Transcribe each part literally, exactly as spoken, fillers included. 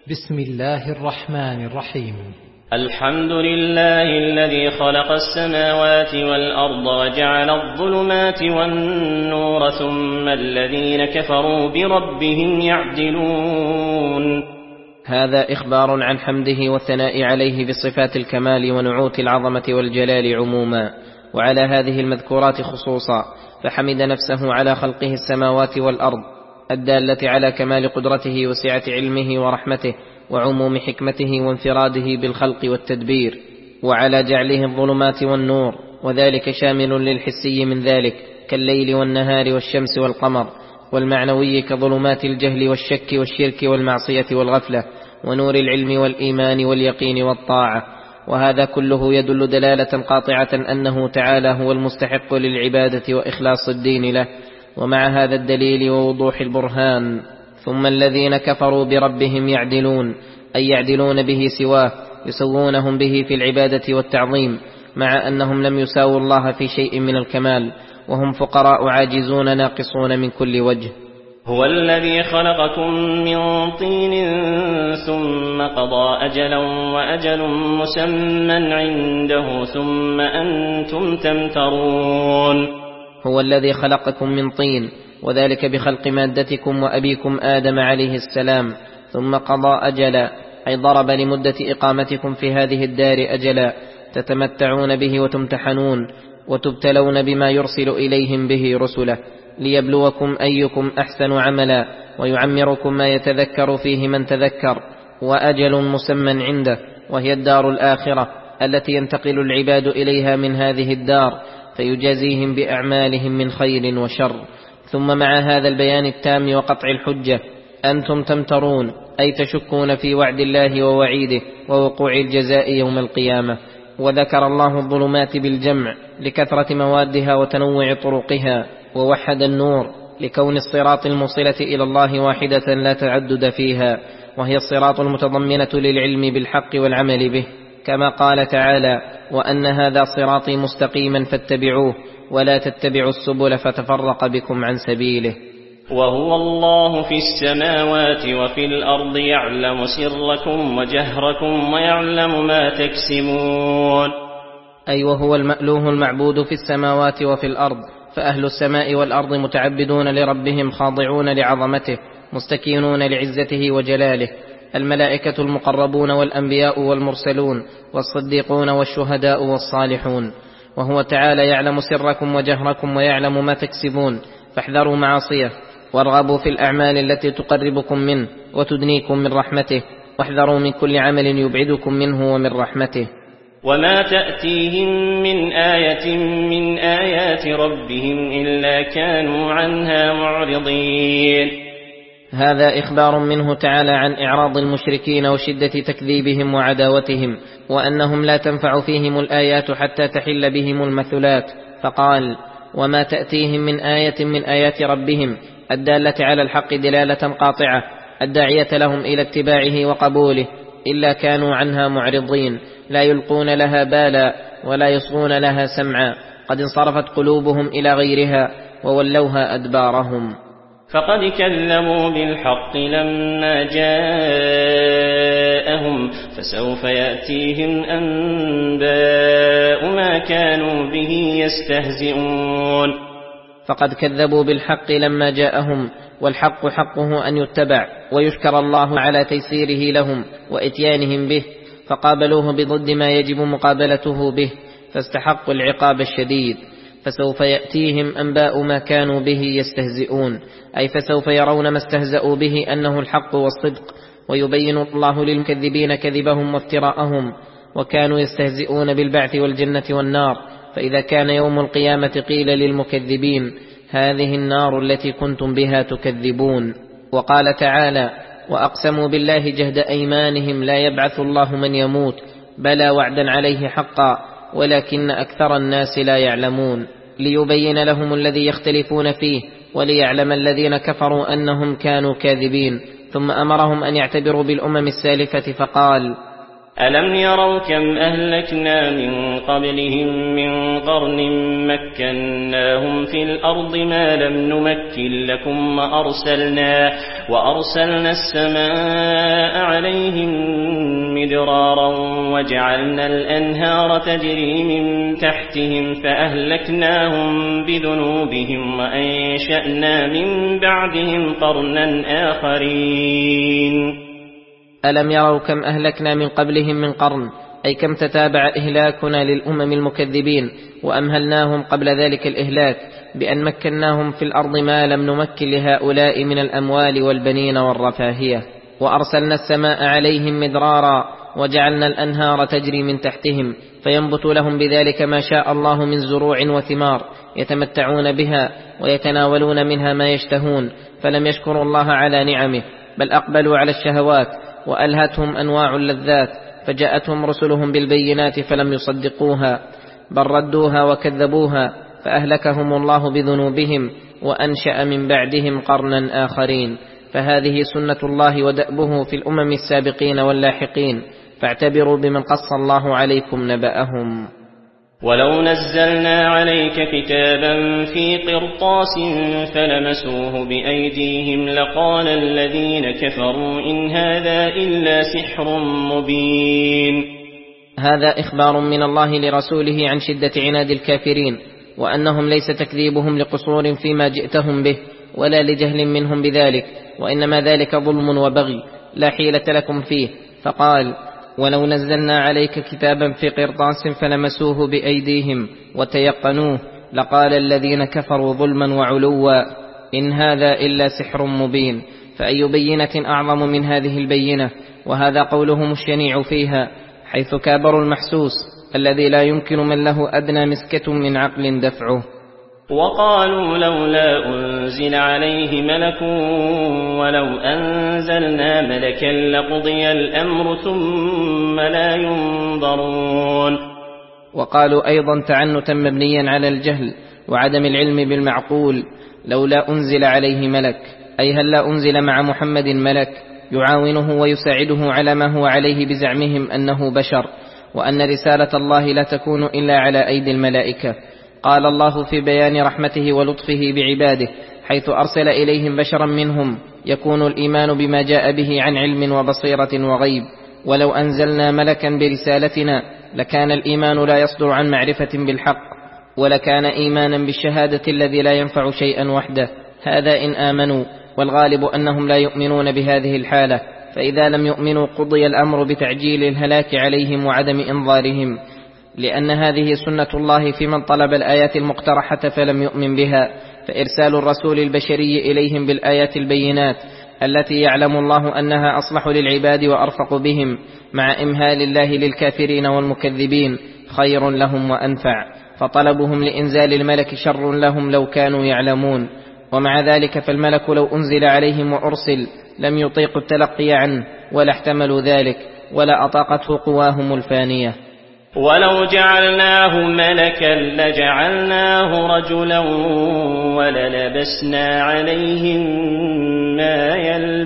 بسم الله الرحمن الرحيم. الحمد لله الذي خلق السماوات والأرض وجعل الظلمات والنور ثم الذين كفروا بربهم يعدلون. هذا إخبار عن حمده والثناء عليه بصفات الكمال ونعوت العظمة والجلال عموما، وعلى هذه المذكورات خصوصا، فحمد نفسه على خلقه السماوات والأرض الدالة على كمال قدرته وسعة علمه ورحمته وعموم حكمته وانفراده بالخلق والتدبير، وعلى جعله الظلمات والنور، وذلك شامل للحسي من ذلك كالليل والنهار والشمس والقمر، والمعنوي كظلمات الجهل والشك والشرك والمعصية والغفلة، ونور العلم والإيمان واليقين والطاعة. وهذا كله يدل دلالة قاطعة أنه تعالى هو المستحق للعبادة وإخلاص الدين له. ومع هذا الدليل ووضوح البرهان، ثم الذين كفروا بربهم يعدلون، أي يعدلون به سواه، يسوونهم به في العبادة والتعظيم، مع أنهم لم يساووا الله في شيء من الكمال، وهم فقراء عاجزون ناقصون من كل وجه. هو الذي خلقكم من طين ثم قضى أجلا وأجل مسمى عنده ثم أنتم تمترون. هو الذي خلقكم من طين، وذلك بخلق مادتكم وأبيكم آدم عليه السلام، ثم قضى أجلا، أي ضرب لمدة إقامتكم في هذه الدار أجلا تتمتعون به وتمتحنون وتبتلون بما يرسل إليهم به رسله، ليبلوكم أيكم أحسن عملا، ويعمركم ما يتذكر فيه من تذكر، وأجل مسمى عنده، وهي الدار الآخرة التي ينتقل العباد إليها من هذه الدار، فيجازيهم بأعمالهم من خير وشر. ثم مع هذا البيان التام وقطع الحجة أنتم تمترون، أي تشكون في وعد الله ووعيده ووقوع الجزاء يوم القيامة. وذكر الله الظلمات بالجمع لكثرة موادها وتنوع طرقها، ووحد النور لكون الصراط الموصلة إلى الله واحدة لا تعدد فيها، وهي الصراط المتضمنة للعلم بالحق والعمل به، كما قال تعالى: وأن هذا صراطي مستقيما فاتبعوه ولا تتبعوا السبل فتفرق بكم عن سبيله. وهو الله في السماوات وفي الأرض يعلم سركم وجهركم ويعلم ما تكسبون. أي وهو المألوه المعبود في السماوات وفي الأرض، فأهل السماء والأرض متعبدون لربهم خاضعون لعظمته مستكينون لعزته وجلاله، الملائكة المقربون والأنبياء والمرسلون والصديقون والشهداء والصالحون. وهو تعالى يعلم سركم وجهركم ويعلم ما تكسبون، فاحذروا معاصيه وارغبوا في الأعمال التي تقربكم منه وتدنيكم من رحمته، واحذروا من كل عمل يبعدكم منه ومن رحمته. وما تأتيهم من آية من آيات ربهم إلا كانوا عنها معرضين. هذا إخبار منه تعالى عن إعراض المشركين وشدة تكذيبهم وعداوتهم، وأنهم لا تنفع فيهم الآيات حتى تحل بهم المثلات، فقال: وما تأتيهم من آية من آيات ربهم، الدالة على الحق دلالة قاطعة الداعية لهم إلى اتباعه وقبوله، إلا كانوا عنها معرضين، لا يلقون لها بالا ولا يصغون لها سمعا، قد انصرفت قلوبهم إلى غيرها وولوها أدبارهم. فقد كذبوا بالحق لما جاءهم، فسوف يأتيهم أنباء ما كانوا به يستهزئون. فقد كذبوا بالحق لما جاءهم، والحق حقه أن يتبع، ويشكر الله على تيسيره لهم وإتيانهم به، فقابلوه بضد ما يجب مقابلته به، فاستحقوا العقاب الشديد. فسوف يأتيهم أنباء ما كانوا به يستهزئون، أي فسوف يرون ما استهزأوا به أنه الحق والصدق، ويبين الله للمكذبين كذبهم وافتراءهم، وكانوا يستهزئون بالبعث والجنة والنار. فإذا كان يوم القيامة قيل للمكذبين: هذه النار التي كنتم بها تكذبون. وقال تعالى: وأقسموا بالله جهد أيمانهم لا يبعث الله من يموت، بلى وعدا عليه حقا ولكن أكثر الناس لا يعلمون، ليبين لهم الذي يختلفون فيه، وليعلم الذين كفروا أنهم كانوا كاذبين. ثم أمرهم أن يعتبروا بالأمم السالفة فقال: ألم يروا كم أهلكنا من قبلهم من قرن مكناهم في الأرض ما لم نمكن لكم وأرسلنا, وأرسلنا السماء عليهم وجعلنا الأنهار تجري من تحتهم فأهلكناهم بذنوبهم وأنشأنا من بعدهم قرنا آخرين. ألم يروا كم أهلكنا من قبلهم من قرن، أي كم تتابع إهلاكنا للأمم المكذبين وأمهلناهم قبل ذلك الإهلاك بأن مكناهم في الأرض ما لم نمكن لهؤلاء من الأموال والبنين والرفاهية، وأرسلنا السماء عليهم مدرارا وجعلنا الأنهار تجري من تحتهم فينبت لهم بذلك ما شاء الله من زروع وثمار يتمتعون بها ويتناولون منها ما يشتهون، فلم يشكروا الله على نعمه بل أقبلوا على الشهوات وألهتهم أنواع اللذات، فجاءتهم رسلهم بالبينات فلم يصدقوها بل ردوها وكذبوها فأهلكهم الله بذنوبهم وأنشأ من بعدهم قرنا آخرين. فهذه سنة الله ودأبه في الأمم السابقين واللاحقين، فاعتبروا بمن قص الله عليكم نبأهم. ولو نزلنا عليك كتابا في قرطاس فلمسوه بأيديهم لقال الذين كفروا إن هذا إلا سحر مبين. هذا إخبار من الله لرسوله عن شدة عناد الكافرين، وأنهم ليس تكذيبهم لقصور فيما جئتهم به ولا لجهل منهم بذلك، وإنما ذلك ظلم وبغي لا حيلة لكم فيه. فقال ولو نزلنا عليك كتابا في قرطاس فلمسوه بأيديهم وتيقنوه لقال الذين كفروا ظلما وعلوا إن هذا إلا سحر مبين. فأي بينة أعظم من هذه البينة؟ وهذا قولهم الشنيع فيها، حيث كابروا المحسوس الذي لا يمكن من له أدنى مسكة من عقل دفعه. وقالوا لولا أنزل عليه ملك ولو أنزلنا ملكا لقضي الأمر ثم لا ينظرون. وقالوا أيضا تعنتا مبنيا على الجهل وعدم العلم بالمعقول، لولا أنزل عليه ملك، أي هل لا أنزل مع محمد ملك يعاونه ويساعده على ما هو عليه بزعمهم أنه بشر، وأن رسالة الله لا تكون إلا على أيدي الملائكة. قال الله في بيان رحمته ولطفه بعباده حيث أرسل إليهم بشرا منهم يكون الإيمان بما جاء به عن علم وبصيرة وغيب. ولو أنزلنا ملكا برسالتنا لكان الإيمان لا يصدر عن معرفة بالحق، ولكان إيمانا بالشهادة الذي لا ينفع شيئا وحده. هذا إن آمنوا، والغالب أنهم لا يؤمنون بهذه الحالة، فإذا لم يؤمنوا قضي الأمر بتعجيل الهلاك عليهم وعدم إنظارهم، لأن هذه سنة الله في من طلب الآيات المقترحة فلم يؤمن بها. فإرسال الرسول البشري إليهم بالآيات البينات التي يعلم الله أنها أصلح للعباد وأرفق بهم مع إمهال الله للكافرين والمكذبين خير لهم وأنفع، فطلبهم لإنزال الملك شر لهم لو كانوا يعلمون. ومع ذلك فالملك لو أنزل عليهم وأرسل لم يطيقوا التلقي عنه ولا احتملوا ذلك ولا أطاقته قواهم الفانية. ولو جعلناه ملكا لجعلناه رجلا وللبسنا عليهم ما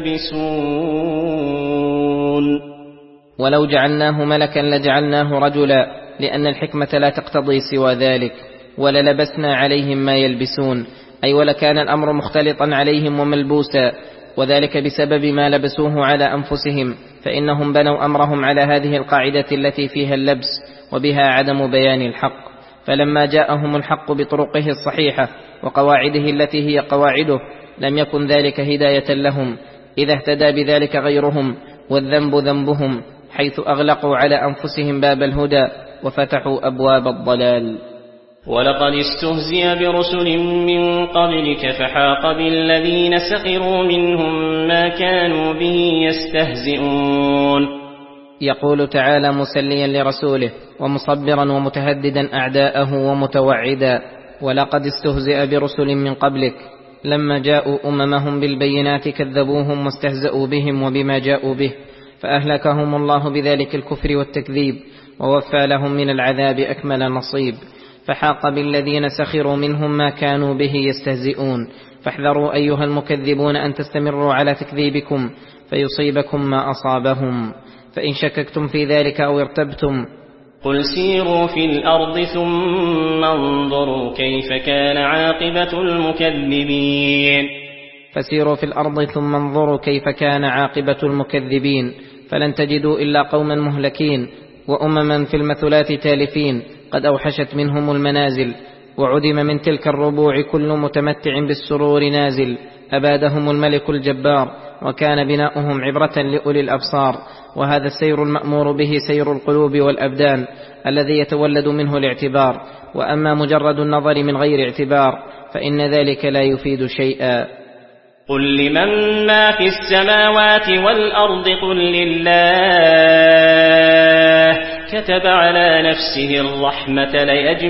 يلبسون. ولو جعلناه ملكا لجعلناه رجلا، لأن الحكمة لا تقتضي سوى ذلك. وللبسنا عليهم ما يلبسون، أي ولكان الأمر مختلطا عليهم وملبوسا، وذلك بسبب ما لبسوه على أنفسهم، فإنهم بنوا أمرهم على هذه القاعدة التي فيها اللبس وبها عدم بيان الحق. فلما جاءهم الحق بطرقه الصحيحة وقواعده التي هي قواعده لم يكن ذلك هداية لهم، إذا اهتدى بذلك غيرهم، والذنب ذنبهم، حيث أغلقوا على أنفسهم باب الهدى وفتحوا أبواب الضلال. ولقد استهزئ برسل من قبلك فحاق بالذين سخروا منهم ما كانوا به يستهزئون. يقول تعالى مسليا لرسوله ومصبرا ومتهددا أعداءه ومتوعدا: ولقد استهزئ برسل من قبلك، لما جاءوا أممهم بالبينات كذبوهم واستهزأوا بهم وبما جاءوا به، فأهلكهم الله بذلك الكفر والتكذيب، ووفى لهم من العذاب أكمل نصيب. فحاق بالذين سخروا منهم ما كانوا به يستهزئون. فاحذروا أيها المكذبون أن تستمروا على تكذيبكم فيصيبكم ما أصابهم. فإن شككتم في ذلك أو ارتبتم قل سيروا في الأرض ثم انظروا كيف كان عاقبة المكذبين. فسيروا في الأرض ثم انظروا كيف كان عاقبة المكذبين، فلن تجدوا إلا قوما مهلكين وأمما في المثلات تالفين قد أوحشت منهم المنازل، وعدم من تلك الربوع كل متمتع بالسرور نازل. أبادهم الملك الجبار، وكان بناؤهم عبرة لأولي الأبصار. وهذا السير المأمور به سير القلوب والأبدان الذي يتولد منه الاعتبار، وأما مجرد النظر من غير اعتبار فإن ذلك لا يفيد شيئا. قل لمن ما في السماوات والأرض قل لله كتب على نفسه الرحمة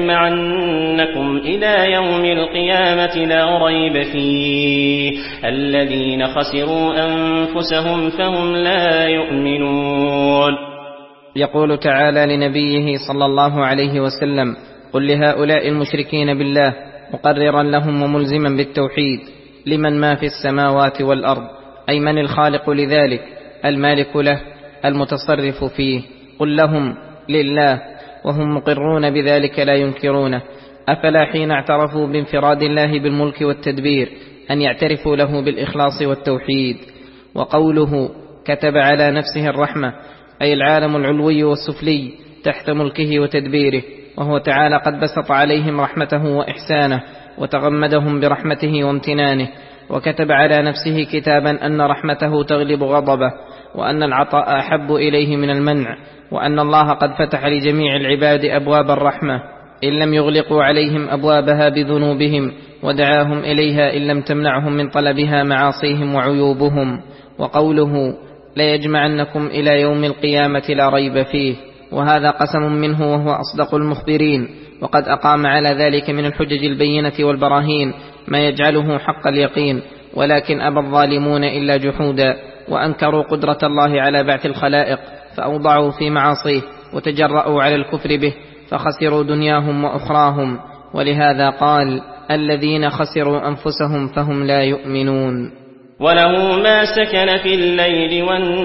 ليجمعنكم إلى يوم القيامة لا ريب فيه الذين خسروا أنفسهم فهم لا يؤمنون. يقول تعالى لنبيه صلى الله عليه وسلم: قل لهؤلاء المشركين بالله مقررا لهم وملزما بالتوحيد: لمن ما في السماوات والأرض، أي من الخالق لذلك، المالك له، المتصرف فيه. قل لهم: لله، وهم مقرون بذلك لا ينكرونه. أفلا حين اعترفوا بانفراد الله بالملك والتدبير أن يعترفوا له بالإخلاص والتوحيد؟ وقوله كتب على نفسه الرحمة، أي العالم العلوي والسفلي تحت ملكه وتدبيره، وهو تعالى قد بسط عليهم رحمته وإحسانه وتغمدهم برحمته وامتنانه. وكتب على نفسه كتابا أن رحمته تغلب غضبه، وأن العطاء أحب إليه من المنع، وأن الله قد فتح لجميع العباد أبواب الرحمة إن لم يغلقوا عليهم أبوابها بذنوبهم، ودعاهم إليها إن لم تمنعهم من طلبها معاصيهم وعيوبهم. وقوله ليجمعنكم إلى يوم القيامة لا ريب فيه، وهذا قسم منه وهو أصدق المخبرين، وقد أقام على ذلك من الحجج البينة والبراهين ما يجعله حق اليقين، ولكن أبى الظالمون إلا جحودا، وأنكروا قدرة الله على بعث الخلائق فأوضعوا في معاصيه وتجرأوا على الكفر به فخسروا دنياهم وأخراهم. ولهذا قال: الذين خسروا أنفسهم فهم لا يؤمنون. وله ما سكن في الليل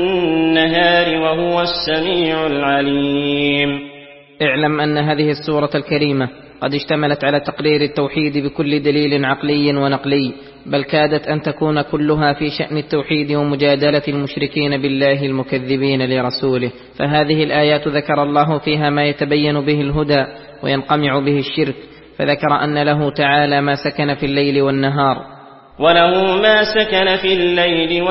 والنهار وهو السميع العليم. اعلم أن هذه السورة الكريمة قد اشتملت على تقرير التوحيد بكل دليل عقلي ونقلي، بل كادت أن تكون كلها في شأن التوحيد ومجادلة المشركين بالله المكذبين لرسوله. فهذه الآيات ذكر الله فيها ما يتبين به الهدى وينقمع به الشرك، فذكر أن له تعالى ما سكن في الليل والنهار. وله ما سكن في الليل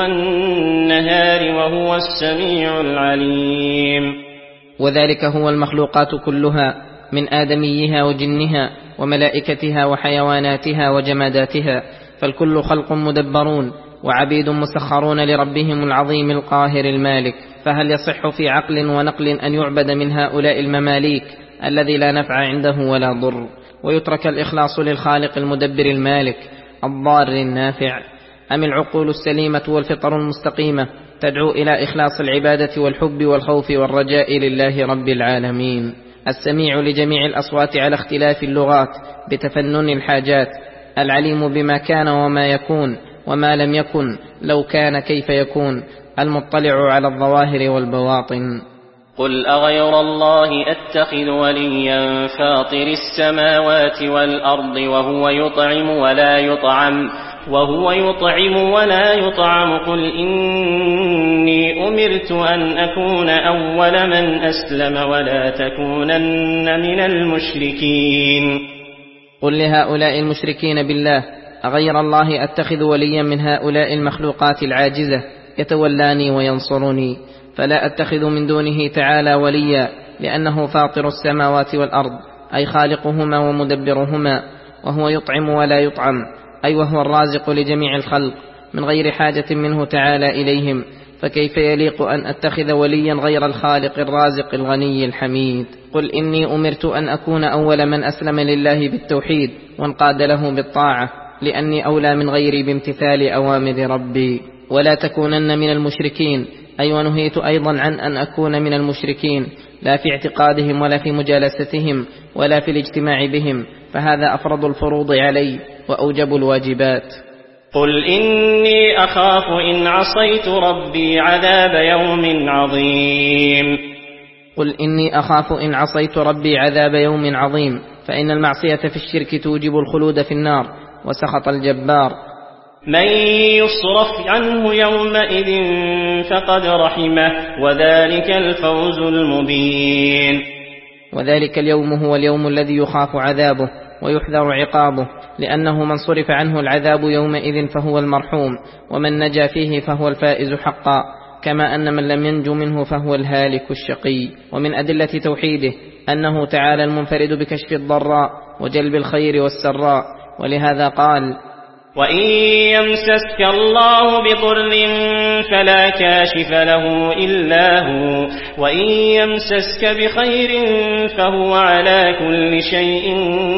والنهار وهو السميع العليم. وذلك هو المخلوقات كلها من آدميها وجنها وملائكتها وحيواناتها وجماداتها، فالكل خلق مدبرون وعبيد مسخرون لربهم العظيم القاهر المالك. فهل يصح في عقل ونقل أن يعبد من هؤلاء المماليك الذي لا نفع عنده ولا ضر، ويترك الإخلاص للخالق المدبر المالك الضار النافع؟ أم العقول السليمة والفطر المستقيمة تدعو إلى إخلاص العبادة والحب والخوف والرجاء لله رب العالمين، السميع لجميع الأصوات على اختلاف اللغات بتفنن الحاجات، العليم بما كان وما يكون وما لم يكن لو كان كيف يكون، المطلع على الظواهر والبواطن. قل أغير الله أتخذ وليا فاطر السماوات والأرض وهو يطعم ولا يطعم وهو يطعم ولا يطعم قل إني أمرت أن أكون أول من أسلم ولا تكونن من المشركين. قل لهؤلاء المشركين بالله: أغير الله أتخذ وليا من هؤلاء المخلوقات العاجزة يتولاني وينصرني؟ فلا أتخذ من دونه تعالى وليا، لأنه فاطر السماوات والأرض، أي خالقهما ومدبرهما، وهو يطعم ولا يطعم، أي وهو الرازق لجميع الخلق من غير حاجة منه تعالى إليهم، فكيف يليق أن أتخذ وليا غير الخالق الرازق الغني الحميد؟ قل إني أمرت أن أكون أول من أسلم لله بالتوحيد وانقاد له بالطاعة، لأني أولى من غيري بامتثال أوامر ربي. ولا تكونن من المشركين، أي ونهيت أيضا عن أن أكون من المشركين، لا في اعتقادهم ولا في مجالستهم ولا في الاجتماع بهم، فهذا أفرض الفروض علي وأوجب الواجبات. قل إني أخاف إن عصيت ربي عذاب يوم عظيم. قل إني أخاف إن عصيت ربي عذاب يوم عظيم، فإن المعصية في الشرك توجب الخلود في النار وسخط الجبار، من يصرف عنه يومئذ فقد رحمه وذلك الفوز المبين. وذلك اليوم هو اليوم الذي يخاف عذابه ويحذر عقابه، لأنه من صرف عنه العذاب يومئذ فهو المرحوم، ومن نجا فيه فهو الفائز حقا، كما أن من لم ينج منه فهو الهالك الشقي. ومن أدلة توحيده أنه تعالى المنفرد بكشف الضراء وجلب الخير والسراء، ولهذا قال: وإن يمسسك الله بضر فلا كاشف له إلا هو وإن يمسسك بخير فهو على كل شيء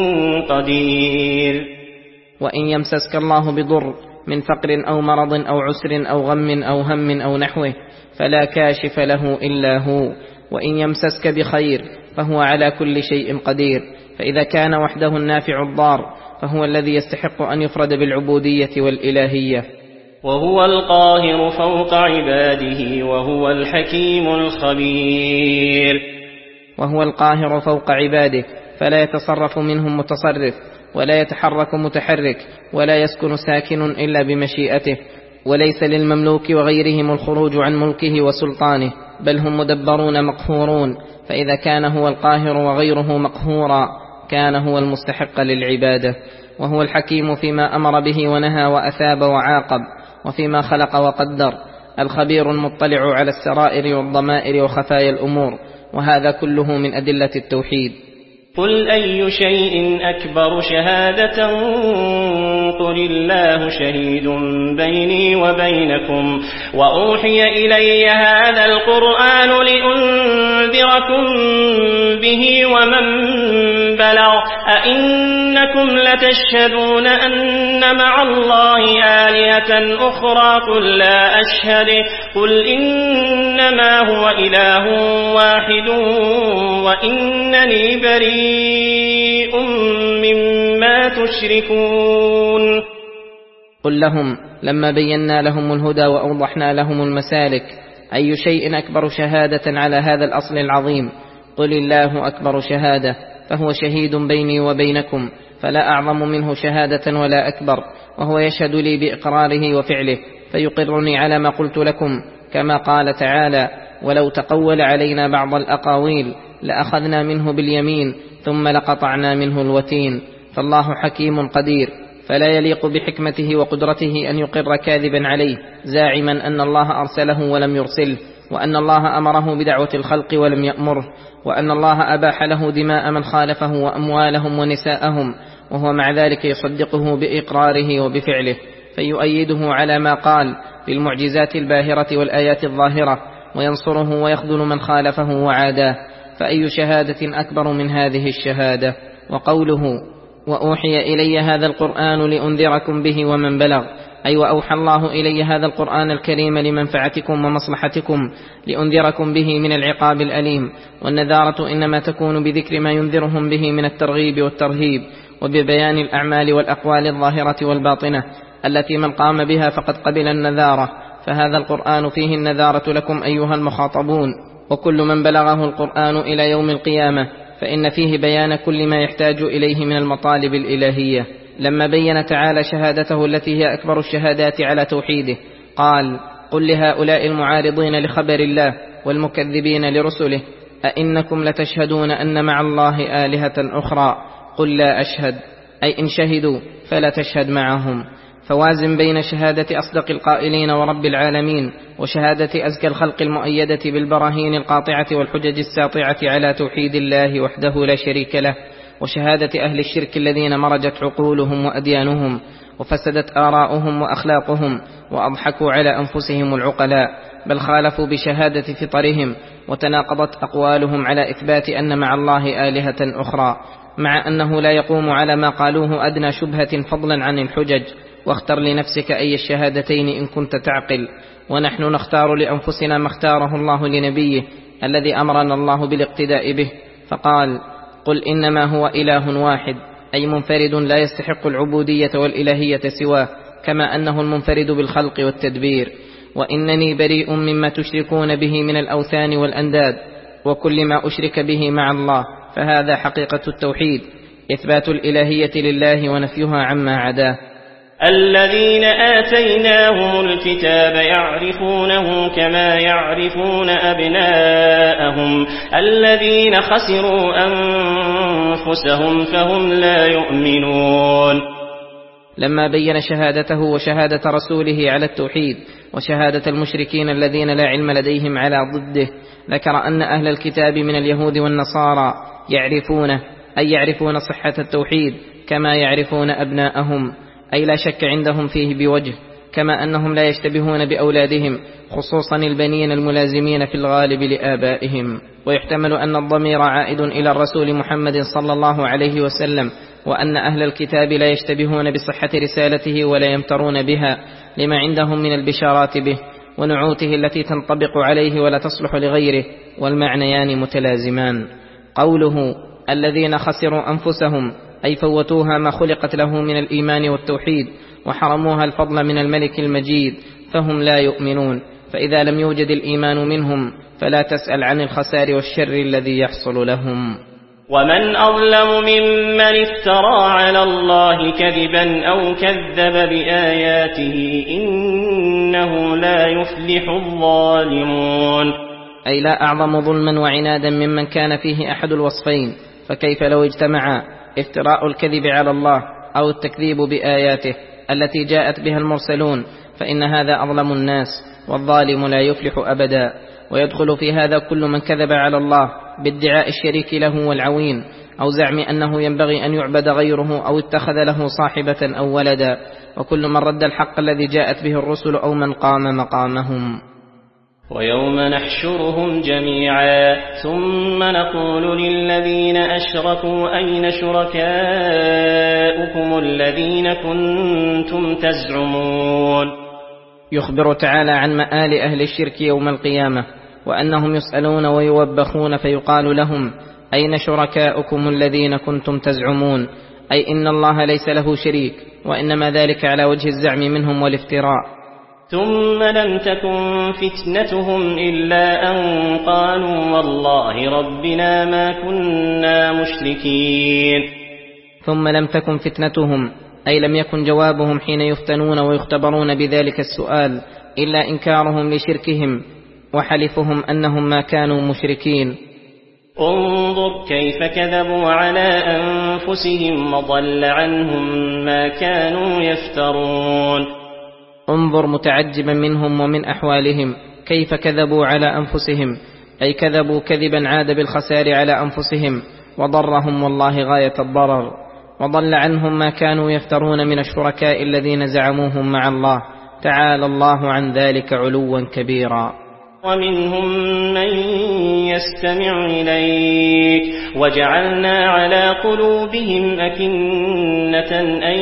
قدير. وإن يمسسك الله بضر من فقر أو مرض أو عسر أو غم أو هم أو نحوه فلا كاشف له إلا هو وإن يمسسك بخير فهو على كل شيء قدير. فإذا كان وحده النافع الضار فهو الذي يستحق أن يفرد بالعبودية والإلهية. وهو القاهر فوق عباده وهو الحكيم الخبير. وهو القاهر فوق عباده فلا يتصرف منهم متصرف، ولا يتحرك متحرك، ولا يسكن ساكن إلا بمشيئته، وليس للمملوك وغيرهم الخروج عن ملكه وسلطانه، بل هم مدبرون مقهورون. فإذا كان هو القاهر وغيره مقهورا كان هو المستحق للعبادة. وهو الحكيم فيما أمر به ونهى وأثاب وعاقب، وفيما خلق وقدر، الخبير المطلع على السرائر والضمائر وخفايا الأمور. وهذا كله من أدلة التوحيد. قل أي شيء أكبر شهادة قل الله شهيد بيني وبينكم وأوحي إلي هذا القرآن لأنذركم به ومن بلغ أئنكم لتشهدون أن مع الله آلهة أخرى قل لا أشهد قل إنما هو إله واحد وإنني بريء مما تشركون. قل لهم لما بينا لهم الهدى وأوضحنا لهم المسالك: أي شيء أكبر شهادة على هذا الأصل العظيم؟ قل الله أكبر شهادة، فهو شهيد بيني وبينكم، فلا أعظم منه شهادة ولا أكبر، وهو يشهد لي بإقراره وفعله فيقرني على ما قلت لكم، كما قال تعالى: ولو تقول علينا بعض الأقاويل لأخذنا منه باليمين ثم لقطعنا منه الوتين. فالله حكيم قدير، فلا يليق بحكمته وقدرته أن يقر كاذبا عليه زاعما أن الله أرسله ولم يرسله، وأن الله أمره بدعوة الخلق ولم يأمره، وأن الله أباح له دماء من خالفه وأموالهم ونساءهم، وهو مع ذلك يصدقه بإقراره وبفعله، فيؤيده على ما قال بالمعجزات الباهرة والآيات الظاهرة، وينصره ويخذل من خالفه وعاداه. فأي شهادة أكبر من هذه الشهادة؟ وقوله: وأوحي إلي هذا القرآن لأنذركم به ومن بلغ، أي وأوحى الله إلي هذا القرآن الكريم لمنفعتكم ومصلحتكم، لأنذركم به من العقاب الأليم. والنذارة إنما تكون بذكر ما ينذرهم به من الترغيب والترهيب، وببيان الأعمال والأقوال الظاهرة والباطنة التي من قام بها فقد قبل النذارة. فهذا القرآن فيه النذارة لكم أيها المخاطبون، وكل من بلغه القرآن إلى يوم القيامة، فإن فيه بيان كل ما يحتاج إليه من المطالب الإلهية. لما بين تعالى شهادته التي هي أكبر الشهادات على توحيده قال: قل لهؤلاء المعارضين لخبر الله والمكذبين لرسله: أئنكم لتشهدون أن مع الله آلهة أخرى؟ قل لا أشهد، أي إن شهدوا فلا تشهد معهم. فوازن بين شهادة أصدق القائلين ورب العالمين وشهادة أزكى الخلق المؤيدة بالبراهين القاطعة والحجج الساطعة على توحيد الله وحده لا شريك له، وشهادة أهل الشرك الذين مرجت عقولهم وأديانهم وفسدت آراؤهم وأخلاقهم وأضحكوا على أنفسهم العقلاء، بل خالفوا بشهادة فطرهم وتناقضت أقوالهم على إثبات أن مع الله آلهة أخرى، مع أنه لا يقوم على ما قالوه أدنى شبهة فضلا عن الحجج. واختر لنفسك أي الشهادتين إن كنت تعقل. ونحن نختار لأنفسنا ما اختاره الله لنبيه الذي أمرنا الله بالاقتداء به، فقال: قل إنما هو إله واحد، أي منفرد لا يستحق العبودية والإلهية سواه، كما أنه المنفرد بالخلق والتدبير. وإنني بريء مما تشركون به من الأوثان والأنداد وكل ما أشرك به مع الله. فهذا حقيقة التوحيد، إثبات الإلهية لله ونفيها عما عداه. الذين آتيناهم الكتاب يعرفونه كما يعرفون أبناءهم الذين خسروا أنفسهم فهم لا يؤمنون. لما بين شهادته وشهادة رسوله على التوحيد وشهادة المشركين الذين لا علم لديهم على ضده، ذكر أن أهل الكتاب من اليهود والنصارى يعرفونه، أي يعرفون صحة التوحيد كما يعرفون أبناءهم، أي لا شك عندهم فيه بوجه، كما أنهم لا يشتبهون بأولادهم، خصوصا البنين الملازمين في الغالب لآبائهم. ويحتمل أن الضمير عائد إلى الرسول محمد صلى الله عليه وسلم، وأن أهل الكتاب لا يشتبهون بصحة رسالته ولا يمترون بها لما عندهم من البشارات به ونعوته التي تنطبق عليه ولا تصلح لغيره، والمعنيان متلازمان. قوله الذين خسروا أنفسهم أي فوتوها ما خلقت له من الإيمان والتوحيد وحرموها الفضل من الملك المجيد فهم لا يؤمنون. فإذا لم يوجد الإيمان منهم فلا تسأل عن الخسار والشر الذي يحصل لهم. ومن أظلم ممن افترى على الله كذبا أو كذب بآياته إنه لا يفلح الظالمون. أي لا أعظم ظلما وعنادا ممن كان فيه أحد الوصفين، فكيف لو اجتمع افتراء الكذب على الله أو التكذيب بآياته التي جاءت بها المرسلون، فإن هذا أظلم الناس، والظالم لا يفلح أبدا. ويدخل في هذا كل من كذب على الله بادعاء الشريك له والعوين، أو زعم أنه ينبغي أن يعبد غيره، أو اتخذ له صاحبة أو ولدا، وكل من رد الحق الذي جاءت به الرسل أو من قام مقامهم. ويوم نحشرهم جميعا ثم نقول للذين أشركوا أين شركاؤكم الذين كنتم تزعمون. يخبر تعالى عن مآل أهل الشرك يوم القيامة، وأنهم يسألون ويوبخون فيقال لهم أين شركاؤكم الذين كنتم تزعمون، أي إن الله ليس له شريك، وإنما ذلك على وجه الزعم منهم والافتراء. ثم لم تكن فتنتهم إلا أن قالوا والله ربنا ما كنا مشركين. ثم لم تكن فتنتهم أي لم يكن جوابهم حين يفتنون ويختبرون بذلك السؤال إلا إنكارهم لشركهم وحلفهم أنهم ما كانوا مشركين. انظر كيف كذبوا على أنفسهم وضل عنهم ما كانوا يفترون. انظر متعجبا منهم ومن أحوالهم كيف كذبوا على أنفسهم، أي كذبوا كذبا عاد بالخسار على أنفسهم وضرهم والله غاية الضرر، وضل عنهم ما كانوا يفترون من الشركاء الذين زعموهم مع الله، تعالى الله عن ذلك علوا كبيرا. ومنهم من يستمع إليك وجعلنا على قلوبهم أكنة أن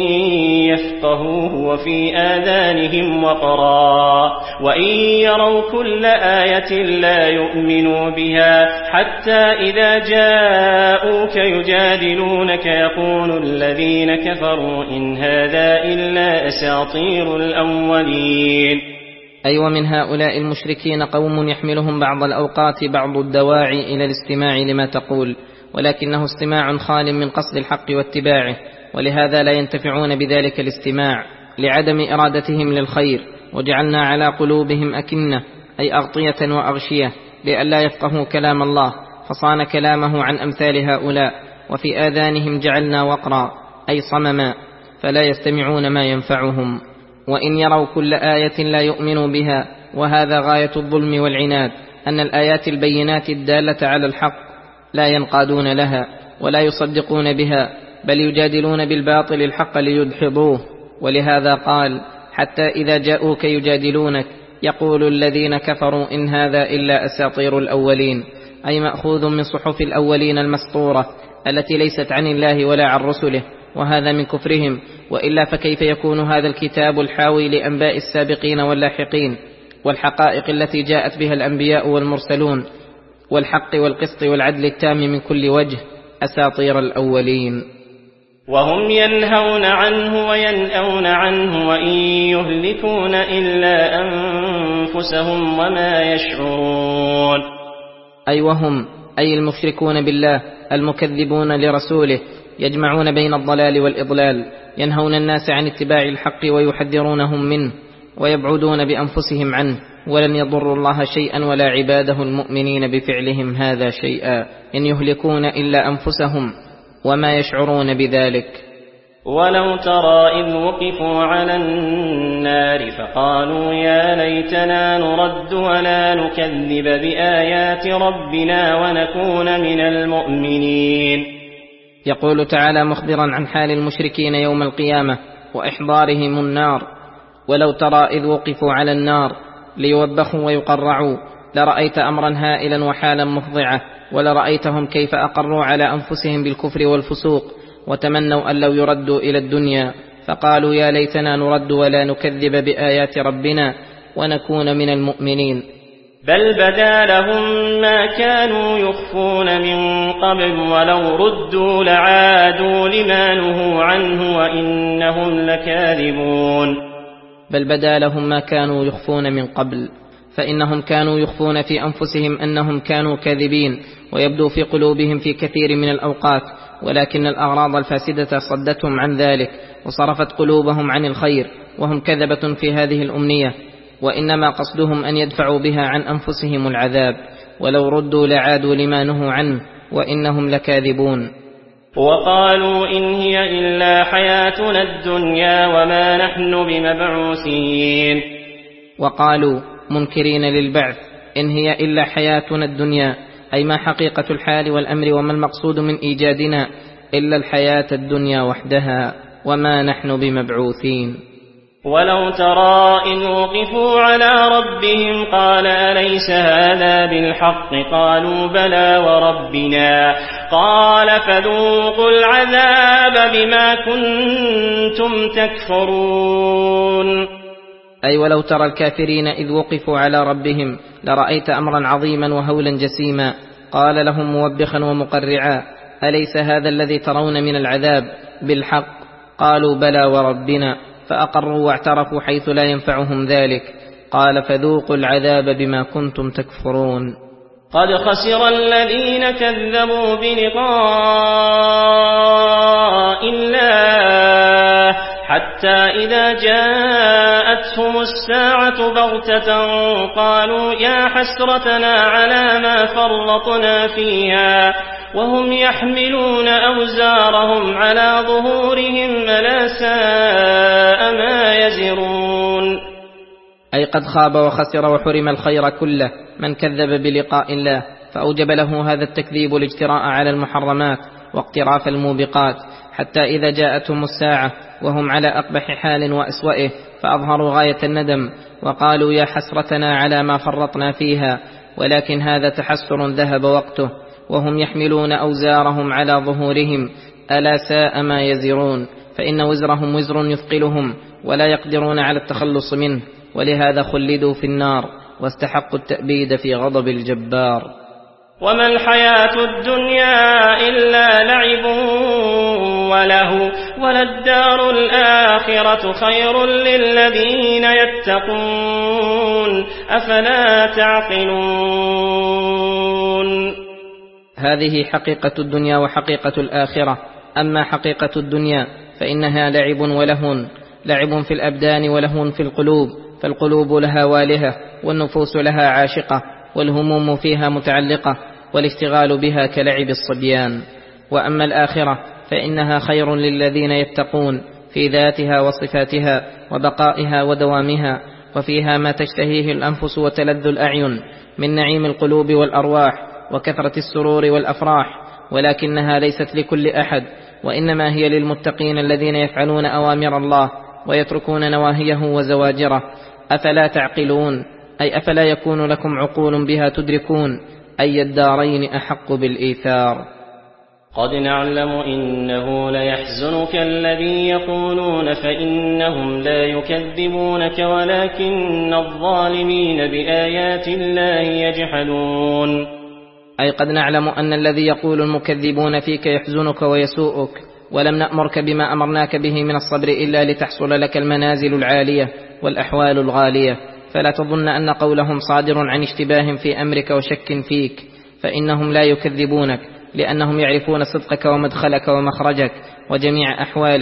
يفقهوه وفي آذانهم وقرا وإن يروا كل آية لا يؤمنوا بها حتى إذا جاءوك يجادلونك يقول الذين كفروا إن هذا إلا أساطير الأولين. أي ومن هؤلاء المشركين قوم يحملهم بعض الأوقات بعض الدواعي إلى الاستماع لما تقول، ولكنه استماع خال من قصد الحق واتباعه، ولهذا لا ينتفعون بذلك الاستماع لعدم إرادتهم للخير. وجعلنا على قلوبهم أكنة أي أغطية وأغشية لئلا يفقهوا كلام الله، فصان كلامه عن أمثال هؤلاء. وفي آذانهم جعلنا وقرا أي صمما فلا يستمعون ما ينفعهم. وإن يروا كل آية لا يؤمنوا بها، وهذا غاية الظلم والعناد، أن الآيات البينات الدالة على الحق لا ينقادون لها ولا يصدقون بها، بل يجادلون بالباطل الحق ليدحضوه. ولهذا قال حتى إذا جاءوك يجادلونك يقول الذين كفروا إن هذا إلا أساطير الأولين، أي مأخوذ من صحف الأولين المسطورة التي ليست عن الله ولا عن رسله، وهذا من كفرهم. وإلا فكيف يكون هذا الكتاب الحاوي لأنباء السابقين واللاحقين والحقائق التي جاءت بها الأنبياء والمرسلون والحق والقسط والعدل التام من كل وجه أساطير الأولين؟ وهم ينهون عنه وينأون عنه وإن يهلكون إلا أنفسهم وما يشعرون. أي وهم أي المشركون بالله المكذبون لرسوله يجمعون بين الضلال والإضلال، ينهون الناس عن اتباع الحق ويحذرونهم منه ويبعدون بأنفسهم عنه، ولن يضروا الله شيئا ولا عباده المؤمنين بفعلهم هذا شيئا، إن يهلكون إلا أنفسهم وما يشعرون بذلك. ولو ترى إذ وقفوا على النار فقالوا يا ليتنا نرد ولا نكذب بآيات ربنا ونكون من المؤمنين. يقول تعالى مخبرا عن حال المشركين يوم القيامة وإحضارهم النار: ولو ترى إذ وقفوا على النار ليوبخوا ويقرعوا لرأيت أمرا هائلا وحالا مفضعة، ولرأيتهم كيف أقروا على أنفسهم بالكفر والفسوق وتمنوا أن لو يردوا إلى الدنيا، فقالوا يا ليتنا نرد ولا نكذب بآيات ربنا ونكون من المؤمنين. بل بدا لهم ما كانوا يخفون من قبل ولو ردوا لعادوا لما نهوا عنه وإنهم لكاذبون. بل بدا لهم ما كانوا يخفون من قبل، فإنهم كانوا يخفون في أنفسهم أنهم كانوا كاذبين، ويبدو في قلوبهم في كثير من الأوقات، ولكن الأغراض الفاسدة صدتهم عن ذلك وصرفت قلوبهم عن الخير، وهم كذبة في هذه الأمنية، وإنما قصدهم أن يدفعوا بها عن أنفسهم العذاب، ولو ردوا لعادوا لما نهوا عنه وإنهم لكاذبون. وقالوا إن هي إلا حياتنا الدنيا وما نحن بمبعوثين. وقالوا منكرين للبعث: إن هي إلا حياتنا الدنيا، أي ما حقيقة الحال والأمر وما المقصود من إيجادنا إلا الحياة الدنيا وحدها وما نحن بمبعوثين. ولو ترى إذ وقفوا على ربهم قال أليس هذا بالحق؟ قالوا بلى وربنا. قال فذوقوا العذاب بما كنتم تكفرون. أي ولو ترى الكافرين إذ وقفوا على ربهم لرأيت أمرا عظيما وهولا جسيما. قال لهم موبخا ومقرعا: أليس هذا الذي ترون من العذاب بالحق؟ قالوا بلى وربنا، فأقروا واعترفوا حيث لا ينفعهم ذلك. قال فذوقوا العذاب بما كنتم تكفرون. قد خسر الذين كذبوا بلقاء الله حتى إذا جاءتهم الساعة بغتة قالوا يا حسرتنا على ما فرطنا فيها وهم يحملون أوزارهم على ظهورهم ألا ساء ما يزرون. أي قد خاب وخسر وحرم الخير كله من كذب بلقاء الله، فأوجب له هذا التكذيب الاجتراء على المحرمات واقتراف الموبقات، حتى إذا جاءتهم الساعة وهم على أقبح حال وأسوأه فأظهروا غاية الندم وقالوا يا حسرتنا على ما فرطنا فيها، ولكن هذا تحسر ذهب وقته، وهم يحملون أوزارهم على ظهورهم ألا ساء ما يزرون، فإن وزرهم وزر يثقلهم ولا يقدرون على التخلص منه، ولهذا خلدوا في النار واستحقوا التأبيد في غضب الجبار. وما الحياة الدنيا إلا لعب وله وللدار الآخرة خير للذين يتقون أفلا تعقلون. هذه حقيقة الدنيا وحقيقة الآخرة. أما حقيقة الدنيا فإنها لعب ولهو، لعب في الأبدان ولهو في القلوب، فالقلوب لها والهة والنفوس لها عاشقة والهموم فيها متعلقة، والاشتغال بها كلعب الصبيان. وأما الآخرة فإنها خير للذين يتقون في ذاتها وصفاتها وبقائها ودوامها، وفيها ما تشتهيه الأنفس وتلذ الأعين من نعيم القلوب والأرواح وكثرة السرور والأفراح، ولكنها ليست لكل أحد، وإنما هي للمتقين الذين يفعلون أوامر الله ويتركون نواهيه وزواجره. أفلا تعقلون، أي أفلا يكون لكم عقول بها تدركون أي الدارين أحق بالإيثار. قد نعلم إنه ليحزنك الذي يقولون فإنهم لا يكذبونك ولكن الظالمين بآيات الله يجحدون. أي قد نعلم أن الذي يقول المكذبون فيك يحزنك ويسوءك، ولم نأمرك بما أمرناك به من الصبر إلا لتحصل لك المنازل العالية والأحوال الغالية، فلا تظن أن قولهم صادر عن اشتباه في أمرك وشك فيك، فإنهم لا يكذبونك لأنهم يعرفون صدقك ومدخلك ومخرجك وجميع أحوالك،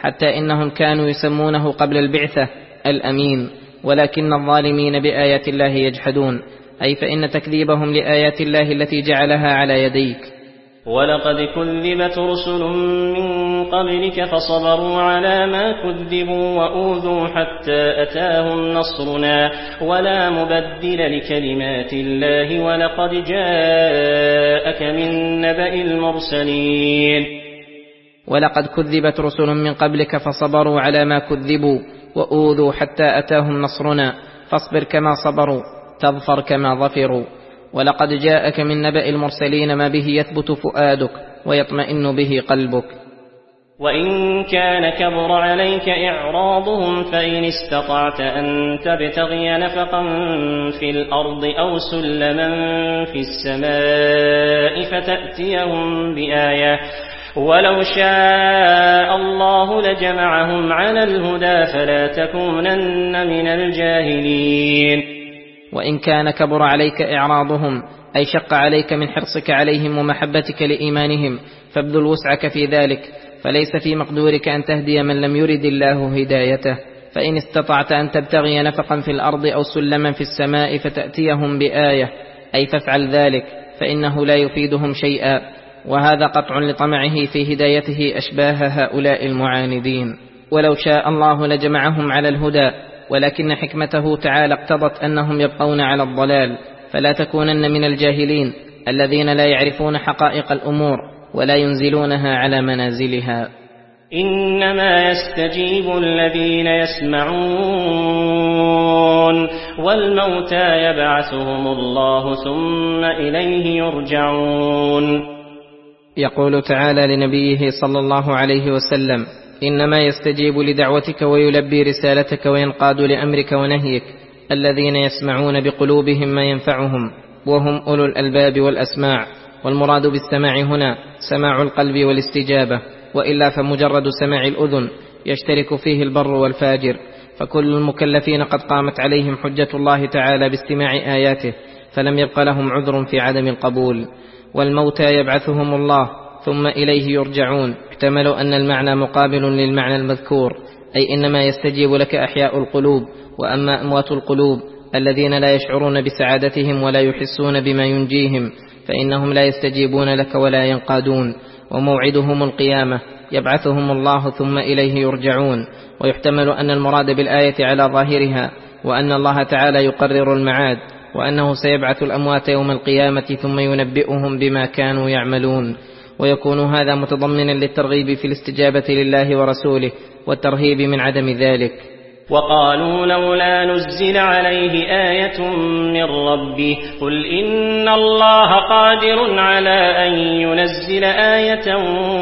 حتى إنهم كانوا يسمونه قبل البعثة الأمين، ولكن الظالمين بآيات الله يجحدون، أي فإن تكذيبهم لآيات الله التي جعلها على يديك. ولقد كذبت رسل من قبلك فصبروا على ما كذبوا وأوذوا حتى أتاهم نصرنا ولا مبدل لكلمات الله ولقد جاءك من نبأ المرسلين. ولقد كذبت رسل من قبلك فصبروا على ما كذبوا وأوذوا حتى أتاهم نصرنا فاصبر كما صبروا تظفر كما ظفروا. ولقد جاءك من نبأ المرسلين ما به يثبت فؤادك ويطمئن به قلبك. وإن كان كبر عليك إعراضهم فإن استطعت أن تبتغي نفقا في الأرض أو سلما في السماء فتأتيهم بآية ولو شاء الله لجمعهم على الهدى فلا تكونن من الجاهلين. وإن كان كبر عليك إعراضهم أي شق عليك من حرصك عليهم ومحبتك لإيمانهم فابذل وسعك في ذلك، فليس في مقدورك أن تهدي من لم يرد الله هدايته. فإن استطعت أن تبتغي نفقا في الأرض أو سلما في السماء فتأتيهم بآية أي فافعل ذلك، فإنه لا يفيدهم شيئا، وهذا قطع لطمعه في هدايته أشباه هؤلاء المعاندين. ولو شاء الله لجمعهم على الهدى، ولكن حكمته تعالى اقتضت أنهم يبقون على الضلال، فلا تكونن من الجاهلين الذين لا يعرفون حقائق الأمور ولا ينزلونها على منازلها. إنما يستجيب الذين يسمعون والموتى يبعثهم الله ثم إليه يرجعون. يقول تعالى لنبيه صلى الله عليه وسلم: إنما يستجيب لدعوتك ويلبي رسالتك وينقاد لأمرك ونهيك الذين يسمعون بقلوبهم ما ينفعهم، وهم أولو الألباب والأسماع. والمراد بالسماع هنا سماع القلب والاستجابة، وإلا فمجرد سماع الأذن يشترك فيه البر والفاجر، فكل المكلفين قد قامت عليهم حجة الله تعالى باستماع آياته، فلم يبق لهم عذر في عدم القبول. والموتى يبعثهم الله ثم إليه يرجعون، احتمل أن المعنى مقابل للمعنى المذكور، أي إنما يستجيب لك أحياء القلوب، وأما أموات القلوب الذين لا يشعرون بسعادتهم ولا يحسون بما ينجيهم فإنهم لا يستجيبون لك ولا ينقادون. وموعدهم القيامة يبعثهم الله ثم إليه يرجعون. ويحتمل أن المراد بالآية على ظاهرها وأن الله تعالى يقرر المعاد، وأنه سيبعث الأموات يوم القيامة ثم ينبئهم بما كانوا يعملون. ويكون هذا متضمنا للترغيب في الاستجابة لله ورسوله والترهيب من عدم ذلك. وقالوا لولا نزل عليه آية من ربه قل إن الله قادر على أن ينزل آية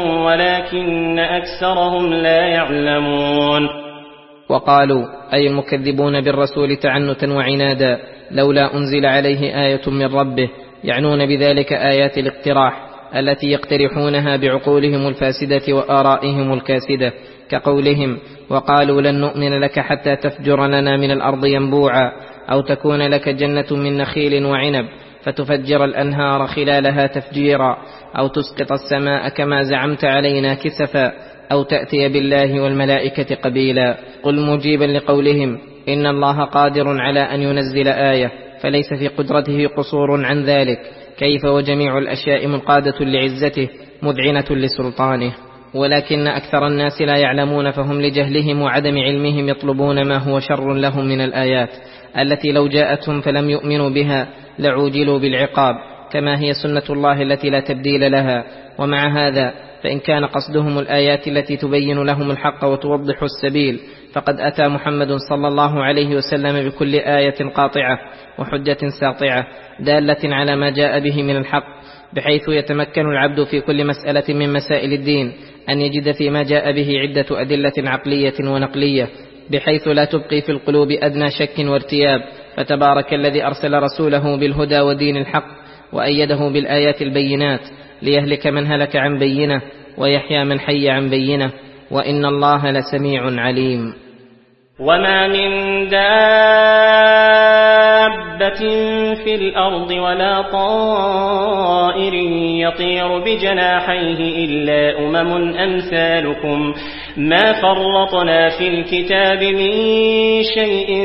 ولكن أكثرهم لا يعلمون. وقالوا أي المكذبون بالرسول تعنتا وعنادا لولا أنزل عليه آية من ربه، يعنون بذلك آيات الاقتراح التي يقترحونها بعقولهم الفاسدة وآرائهم الكاسدة، كقولهم: وقالوا لن نؤمن لك حتى تفجر لنا من الأرض ينبوعا، أو تكون لك جنة من نخيل وعنب فتفجر الأنهار خلالها تفجيرا، أو تسقط السماء كما زعمت علينا كسفا، أو تأتي بالله والملائكة قبيلا. قل مجيبا لقولهم إن الله قادر على أن ينزل آية، فليس في قدرته قصور عن ذلك، كيف وجميع الأشياء منقادة لعزته مذعنة لسلطانه. ولكن أكثر الناس لا يعلمون، فهم لجهلهم وعدم علمهم يطلبون ما هو شر لهم من الآيات التي لو جاءتهم فلم يؤمنوا بها لعوجلوا بالعقاب، كما هي سنة الله التي لا تبديل لها. ومع هذا فإن كان قصدهم الآيات التي تبين لهم الحق وتوضح السبيل، فقد أتى محمد صلى الله عليه وسلم بكل آية قاطعة وحجة ساطعة دالة على ما جاء به من الحق، بحيث يتمكن العبد في كل مسألة من مسائل الدين أن يجد فيما جاء به عدة أدلة عقلية ونقلية، بحيث لا تبقي في القلوب أدنى شك وارتياب. فتبارك الذي أرسل رسوله بالهدى ودين الحق وأيده بالآيات البينات، ليهلك من هلك عن بينة ويحيى من حي عن بينة، وإن الله لسميع عليم. وما من دابة دابة في الأرض ولا طائر يطير بجناحيه إلا أمم أمثالكم ما فرطنا في الكتاب من شيء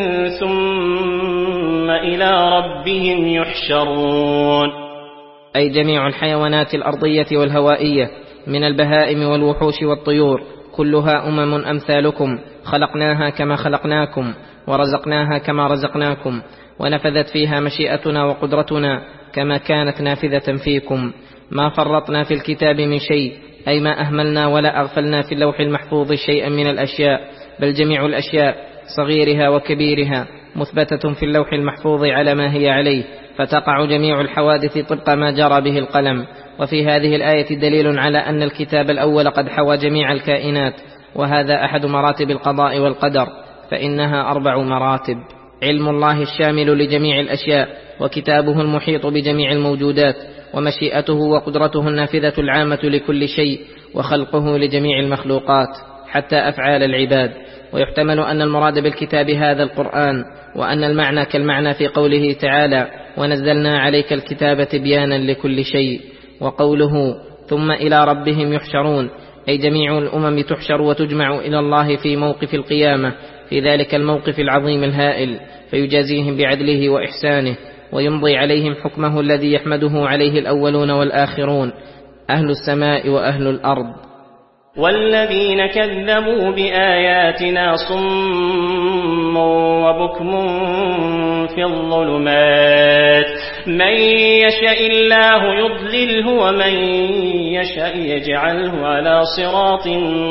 ثم إلى ربهم يحشرون. أي جميع الحيوانات الأرضية والهوائية من البهائم والوحوش والطيور كلها أمم أمثالكم، خلقناها كما خلقناكم، ورزقناها كما رزقناكم، ونفذت فيها مشيئتنا وقدرتنا كما كانت نافذة فيكم. ما فرطنا في الكتاب من شيء، أي ما أهملنا ولا أغفلنا في اللوح المحفوظ شيئا من الأشياء، بل جميع الأشياء صغيرها وكبيرها مثبتة في اللوح المحفوظ على ما هي عليه، فتقع جميع الحوادث طبق ما جرى به القلم. وفي هذه الآية دليل على أن الكتاب الأول قد حوى جميع الكائنات، وهذا أحد مراتب القضاء والقدر، فإنها أربع مراتب: علم الله الشامل لجميع الأشياء، وكتابه المحيط بجميع الموجودات، ومشيئته وقدرته النافذة العامة لكل شيء، وخلقه لجميع المخلوقات حتى أفعال العباد. ويحتمل أن المراد بالكتاب هذا القرآن، وأن المعنى كالمعنى في قوله تعالى: ونزلنا عليك الكتاب تبيانا لكل شيء. وقوله ثم إلى ربهم يحشرون، أي جميع الأمم تحشر وتجمع إلى الله في موقف القيامة، في ذلك الموقف العظيم الهائل، فيجازيهم بعدله وإحسانه، ويمضي عليهم حكمه الذي يحمده عليه الأولون والآخرون، أهل السماء وأهل الأرض. والذين كذبوا بآياتنا صم وبكم في الظلمات من يشاء الله يضلله ومن يشاء يجعله على صراط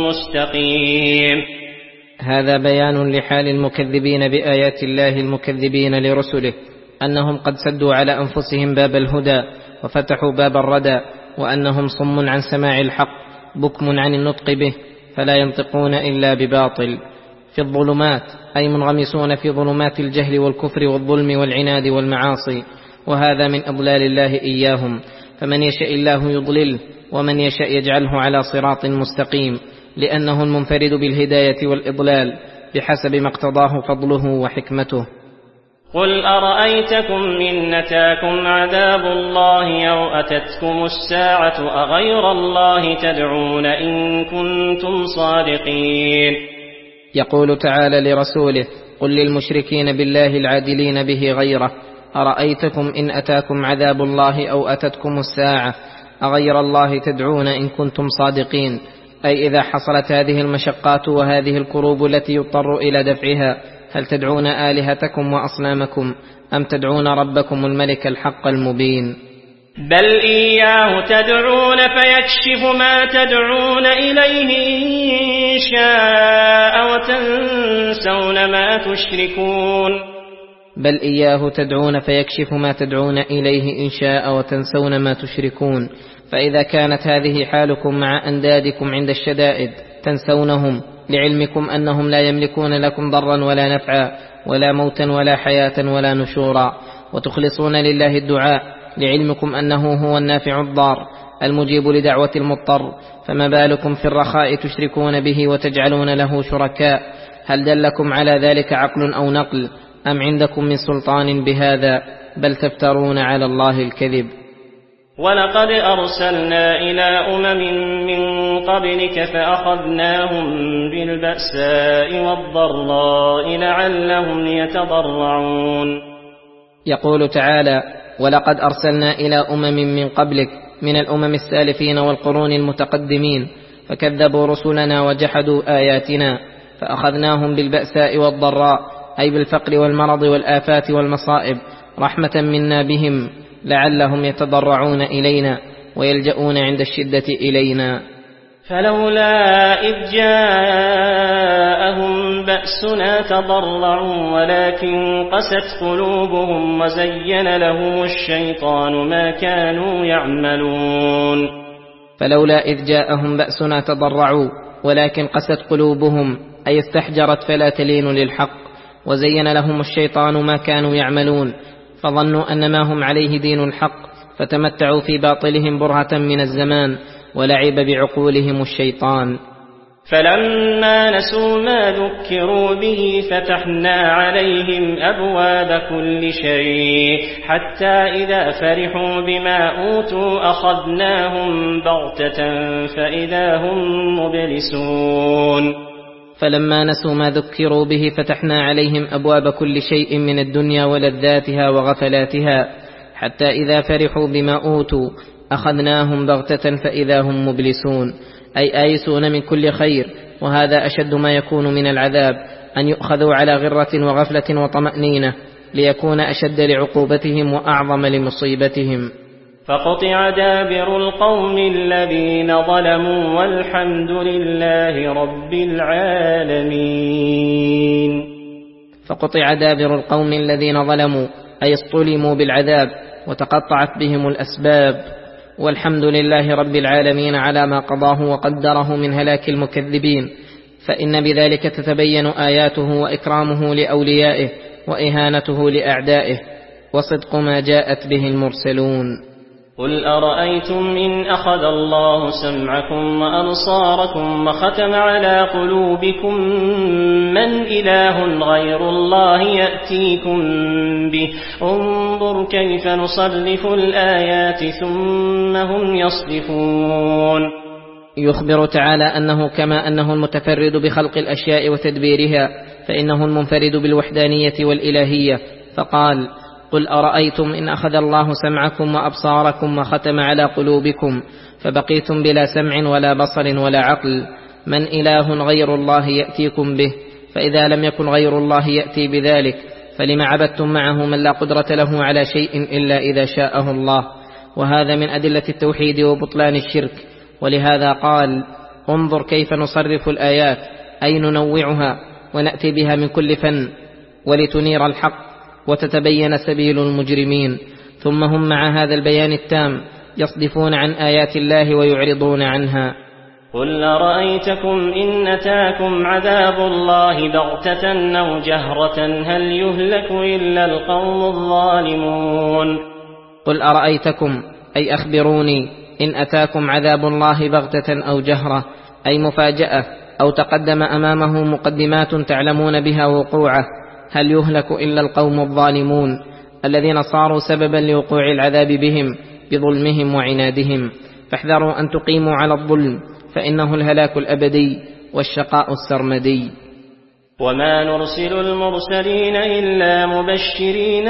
مستقيم. هذا بيان لحال المكذبين بآيات الله المكذبين لرسله، أنهم قد سدوا على أنفسهم باب الهدى وفتحوا باب الردى، وأنهم صم عن سماع الحق بكم عن النطق به، فلا ينطقون إلا بباطل. في الظلمات أي منغمسون في ظلمات الجهل والكفر والظلم والعناد والمعاصي، وهذا من إضلال الله إياهم، فمن يشاء الله يضلله ومن يشاء يجعله على صراط مستقيم، لأنه المنفرد بالهداية والإضلال بحسب ما اقتضاه فضله وحكمته. قل أرأيتكم إن أتاكم عذاب الله أو أتتكم الساعة أغير الله تدعون إن كنتم صادقين. يقول تعالى لرسوله: قل للمشركين بالله العادلين به غيره: أرأيتكم إن أتاكم عذاب الله أو أتتكم الساعة أغير الله تدعون إن كنتم صادقين، أي إذا حصلت هذه المشقات وهذه الكروب التي يضطر إلى دفعها، هل تدعون آلهتكم وأصنامكم أم تدعون ربكم الملك الحق المبين؟ بل إياه تدعون فيكشف ما تدعون إليه إن شاء وتنسون ما تشركون. بل إياه تدعون فيكشف ما تدعون إليه إن شاء وتنسون ما تشركون. فإذا كانت هذه حالكم مع أندادكم عند الشدائد تنسونهم لعلمكم أنهم لا يملكون لكم ضرا ولا نفعا ولا موتا ولا حياة ولا نشورا، وتخلصون لله الدعاء لعلمكم أنه هو النافع الضار المجيب لدعوة المضطر، فما بالكم في الرخاء تشركون به وتجعلون له شركاء؟ هل دلكم على ذلك عقل أو نقل أم عندكم من سلطان بهذا؟ بل تفترون على الله الكذب. ولقد أرسلنا إلى أمم من قبلك فأخذناهم بالبأساء والضراء لعلهم يتضرعون. يقول تعالى: ولقد أرسلنا إلى أمم من قبلك من الأمم السالفين والقرون المتقدمين، فكذبوا رسلنا وجحدوا آياتنا، فأخذناهم بالبأساء والضراء، أي بالفقر والمرض والآفات والمصائب، رحمة منا بهم لعلهم يتضرعون إلينا ويلجؤون عند الشدة إلينا. فلولا إذ جاءهم بأسنا تضرعوا ولكن قست قلوبهم وزين لهم الشيطان ما كانوا يعملون. فلولا إذ جاءهم بأسنا تضرعوا ولكن قست قلوبهم، أي استحجرت فلا تلين للحق، وزين لهم الشيطان ما كانوا يعملون، فظنوا أن ما هم عليه دين الحق، فتمتعوا في باطلهم برهة من الزمان، ولعب بعقولهم الشيطان. فلما نسوا ما ذكروا به فتحنا عليهم أبواب كل شيء حتى إذا فرحوا بما أوتوا أخذناهم بغتة فإذا هم مبلسون فلما نسوا ما ذكروا به فتحنا عليهم أبواب كل شيء من الدنيا ولذاتها وغفلاتها حتى إذا فرحوا بما أوتوا أخذناهم بغتة فإذا هم مبلسون، أي آيسون من كل خير. وهذا أشد ما يكون من العذاب، أن يؤخذوا على غرة وغفلة وطمأنينة ليكون أشد لعقوبتهم وأعظم لمصيبتهم. فقطع دابر القوم الذين ظلموا والحمد لله رب العالمين. فقطع دابر القوم الذين ظلموا، أي اصطلموا بالعذاب وتقطعت بهم الأسباب، والحمد لله رب العالمين على ما قضاه وقدره من هلاك المكذبين، فإن بذلك تتبين آياته وإكرامه لأوليائه وإهانته لأعدائه وصدق ما جاءت به المرسلون. قل أرأيتم إن أخذ الله سمعكم وأبصاركم وختم على قلوبكم من إله غير الله يأتيكم به انظر كيف نصرف الآيات ثم هم يصرفون. يخبر تعالى أنه كما أنه المتفرد بخلق الأشياء وتدبيرها فإنه المنفرد بالوحدانية والإلهية، فقال قل أرأيتم إن أخذ الله سمعكم وأبصاركم وختم على قلوبكم فبقيتم بلا سمع ولا بصر ولا عقل من إله غير الله يأتيكم به، فإذا لم يكن غير الله يأتي بذلك فلما عبدتم معه من لا قدرة له على شيء إلا إذا شاءه الله. وهذا من أدلة التوحيد وبطلان الشرك. ولهذا قال انظر كيف نصرف الآيات، أي ننوعها ونأتي بها من كل فن ولتنير الحق وتتبين سبيل المجرمين. ثم هم مع هذا البيان التام يصدفون عن آيات الله ويعرضون عنها. قل أرأيتكم إن أتاكم عذاب الله بغتة أو جهرة هل يهلك إلا القوم الظالمون. قل أرأيتكم، أي أخبروني، إن أتاكم عذاب الله بغتة أو جهرة، أي مفاجأة أو تقدم أمامه مقدمات تعلمون بها وقوعه، هل يهلك إلا القوم الظالمون الذين صاروا سببا لوقوع العذاب بهم بظلمهم وعنادهم. فاحذروا أن تقيموا على الظلم فإنه الهلاك الأبدي والشقاء السرمدي. وما نرسل المرسلين إلا مبشرين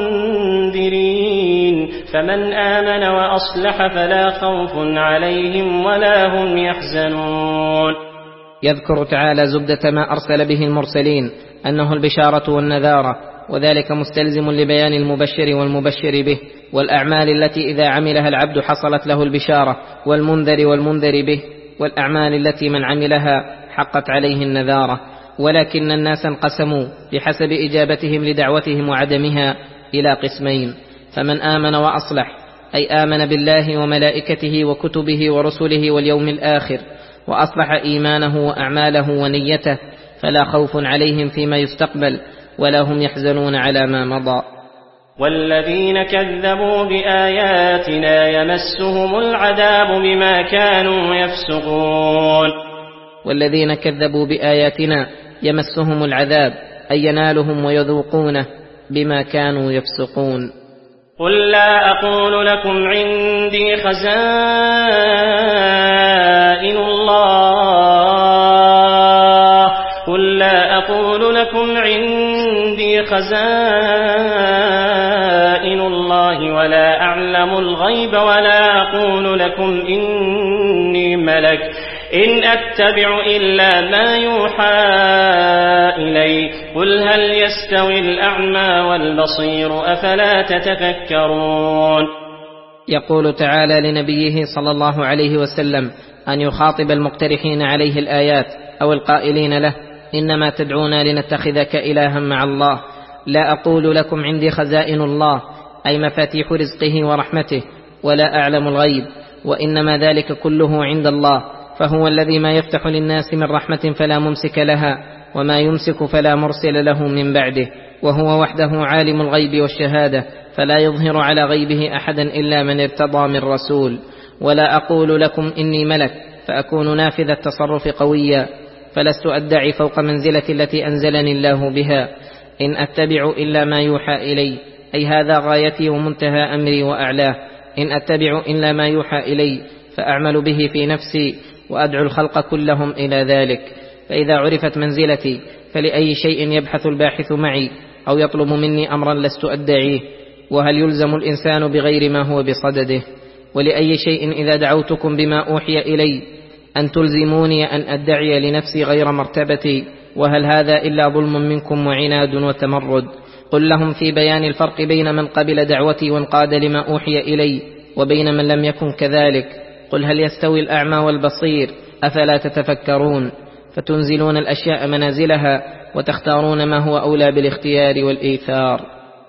ومنذرين فمن آمن وأصلح فلا خوف عليهم ولا هم يحزنون. يذكر تعالى زبدة ما أرسل به المرسلين أنه البشارة والنذارة، وذلك مستلزم لبيان المبشر والمبشر به والأعمال التي إذا عملها العبد حصلت له البشارة، والمنذر والمنذر به والأعمال التي من عملها حقت عليه النذارة. ولكن الناس انقسموا بحسب إجابتهم لدعوتهم وعدمها إلى قسمين: فمن آمن وأصلح، أي آمن بالله وملائكته وكتبه ورسله واليوم الآخر وأصلح إيمانه وأعماله ونيته، فلا خوف عليهم فيما يستقبل ولا هم يحزنون على ما مضى. والذين كذبوا بآياتنا يمسهم العذاب بما كانوا يفسقون. والذين كذبوا بآياتنا يمسهم العذاب، أي ينالهم ويذوقونه بما كانوا يفسقون. قل لا أقول لكم عندي خزائن الله قل لا أقول لكم عندي خزائن الله ولا أعلم الغيب ولا أقول لكم إني ملك إن أتبع إلا ما يوحى إلي قل هل يستوي الأعمى والبصير أفلا تتفكرون. يقول تعالى لنبيه صلى الله عليه وسلم أن يخاطب المقترحين عليه الآيات أو القائلين له: إنما تدعونا لنتخذك إلها مع الله. لا أقول لكم عندي خزائن الله، أي مفاتيح رزقه ورحمته، ولا أعلم الغيب، وإنما ذلك كله عند الله، فهو الذي ما يفتح للناس من رحمة فلا ممسك لها وما يمسك فلا مرسل له من بعده، وهو وحده عالم الغيب والشهادة فلا يظهر على غيبه أحدا إلا من ارتضى من رسول. ولا أقول لكم إني ملك، فأكون نافذ التصرف قويا، فلست أدعي فوق منزلة التي أنزلني الله بها. إن أتبع إلا ما يوحى إلي، أي هذا غايتي ومنتهى أمري وأعلاه. إن أتبع إلا ما يوحى إلي فأعمل به في نفسي وأدعو الخلق كلهم إلى ذلك. فإذا عرفت منزلتي فلأي شيء يبحث الباحث معي أو يطلب مني أمرا لست أدعيه؟ وهل يلزم الإنسان بغير ما هو بصدده؟ ولأي شيء إذا دعوتكم بما أوحي إلي أن تلزموني أن أدعي لنفسي غير مرتبتي؟ وهل هذا إلا ظلم منكم وعناد وتمرد؟ قل لهم في بيان الفرق بين من قبل دعوتي وانقاد لما أوحي إلي وبين من لم يكن كذلك. قل هل يستوي الأعمى والبصير؟ أفلا تتفكرون؟ فتنزلون الأشياء منازلها وتختارون ما هو أولى بالاختيار والإيثار.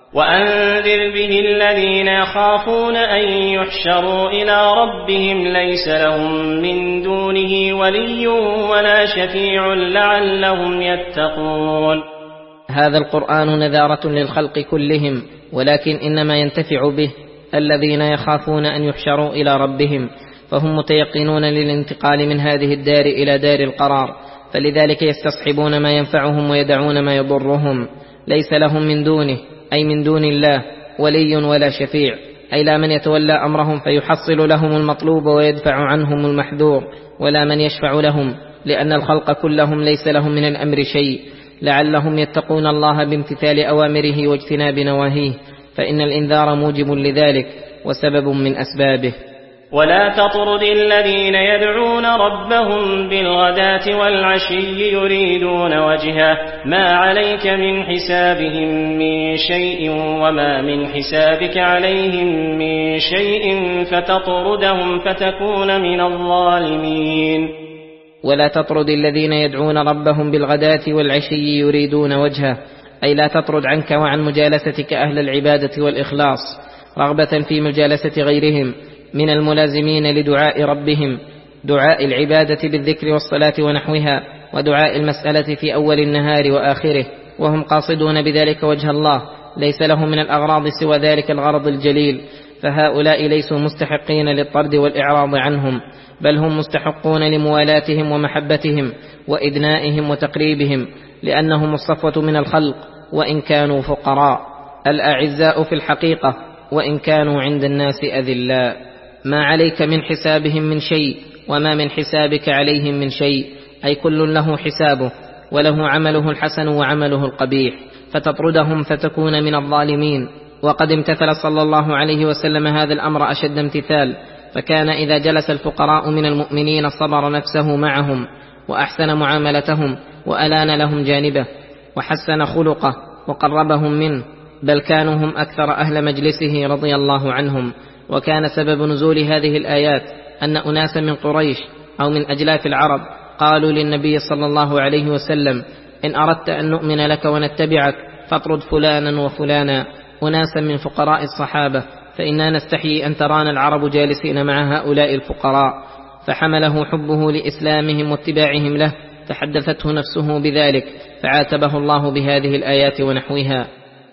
وأنذر به الذين يخافون أن يحشروا إلى ربهم ليس لهم من دونه ولي ولا شفيع لعلهم يتقون. هذا القرآن نذارة للخلق كلهم، ولكن إنما ينتفع به الذين يخافون أن يحشروا إلى ربهم، فهم متيقنون للانتقال من هذه الدار إلى دار القرار، فلذلك يستصحبون ما ينفعهم ويدعون ما يضرهم. ليس لهم من دونه أي من دون الله ولي ولا شفيع، أي لا من يتولى أمرهم فيحصل لهم المطلوب ويدفع عنهم المحذور، ولا من يشفع لهم، لأن الخلق كلهم ليس لهم من الأمر شيء، لعلهم يتقون الله بامتثال أوامره واجتناب نواهيه، فإن الإنذار موجب لذلك وسبب من أسبابه. ولا تطرد الذين يدعون ربهم بالغداة والعشي يريدون وجهه ما عليك من حسابهم من شيء وما من حسابك عليهم من شيء فتطردهم فتكون من الظالمين. ولا تطرد الذين يدعون ربهم بالغداة والعشي يريدون وجهه، أي لا تطرد عنك وعن مجالستك أهل العبادة والإخلاص رغبة في مجالسة غيرهم من الملازمين لدعاء ربهم، دعاء العبادة بالذكر والصلاة ونحوها، ودعاء المسألة في أول النهار وآخره، وهم قاصدون بذلك وجه الله، ليس لهم من الأغراض سوى ذلك الغرض الجليل، فهؤلاء ليسوا مستحقين للطرد والإعراض عنهم، بل هم مستحقون لموالاتهم ومحبتهم وإدنائهم وتقريبهم، لأنهم الصفوة من الخلق وإن كانوا فقراء، الأعزاء في الحقيقة وإن كانوا عند الناس أذلاء. ما عليك من حسابهم من شيء وما من حسابك عليهم من شيء، أي كل له حسابه وله عمله الحسن وعمله القبيح، فتطردهم فتكون من الظالمين. وقد امتثل صلى الله عليه وسلم هذا الأمر أشد امتثال، فكان إذا جلس الفقراء من المؤمنين صبر نفسه معهم وأحسن معاملتهم وألان لهم جانبه وحسن خلقه وقربهم منه، بل كانوا هم أكثر أهل مجلسه رضي الله عنهم. وكان سبب نزول هذه الآيات أن أناسا من قريش أو من أجلاف العرب قالوا للنبي صلى الله عليه وسلم: إن أردت أن نؤمن لك ونتبعك فاطرد فلانا وفلانا، أناسا من فقراء الصحابة، فإنا نستحيي أن ترانا العرب جالسين مع هؤلاء الفقراء. فحمله حبه لإسلامهم واتباعهم له، فحدثته نفسه بذلك، فعاتبه الله بهذه الآيات ونحوها.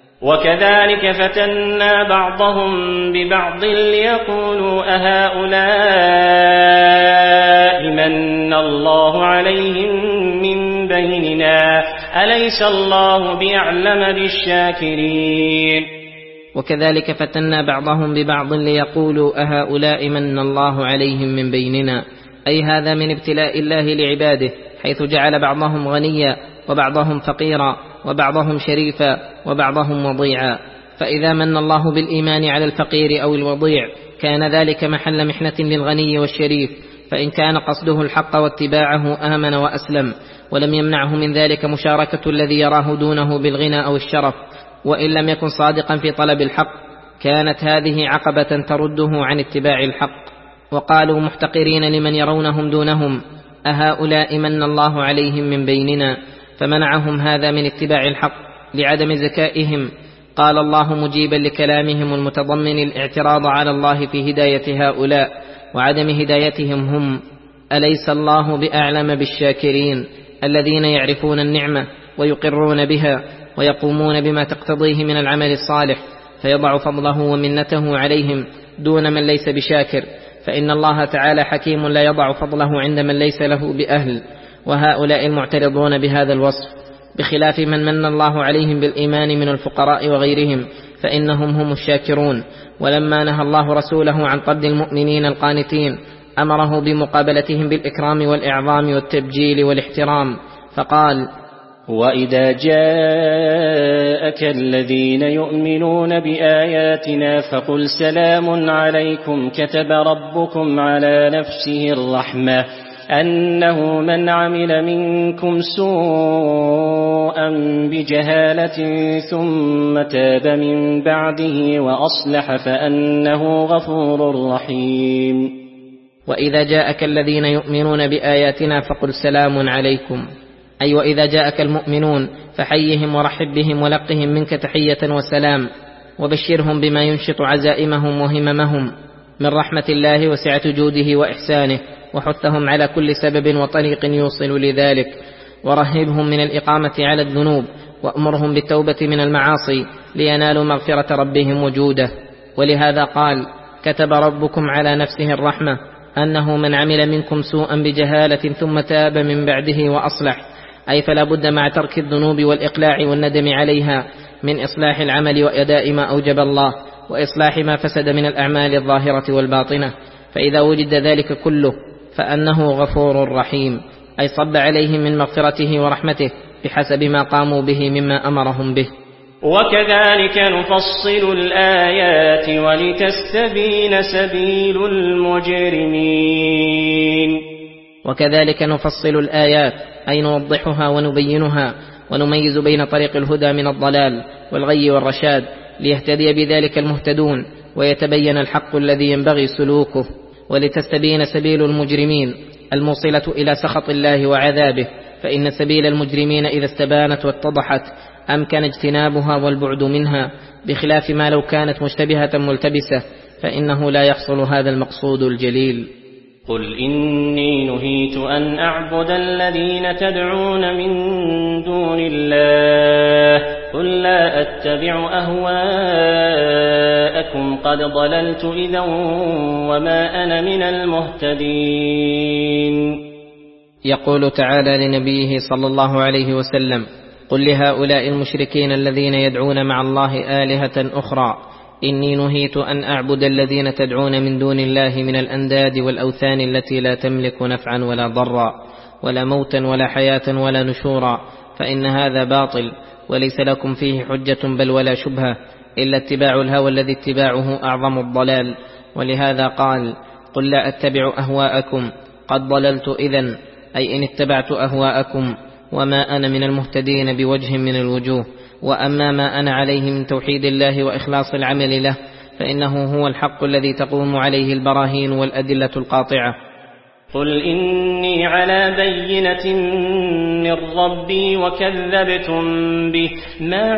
وكذلك فتنا بعضهم ببعض ليقولوا أهؤلاء من الله عليهم من بيننا أليس الله بأعلم بالشاكرين. وكذلك فتنا بعضهم ببعض ليقولوا أهؤلاء من الله عليهم من بيننا، أي هذا من ابتلاء الله لعباده، حيث جعل بعضهم غنيا وبعضهم فقيرا وبعضهم شريفا وبعضهم وضيعا. فإذا من الله بالإيمان على الفقير أو الوضيع كان ذلك محل محنة للغني والشريف، فإن كان قصده الحق واتباعه آمن وأسلم، ولم يمنعه من ذلك مشاركة الذي يراه دونه بالغنى أو الشرف، وإن لم يكن صادقا في طلب الحق كانت هذه عقبة ترده عن اتباع الحق. وقالوا محتقرين لمن يرونهم دونهم: أهؤلاء من الله عليهم من بيننا، فمنعهم هذا من اتباع الحق لعدم ذكائهم. قال الله مجيبا لكلامهم المتضمن الاعتراض على الله في هداية هؤلاء وعدم هدايتهم هم: أليس الله بأعلم بالشاكرين، الذين يعرفون النعمة ويقرون بها ويقومون بما تقتضيه من العمل الصالح، فيضع فضله ومنته عليهم دون من ليس بشاكر، فإن الله تعالى حكيم لا يضع فضله عند من ليس له بأهل، وهؤلاء المعترضون بهذا الوصف، بخلاف من من الله عليهم بالإيمان من الفقراء وغيرهم فإنهم هم الشاكرون. ولما نهى الله رسوله عن طرد المؤمنين القانتين أمره بمقابلتهم بالإكرام والإعظام والتبجيل والاحترام، فقال: وإذا جاءك الذين يؤمنون بآياتنا فقل سلام عليكم كتب ربكم على نفسه الرحمة أنه من عمل منكم سوءا بجهالة ثم تاب من بعده وأصلح فأنه غفور رحيم. وإذا جاءك الذين يؤمنون بآياتنا فقل سلام عليكم، أي وإذا جاءك المؤمنون فحيهم ورحب بهم ولقهم منك تحية وسلام، وبشرهم بما ينشط عزائمهم وهممهم من رحمة الله وسعة جوده وإحسانه، وحثهم على كل سبب وطريق يوصل لذلك، ورهبهم من الإقامة على الذنوب، وأمرهم بالتوبة من المعاصي لينالوا مغفرة ربهم وجوده. ولهذا قال: كتب ربكم على نفسه الرحمة أنه من عمل منكم سوءا بجهالة ثم تاب من بعده وأصلح، أي فلا بد مع ترك الذنوب والإقلاع والندم عليها من إصلاح العمل وأداء ما أوجب الله، وإصلاح ما فسد من الأعمال الظاهرة والباطنة. فإذا وجد ذلك كله فأنه غفور رحيم، أي صب عليهم من مغفرته ورحمته بحسب ما قاموا به مما أمرهم به. وكذلك نفصل الآيات ولتستبين سبيل المجرمين. وكذلك نفصل الآيات، أي نوضحها ونبينها ونميز بين طريق الهدى من الضلال والغي والرشاد، ليهتدي بذلك المهتدون ويتبين الحق الذي ينبغي سلوكه، ولتستبين سبيل المجرمين الموصلة إلى سخط الله وعذابه. فإن سبيل المجرمين إذا استبانت واتضحت أمكن اجتنابها والبعد منها، بخلاف ما لو كانت مشتبهة ملتبسة فإنه لا يحصل هذا المقصود الجليل. قل إني نهيت أن أعبد الذين تدعون من دون الله قل لا أتبع أهواءكم قد ضللت إذا وما أنا من المهتدين. يقول تعالى لنبيه صلى الله عليه وسلم: قل لهؤلاء المشركين الذين يدعون مع الله آلهة أخرى إني نهيت أن أعبد الذين تدعون من دون الله من الأنداد والأوثان التي لا تملك نفعا ولا ضرا ولا موتا ولا حياة ولا نشورا، فإن هذا باطل وليس لكم فيه حجة بل ولا شبهة، إلا اتباع الهوى الذي اتباعه أعظم الضلال. ولهذا قال: قل لا أتبع أهواءكم قد ضللت إذن، أي إن اتبعت أهواءكم، وما أنا من المهتدين بوجه من الوجوه. وأما ما أنا عليه من توحيد الله وإخلاص العمل له فإنه هو الحق الذي تقوم عليه البراهين والأدلة القاطعة. قل إني على بينة من ربي وكذبتم به، ما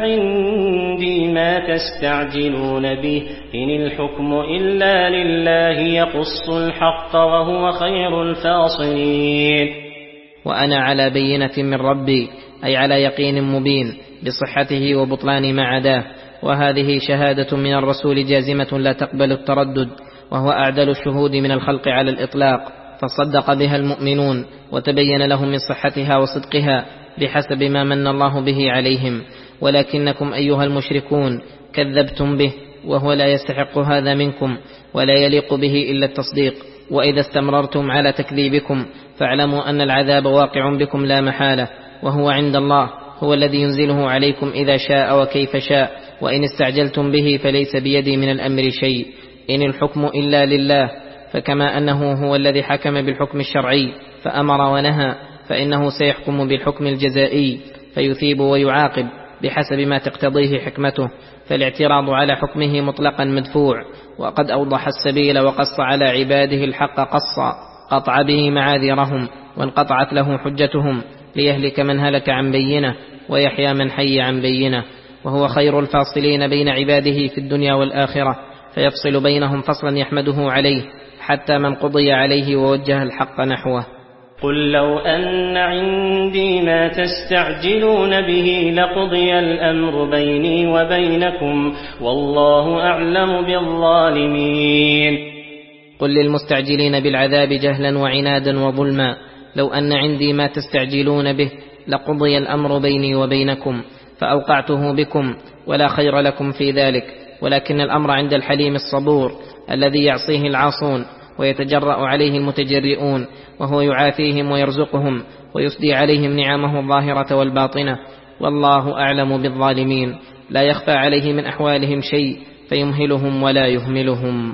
عندي ما تستعجلون به، إن الحكم إلا لله يقص الحق وهو خير الفاصلين. وأنا على بينة من ربي، أي على يقين مبين بصحته وبطلان ما عداه، وهذه شهادة من الرسول جازمة لا تقبل التردد، وهو أعدل الشهود من الخلق على الإطلاق، فصدق بها المؤمنون وتبين لهم من صحتها وصدقها بحسب ما من الله به عليهم. ولكنكم أيها المشركون كذبتم به، وهو لا يستحق هذا منكم ولا يليق به إلا التصديق. وإذا استمررتم على تكذيبكم فاعلموا أن العذاب واقع بكم لا محالة، وهو عند الله هو الذي ينزله عليكم إذا شاء وكيف شاء. وإن استعجلتم به فليس بيدي من الأمر شيء، إن الحكم إلا لله. فكما أنه هو الذي حكم بالحكم الشرعي فأمر ونهى، فإنه سيحكم بالحكم الجزائي فيثيب ويعاقب بحسب ما تقتضيه حكمته. فالاعتراض على حكمه مطلقا مدفوع، وقد أوضح السبيل وقص على عباده الحق قصا، قطع به معاذيرهم وانقطعت له حجتهم، ليهلك من هلك عن بينه ويحيى من حي عن بينه. وهو خير الفاصلين بين عباده في الدنيا والآخرة، فيفصل بينهم فصلا يحمده عليه حتى من قضي عليه ووجه الحق نحوه. قل لو أن عندي ما تستعجلون به لقضي الأمر بيني وبينكم والله أعلم بالظالمين. قل للمستعجلين بالعذاب جهلا وعنادا وظلما لو أن عندي ما تستعجلون به لقضي الأمر بيني وبينكم فأوقعته بكم ولا خير لكم في ذلك، ولكن الأمر عند الحليم الصبور الذي يعصيه العاصون ويتجرأ عليه المتجرئون، وهو يعافيهم ويرزقهم ويسدي عليهم نعمه الظاهرة والباطنة، والله أعلم بالظالمين، لا يخفى عليه من أحوالهم شيء فيمهلهم ولا يهملهم.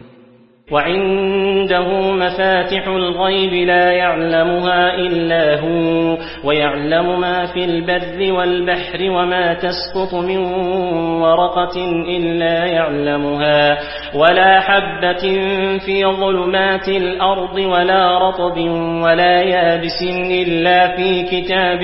وعنده مفاتح الغيب لا يعلمها إلا هو، ويعلم ما في البر والبحر، وما تسقط من ورقة إلا يعلمها، ولا حبة في ظلمات الأرض، ولا رطب ولا يابس إلا في كتاب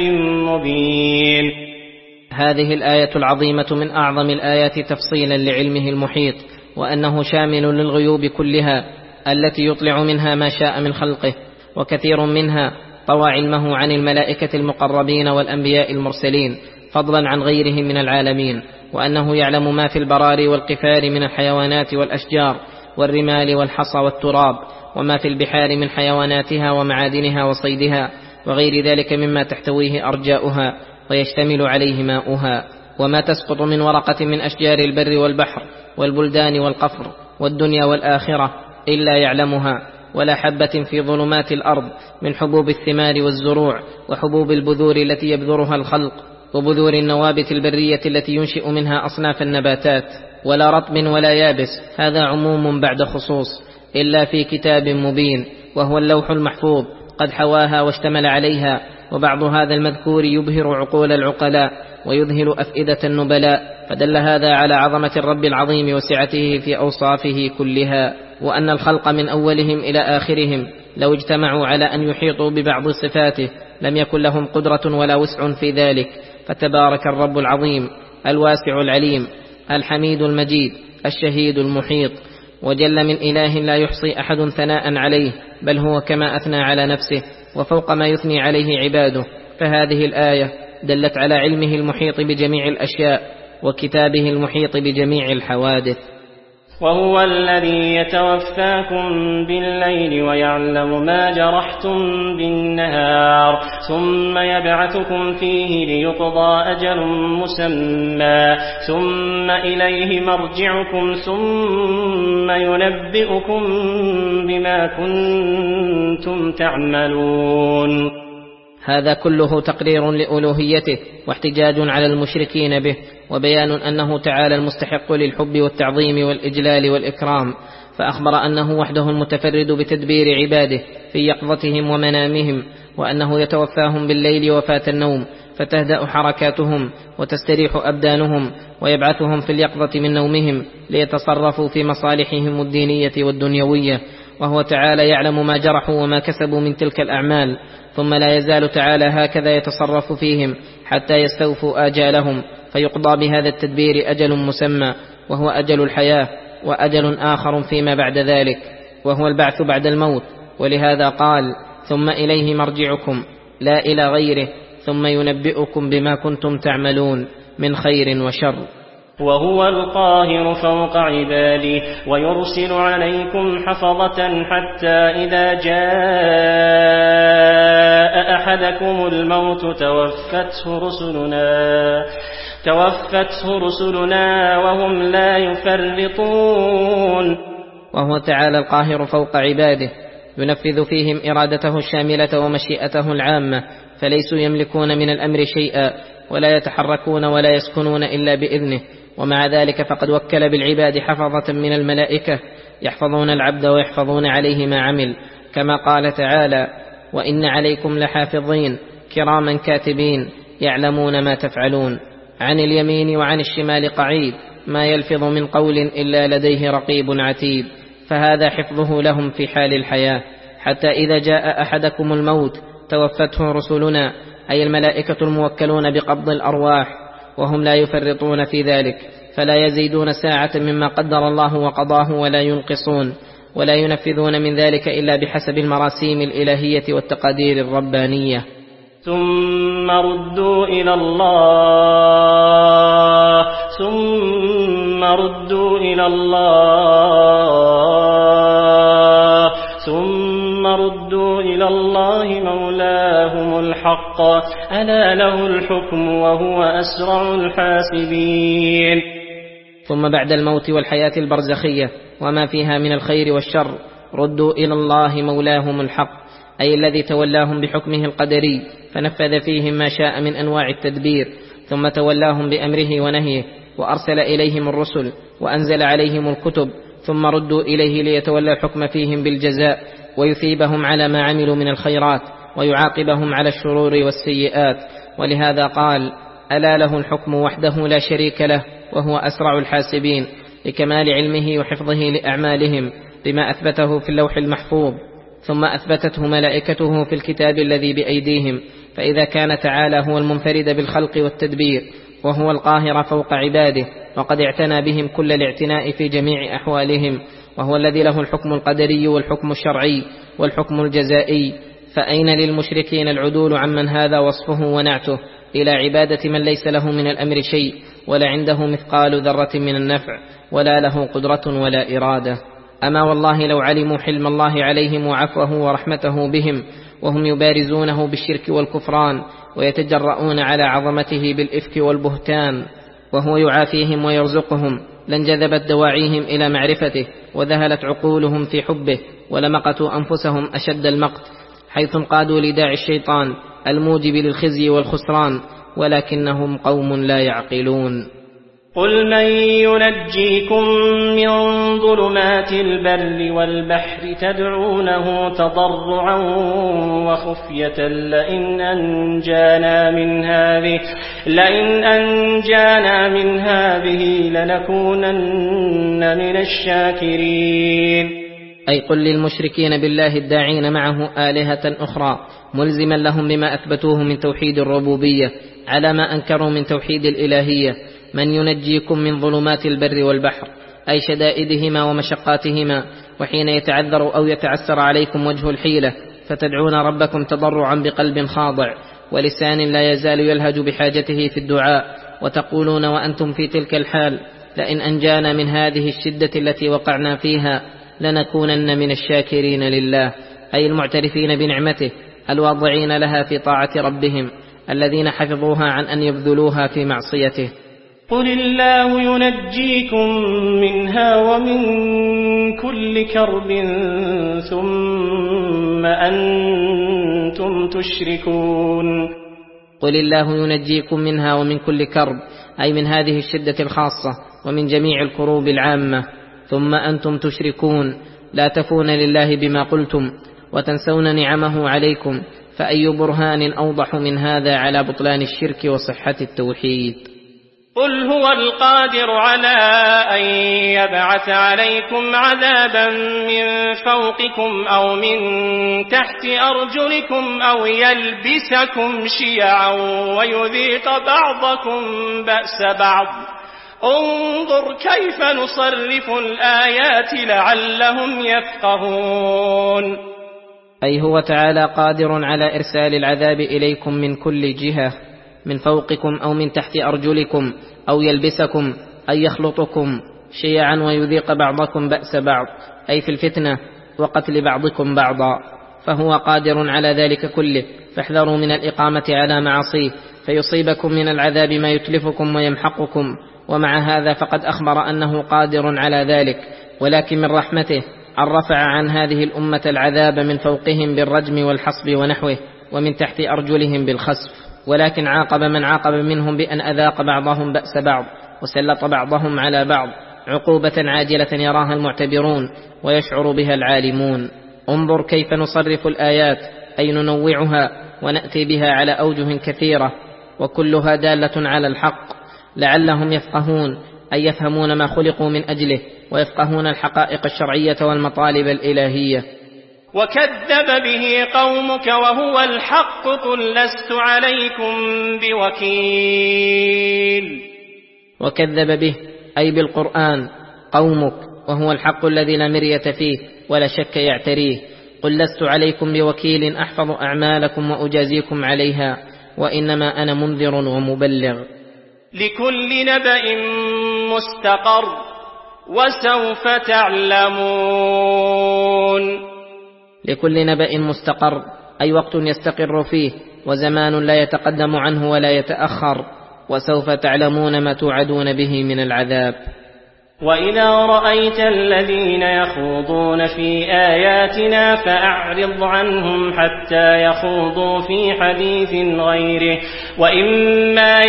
مبين. هذه الآية العظيمة من أعظم الآيات تفصيلا لعلمه المحيط، وأنه شامل للغيوب كلها التي يطلع منها ما شاء من خلقه، وكثير منها طوى علمه عن الملائكة المقربين والأنبياء المرسلين فضلا عن غيرهم من العالمين، وأنه يعلم ما في البراري والقفار من الحيوانات والأشجار والرمال والحصى والتراب، وما في البحار من حيواناتها ومعادنها وصيدها وغير ذلك مما تحتويه أرجاؤها ويشتمل عليه ماؤها، وما تسقط من ورقة من أشجار البر والبحر والبلدان والقفر والدنيا والآخرة إلا يعلمها، ولا حبة في ظلمات الأرض من حبوب الثمار والزروع وحبوب البذور التي يبذرها الخلق، وبذور النوابت البرية التي ينشئ منها أصناف النباتات، ولا رطب ولا يابس، هذا عموم بعد خصوص، إلا في كتاب مبين وهو اللوح المحفوظ قد حواها واشتمل عليها. وبعض هذا المذكور يبهر عقول العقلاء ويذهل أفئدة النبلاء، فدل هذا على عظمة الرب العظيم وسعته في أوصافه كلها، وأن الخلق من أولهم إلى آخرهم لو اجتمعوا على أن يحيطوا ببعض صفاته لم يكن لهم قدرة ولا وسع في ذلك. فتبارك الرب العظيم الواسع العليم الحميد المجيد الشهيد المحيط، وجل من إله لا يحصي أحد ثناء عليه، بل هو كما أثنى على نفسه وفوق ما يثني عليه عباده. فهذه الآية دلت على علمه المحيط بجميع الأشياء وكتابه المحيط بجميع الحوادث. وهو الذي يتوفاكم بالليل ويعلم ما جرحتم بالنهار، ثم يبعثكم فيه ليقضى أجل مسمى، ثم إليه مرجعكم ثم ينبئكم بما كنتم تعملون. هذا كله تقرير لألوهيته واحتجاج على المشركين به، وبيان أنه تعالى المستحق للحب والتعظيم والإجلال والإكرام، فأخبر أنه وحده المتفرد بتدبير عباده في يقظتهم ومنامهم، وأنه يتوفاهم بالليل وفاة النوم فتهدأ حركاتهم وتستريح أبدانهم، ويبعثهم في اليقظة من نومهم ليتصرفوا في مصالحهم الدينية والدنيوية، وهو تعالى يعلم ما جرحوا وما كسبوا من تلك الأعمال، ثم لا يزال تعالى هكذا يتصرف فيهم حتى يستوفوا آجالهم، فيقضى بهذا التدبير أجل مسمى وهو أجل الحياة، وأجل آخر فيما بعد ذلك وهو البعث بعد الموت. ولهذا قال ثم إليه مرجعكم لا إلى غيره، ثم ينبئكم بما كنتم تعملون من خير وشر. وهو القاهر فوق عباده ويرسل عليكم حفظة حتى إذا جاء أحدكم الموت توفته رسلنا توفته رسلنا وهم لا يفرطون. وهو تعالى القاهر فوق عباده ينفذ فيهم إرادته الشاملة ومشيئته العامة، فليسوا يملكون من الأمر شيئا ولا يتحركون ولا يسكنون إلا بإذنه، ومع ذلك فقد وكل بالعباد حفظة من الملائكة يحفظون العبد ويحفظون عليه ما عمل، كما قال تعالى وإن عليكم لحافظين كراما كاتبين يعلمون ما تفعلون. عن اليمين وعن الشمال قعيد ما يلفظ من قول إلا لديه رقيب عتيد، فهذا حفظه لهم في حال الحياة، حتى إذا جاء أحدكم الموت توفته رسلنا، أي الملائكة الموكلون بقبض الأرواح، وهم لا يفرطون في ذلك، فلا يزيدون ساعة مما قدر الله وقضاه ولا ينقصون، ولا ينفذون من ذلك إلا بحسب المراسيم الإلهية والتقادير الربانية. ثم ردوا إلى الله ثم ردوا إلى الله ردوا إلى الله مولاهم الحق ألا له الحكم وهو أسرع الحاسبين. ثم بعد الموت والحياة البرزخية وما فيها من الخير والشر ردوا إلى الله مولاهم الحق، أي الذي تولاهم بحكمه القدري فنفذ فيهم ما شاء من أنواع التدبير، ثم تولاهم بأمره ونهيه وأرسل إليهم الرسل وأنزل عليهم الكتب، ثم ردوا إليه ليتولى الحكم فيهم بالجزاء ويثيبهم على ما عملوا من الخيرات ويعاقبهم على الشرور والسيئات. ولهذا قال ألا له الحكم وحده لا شريك له وهو أسرع الحاسبين، لكمال علمه وحفظه لأعمالهم بما أثبته في اللوح المحفوظ، ثم أثبتته ملائكته في الكتاب الذي بأيديهم. فإذا كان تعالى هو المنفرد بالخلق والتدبير وهو القاهر فوق عباده وقد اعتنى بهم كل الاعتناء في جميع أحوالهم، وهو الذي له الحكم القدري والحكم الشرعي والحكم الجزائي، فأين للمشركين العدول عمن هذا وصفه ونعته إلى عبادة من ليس له من الأمر شيء ولا عنده مثقال ذرة من النفع ولا له قدرة ولا إرادة؟ أما والله لو علموا حلم الله عليهم وعفوه ورحمته بهم وهم يبارزونه بالشرك والكفران ويتجرؤون على عظمته بالإفك والبهتان وهو يعافيهم ويرزقهم، لانجذبت دواعيهم إلى معرفته وذهلت عقولهم في حبه ولمقتوا أنفسهم أشد المقت، حيث انقادوا لداعي الشيطان الموجب للخزي والخسران، ولكنهم قوم لا يعقلون. قل من ينجيكم من ظلمات البر والبحر تدعونه تضرعا وخفية لئن أنجانا من هذه لئن أنجانا من هذه لنكونن من الشاكرين. أي قل للمشركين بالله الداعين معه آلهة أخرى ملزما لهم بما أثبتوه من توحيد الربوبية على ما أنكروا من توحيد الإلهية، من ينجيكم من ظلمات البر والبحر أي شدائدهما ومشقاتهما، وحين يتعذر أو يتعسر عليكم وجه الحيلة فتدعون ربكم تضرعا بقلب خاضع ولسان لا يزال يلهج بحاجته في الدعاء، وتقولون وأنتم في تلك الحال لئن أنجانا من هذه الشدة التي وقعنا فيها لنكونن من الشاكرين لله، أي المعترفين بنعمته الواضعين لها في طاعة ربهم الذين حفظوها عن أن يبذلوها في معصيته. قل الله ينجيكم منها ومن كل كرب ثم أنتم تشركون. قل الله ينجيكم منها ومن كل كرب أي من هذه الشدة الخاصة ومن جميع الكروب العامة، ثم أنتم تشركون لا تفون لله بما قلتم وتنسون نعمه عليكم، فأي برهان أوضح من هذا على بطلان الشرك وصحة التوحيد. قل هو القادر على أن يبعث عليكم عذابا من فوقكم أو من تحت أرجلكم أو يلبسكم شيعا ويذيق بعضكم بأس بعض، انظر كيف نصرف الآيات لعلهم يفقهون. أي هو تعالى قادر على إرسال العذاب إليكم من كل جهة، من فوقكم أو من تحت أرجلكم، أو يلبسكم أي يخلطكم شيعا ويذيق بعضكم بأس بعض، أي في الفتنة وقتل بعضكم بعضا، فهو قادر على ذلك كله، فاحذروا من الإقامة على معصيه فيصيبكم من العذاب ما يتلفكم ويمحقكم. ومع هذا فقد أخبر أنه قادر على ذلك، ولكن من رحمته أن رفع عن هذه الأمة العذاب من فوقهم بالرجم والحصب ونحوه، ومن تحت أرجلهم بالخسف، ولكن عاقب من عاقب منهم بأن أذاق بعضهم بأس بعض وسلط بعضهم على بعض عقوبة عاجلة يراها المعتبرون ويشعر بها العالمون. انظر كيف نصرف الآيات أي ننوعها ونأتي بها على أوجه كثيرة وكلها دالة على الحق لعلهم يفقهون، أي يفهمون ما خلقوا من أجله ويفقهون الحقائق الشرعية والمطالب الإلهية. وكذب به قومك وهو الحق قل لست عليكم بوكيل. وكذب به أي بالقرآن قومك وهو الحق الذي لا مرية فيه ولا شك يعتريه، قل لست عليكم بوكيل أحفظ أعمالكم وأجازيكم عليها، وإنما أنا منذر ومبلغ. لكل نبأ مستقر وسوف تعلمون. لكل نبأ مستقر، أي وقت يستقر فيه، وزمان لا يتقدم عنه ولا يتأخر، وسوف تعلمون ما توعدون به من العذاب. وإذا رأيت الذين يخوضون في آياتنا فأعرض عنهم حتى يخوضوا في حديث غيره، وإما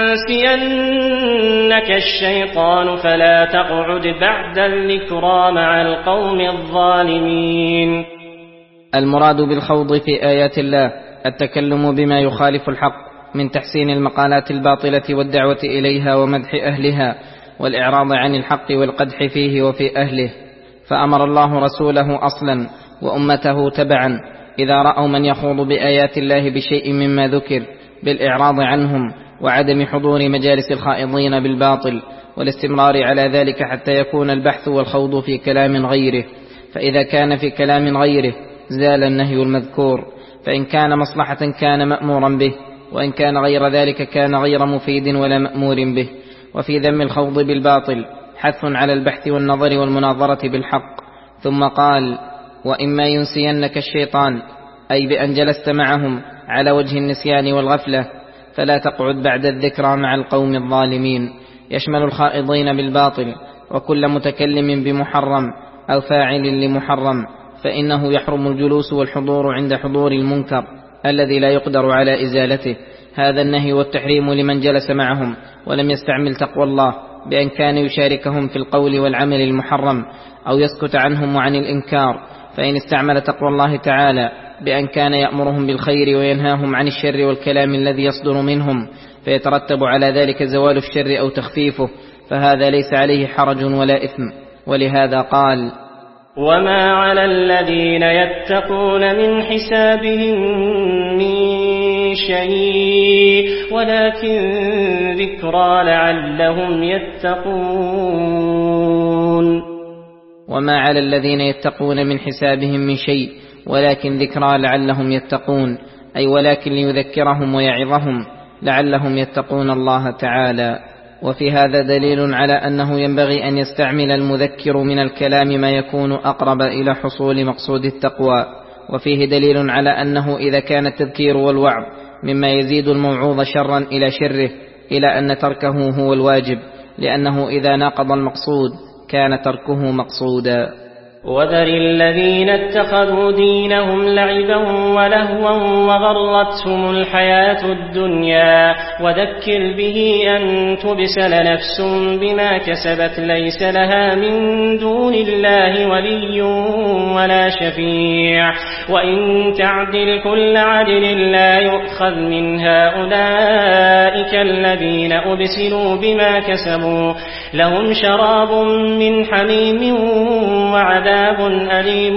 ينسينك الشيطان فلا تقعد بعد الذكرى مع القوم الظالمين. المراد بالخوض في آيات الله التكلم بما يخالف الحق من تحسين المقالات الباطلة والدعوة إليها ومدح أهلها، والإعراض عن الحق والقدح فيه وفي أهله. فأمر الله رسوله أصلا وأمته تبعا إذا رأوا من يخوض بآيات الله بشيء مما ذكر بالإعراض عنهم وعدم حضور مجالس الخائضين بالباطل، والاستمرار على ذلك حتى يكون البحث والخوض في كلام غيره. فإذا كان في كلام غيره زال النهي المذكور، فإن كان مصلحة كان مأمورا به، وإن كان غير ذلك كان غير مفيد ولا مأمور به. وفي ذم الخوض بالباطل حث على البحث والنظر والمناظرة بالحق. ثم قال: وإما ينسينك الشيطان، أي بأن جلست معهم على وجه النسيان والغفلة فلا تقعد بعد الذكرى مع القوم الظالمين، يشمل الخائضين بالباطل وكل متكلم بمحرم أو فاعل لمحرم، فإنه يحرم الجلوس والحضور عند حضور المنكر الذي لا يقدر على إزالته. هذا النهي والتحريم لمن جلس معهم ولم يستعمل تقوى الله بأن كان يشاركهم في القول والعمل المحرم أو يسكت عنهم وعن الإنكار. فإن استعمل تقوى الله تعالى بأن كان يأمرهم بالخير وينهاهم عن الشر والكلام الذي يصدر منهم فيترتب على ذلك زوال الشر أو تخفيفه، فهذا ليس عليه حرج ولا إثم. ولهذا قال: وما على الذين يتقون من حسابهم من شيء ولكن ذكرى لعلهم يتقون. وما على الذين يتقون من حسابهم من شيء ولكن ذكرى لعلهم يتقون، أي ولكن ليذكرهم ويعظهم لعلهم يتقون الله تعالى. وفي هذا دليل على أنه ينبغي أن يستعمل المذكر من الكلام ما يكون أقرب إلى حصول مقصود التقوى. وفيه دليل على أنه إذا كان التذكير والوعظ مما يزيد الموعوظ شرا إلى شره إلى أن تركه هو الواجب، لأنه إذا ناقض المقصود كان تركه مقصودا. وذر الذين اتخذوا دينهم لعبا ولهوا وغرتهم الحياة الدنيا وذكر به أن تبسل نفس بما كسبت ليس لها من دون الله ولي ولا شفيع، وإن تعدل كل عدل لا يؤخذ منها. أولئك الذين أبسلوا بما كسبوا لهم شراب من حميم وعذاب عذاب أليم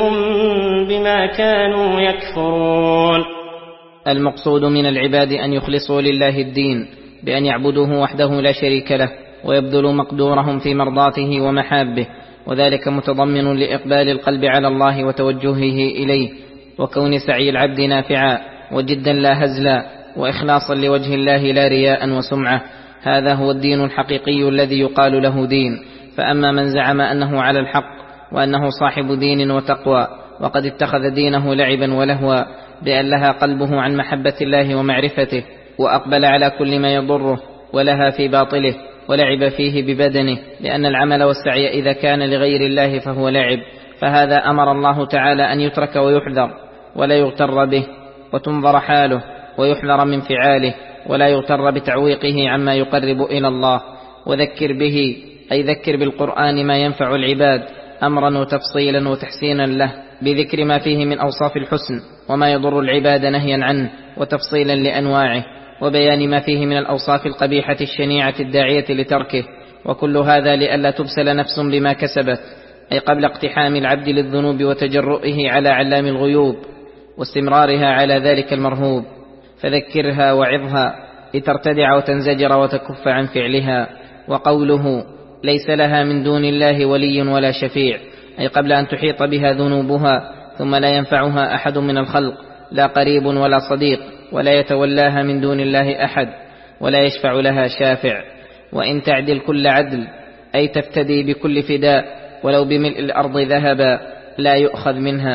بما كانوا يكفرون. المقصود من العباد أن يخلصوا لله الدين بأن يعبدوه وحده لا شريك له، ويبذلوا مقدورهم في مرضاته ومحابه، وذلك متضمن لإقبال القلب على الله وتوجهه إليه، وكون سعي العبد نافعا وجدا لا هزلا، وإخلاصا لوجه الله لا رياء وسمعة. هذا هو الدين الحقيقي الذي يقال له دين. فأما من زعم أنه على الحق وأنه صاحب دين وتقوى وقد اتخذ دينه لعبا ولهوا بأن لها قلبه عن محبة الله ومعرفته، وأقبل على كل ما يضره ولها في باطله ولعب فيه ببدنه، لأن العمل والسعي إذا كان لغير الله فهو لعب، فهذا أمر الله تعالى أن يترك ويحذر ولا يغتر به، وتنظر حاله ويحذر من فعاله ولا يغتر بتعويقه عما يقرب إلى الله. وذكر به أي ذكر بالقرآن ما ينفع العباد أمرا وتفصيلا وتحسينا له، بذكر ما فيه من أوصاف الحسن وما يضر العباد نهيا عنه وتفصيلا لأنواعه، وبيان ما فيه من الأوصاف القبيحة الشنيعة الداعية لتركه. وكل هذا لئلا تبسل نفس بما كسبت، أي قبل اقتحام العبد للذنوب وتجرؤه على علام الغيوب واستمرارها على ذلك المرهوب. فذكرها وعظها لترتدع وتنزجر وتكف عن فعلها. وقوله ليس لها من دون الله ولي ولا شفيع، أي قبل أن تحيط بها ذنوبها ثم لا ينفعها أحد من الخلق، لا قريب ولا صديق، ولا يتولاها من دون الله أحد، ولا يشفع لها شافع. وإن تعدل كل عدل، أي تفتدي بكل فداء ولو بملء الأرض ذهبا، لا يؤخذ منها،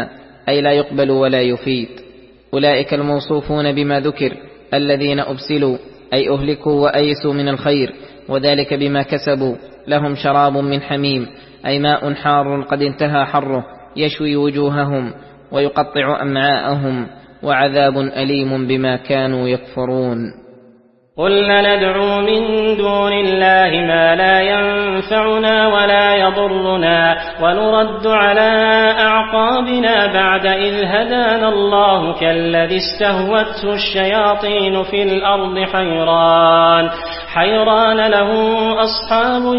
أي لا يقبل ولا يفيد. أولئك الموصوفون بما ذكر الذين أبسلوا أي أهلكوا وأيسوا من الخير، وذلك بما كسبوا. لهم شراب من حميم أي ماء حار قد انتهى حره يشوي وجوههم ويقطع أمعاءهم، وعذاب أليم بما كانوا يكفرون. قل ندعو من دون الله ما لا ينفعنا ولا يضرنا ونرد على أعقابنا بعد إذ هدانا الله كالذي استهوته الشياطين في الأرض حيران حيران له أصحاب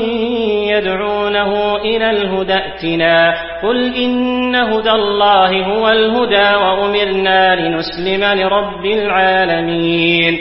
يدعونه إلى الهدى ائتنا قل إن هدى الله هو الهدى وأمرنا لنسلم لرب العالمين.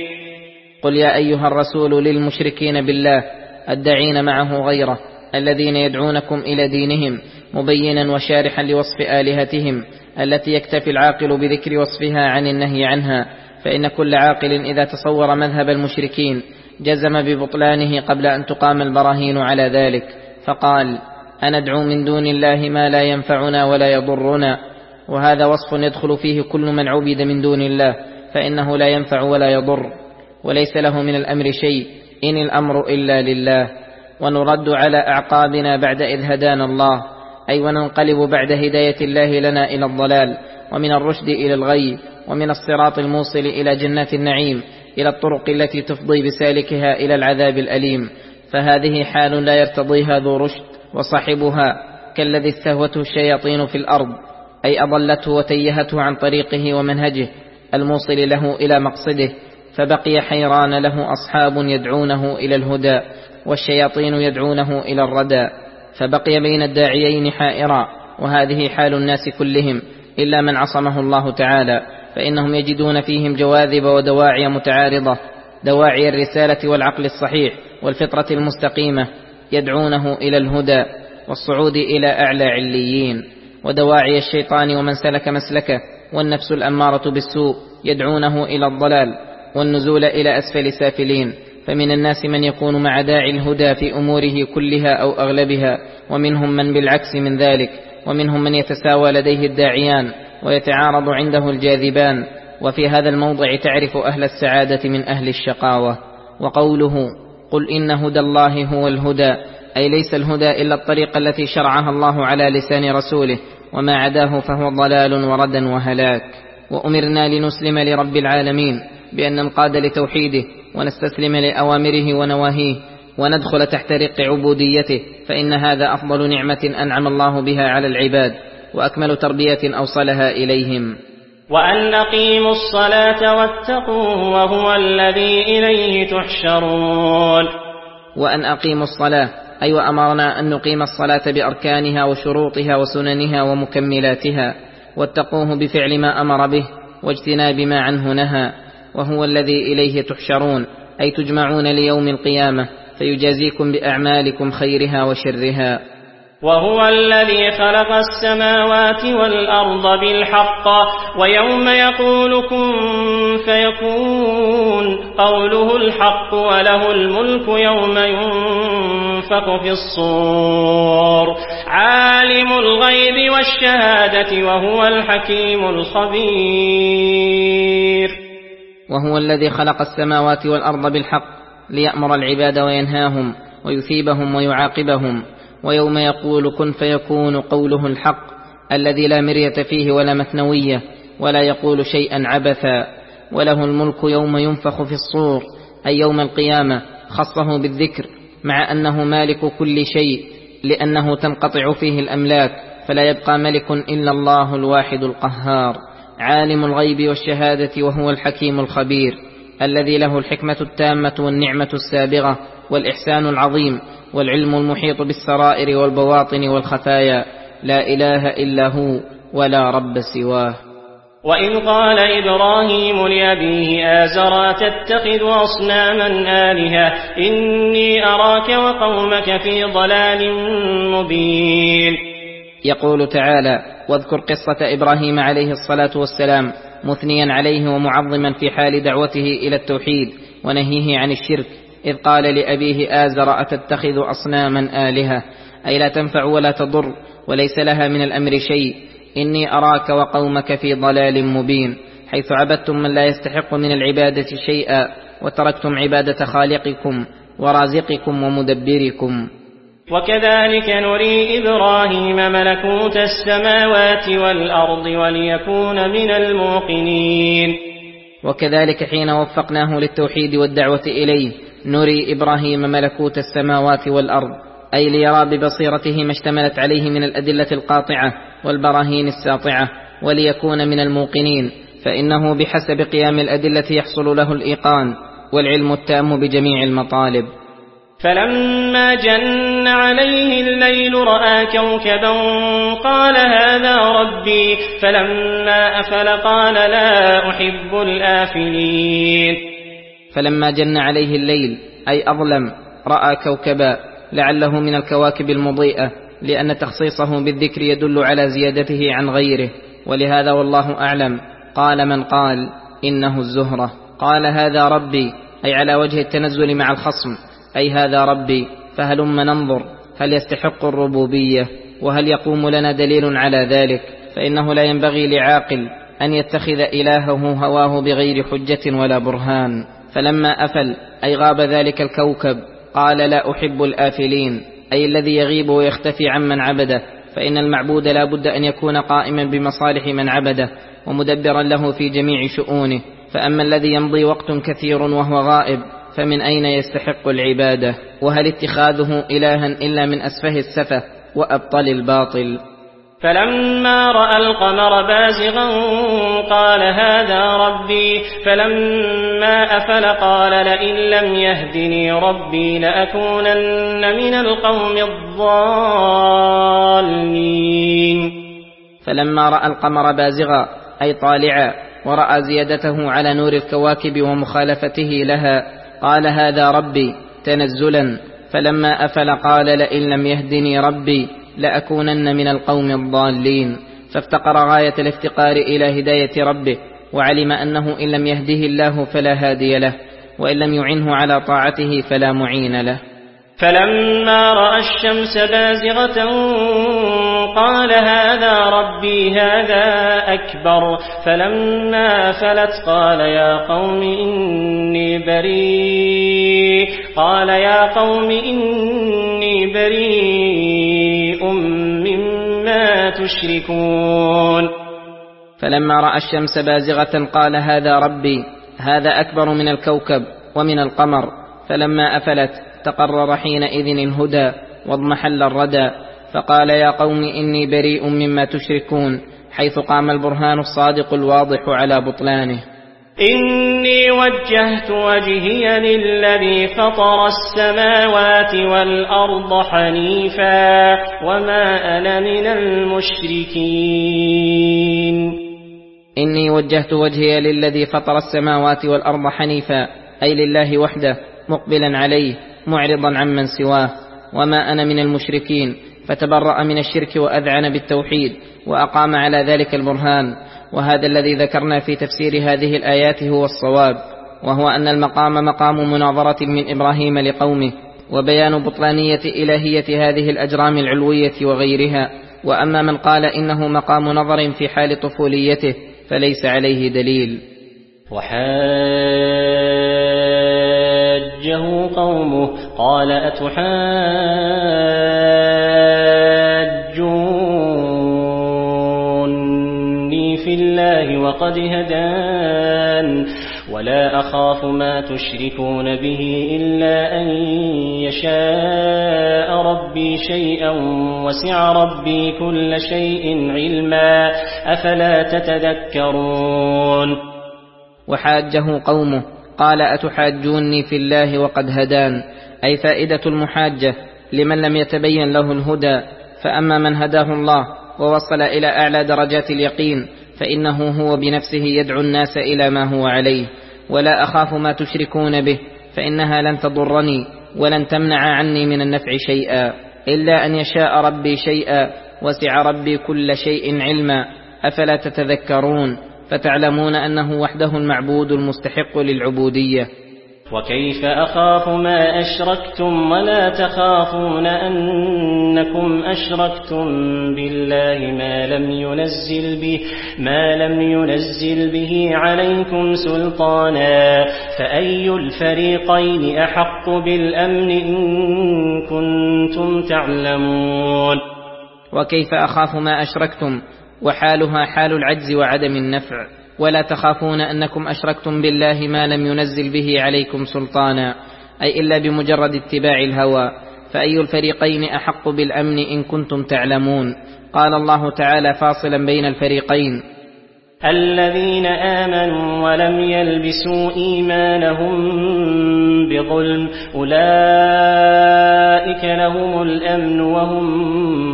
قل يا أيها الرسول للمشركين بالله الداعين معه غيره الذين يدعونكم إلى دينهم مبينا وشارحا لوصف آلهتهم التي يكتفي العاقل بذكر وصفها عن النهي عنها، فإن كل عاقل إذا تصور مذهب المشركين جزم ببطلانه قبل أن تقام البراهين على ذلك، فقال أندعو من دون الله ما لا ينفعنا ولا يضرنا، وهذا وصف يدخل فيه كل من عبد من دون الله، فإنه لا ينفع ولا يضر وليس له من الأمر شيء، إن الأمر إلا لله. ونرد على أعقابنا بعد إذ هدانا الله، أي وننقلب بعد هداية الله لنا إلى الضلال، ومن الرشد إلى الغي، ومن الصراط الموصل إلى جنات النعيم إلى الطرق التي تفضي بسالكها إلى العذاب الأليم. فهذه حال لا يرتضيها ذو رشد، وصاحبها كالذي استهوته الشياطين في الأرض، أي أضلته وتيهته عن طريقه ومنهجه الموصل له إلى مقصده، فبقي حيران له أصحاب يدعونه إلى الهدى والشياطين يدعونه إلى الردى، فبقي بين الداعيين حائرا. وهذه حال الناس كلهم إلا من عصمه الله تعالى، فإنهم يجدون فيهم جواذب ودواعي متعارضة، دواعي الرسالة والعقل الصحيح والفطرة المستقيمة يدعونه إلى الهدى والصعود إلى أعلى عليين، ودواعي الشيطان ومن سلك مسلكه والنفس الأمارة بالسوء يدعونه إلى الضلال والنزول إلى أسفل سافلين. فمن الناس من يكون مع داعي الهدى في أموره كلها أو أغلبها، ومنهم من بالعكس من ذلك، ومنهم من يتساوى لديه الداعيان ويتعارض عنده الجاذبان. وفي هذا الموضع تعرف أهل السعادة من أهل الشقاوة. وقوله قل إن هدى الله هو الهدى، أي ليس الهدى إلا الطريقة التي شرعها الله على لسان رسوله، وما عداه فهو ضلال ورد وهلاك. وأمرنا لنسلم لرب العالمين بأن ننقاد لتوحيده ونستسلم لأوامره ونواهيه وندخل تحت رق عبوديته، فإن هذا أفضل نعمة أنعم الله بها على العباد، وأكمل تربية أوصلها إليهم. وأن أقيموا الصلاة واتقوه وهو الذي إليه تحشرون. وأن أقيموا الصلاة أي وأمرنا أن نقيم الصلاة بأركانها وشروطها وسننها ومكملاتها، واتقوه بفعل ما أمر به واجتناب ما عنه نهى، وهو الذي إليه تحشرون أي تجمعون ليوم القيامة فيجازيكم بأعمالكم خيرها وشرها. وهو الذي خلق السماوات والأرض بالحق ويوم يقول كن فيكون قوله الحق وله الملك يوم ينفخ في الصور عالم الغيب والشهادة وهو الحكيم الخبير. وهو الذي خلق السماوات والأرض بالحق ليأمر العباد وينهاهم ويثيبهم ويعاقبهم، ويوم يقول كن فيكون قوله الحق الذي لا مرية فيه ولا مثنوية ولا يقول شيئا عبثا. وله الملك يوم ينفخ في الصور أي يوم القيامة، خصه بالذكر مع أنه مالك كل شيء لأنه تنقطع فيه الأملاك، فلا يبقى ملك إلا الله الواحد القهار. عالم الغيب والشهادة وهو الحكيم الخبير الذي له الحكمة التامة والنعمة السابغة والإحسان العظيم والعلم المحيط بالسرائر والبواطن والخفايا، لا إله إلا هو ولا رب سواه. وإذ قال إبراهيم لأبيه آزر تتخذ أصناما آلهة إني أراك وقومك في ضلال مبين. يقول تعالى واذكر قصة إبراهيم عليه الصلاة والسلام مثنيا عليه ومعظما في حال دعوته إلى التوحيد ونهيه عن الشرك، إذ قال لأبيه آزر أتتخذ أصناما آلهة، أي لا تنفع ولا تضر وليس لها من الأمر شيء، إني أراك وقومك في ضلال مبين، حيث عبدتم من لا يستحق من العبادة شيئا، وتركتم عبادة خالقكم ورازقكم ومدبركم. وكذلك نري إبراهيم ملكوت السماوات والأرض وليكون من الموقنين. وكذلك حين وفقناه للتوحيد والدعوة إليه نري إبراهيم ملكوت السماوات والأرض، أي ليرى ببصيرته ما اشتملت عليه من الأدلة القاطعة والبراهين الساطعة، وليكون من الموقنين، فإنه بحسب قيام الأدلة يحصل له الإيقان والعلم التام بجميع المطالب. فلما جن عليه الليل رأى كوكبا قال هذا ربي، فلما أفل قال لا أحب الآفلين. فلما جن عليه الليل أي أظلم رأى كوكبا، لعله من الكواكب المضيئة، لأن تخصيصه بالذكر يدل على زيادته عن غيره، ولهذا والله أعلم قال من قال إنه الزهرة. قال هذا ربي أي على وجه التنزل مع الخصم، أي هذا ربي، فهلم ننظر هل يستحق الربوبية وهل يقوم لنا دليل على ذلك، فإنه لا ينبغي لعاقل أن يتخذ إلهه هواه بغير حجة ولا برهان. فلما أفل أي غاب ذلك الكوكب قال لا أحب الآفلين، أي الذي يغيب ويختفي عمن عبده، فإن المعبود لا بد أن يكون قائما بمصالح من عبده ومدبرا له في جميع شؤونه، فأما الذي يمضي وقت كثير وهو غائب فمن أين يستحق العبادة؟ وهل اتخاذه إلها إلا من أسفه السفه وأبطل الباطل. فلما رأى القمر بازغا قال هذا ربي، فلما أفل قال لئن لم يهدني ربي لأكونن من القوم الضالين. فلما رأى القمر بازغا أي طالعا، ورأى زيادته على نور الكواكب ومخالفته لها قال هذا ربي تنزلا، فلما أفل قال لئن لم يهدني ربي لأكونن من القوم الضالين، فافتقر غاية الافتقار إلى هداية ربه، وعلم أنه إن لم يهده الله فلا هادي له، وإن لم يعنه على طاعته فلا معين له. فلما رأى الشمس بازغة قال هذا ربي هذا أكبر، فلما أفلت قال يا قوم إني بريء قال يا قوم إني بريء مما تشركون. فلما رأى الشمس بازغة قال هذا ربي هذا أكبر من الكوكب ومن القمر، فلما أفلت تقرر حينئذ الهدى واضمحل الردى، فقال يا قوم إني بريء مما تشركون، حيث قام البرهان الصادق الواضح على بطلانه. إني وجهت وجهي للذي فطر السماوات والأرض حنيفا وما أنا من المشركين. إني وجهت وجهي للذي فطر السماوات والأرض حنيفا، أي لله وحده مقبلا عليه معرضا عمن سواه، وما أنا من المشركين، فتبرأ من الشرك وأذعن بالتوحيد وأقام على ذلك البرهان. وهذا الذي ذكرنا في تفسير هذه الآيات هو الصواب، وهو أن المقام مقام مناظرة من إبراهيم لقومه، وبيان بطلانية إلهية هذه الأجرام العلوية وغيرها. وأما من قال إنه مقام نظر في حال طفوليته فليس عليه دليل. وحاجه قومه قال أتحاجوني في الله وقد هدان ولا أخاف ما تشركون به إلا أن يشاء ربي شيئا وسع ربي كل شيء علما أفلا تتذكرون. وحاجه قومه قال أتحاجوني في الله وقد هدان، أي فائدة المحاجة لمن لم يتبين له الهدى. فأما من هداه الله ووصل إلى أعلى درجات اليقين فإنه هو بنفسه يدعو الناس إلى ما هو عليه. ولا أخاف ما تشركون به، فإنها لن تضرني ولن تمنع عني من النفع شيئا إلا أن يشاء ربي شيئا وسع ربي كل شيء علما أفلا تتذكرون، فتعلمون أنه وحده المعبود المستحق للعبودية. وكيف أخاف ما أشركتم ولا تخافون أنكم أشركتم بالله ما لم ينزل به, ما لم ينزل به عليكم سلطانا فأي الفريقين أحق بالأمن إن كنتم تعلمون. وكيف أخاف ما أشركتم وحالها حال العجز وعدم النفع، ولا تخافون أنكم أشركتم بالله ما لم ينزل به عليكم سلطانا، أي إلا بمجرد اتباع الهوى، فأي الفريقين أحق بالأمن إن كنتم تعلمون. قال الله تعالى فاصلا بين الفريقين: الذين آمنوا ولم يلبسوا إيمانهم بظلم أولئك لهم الأمن وهم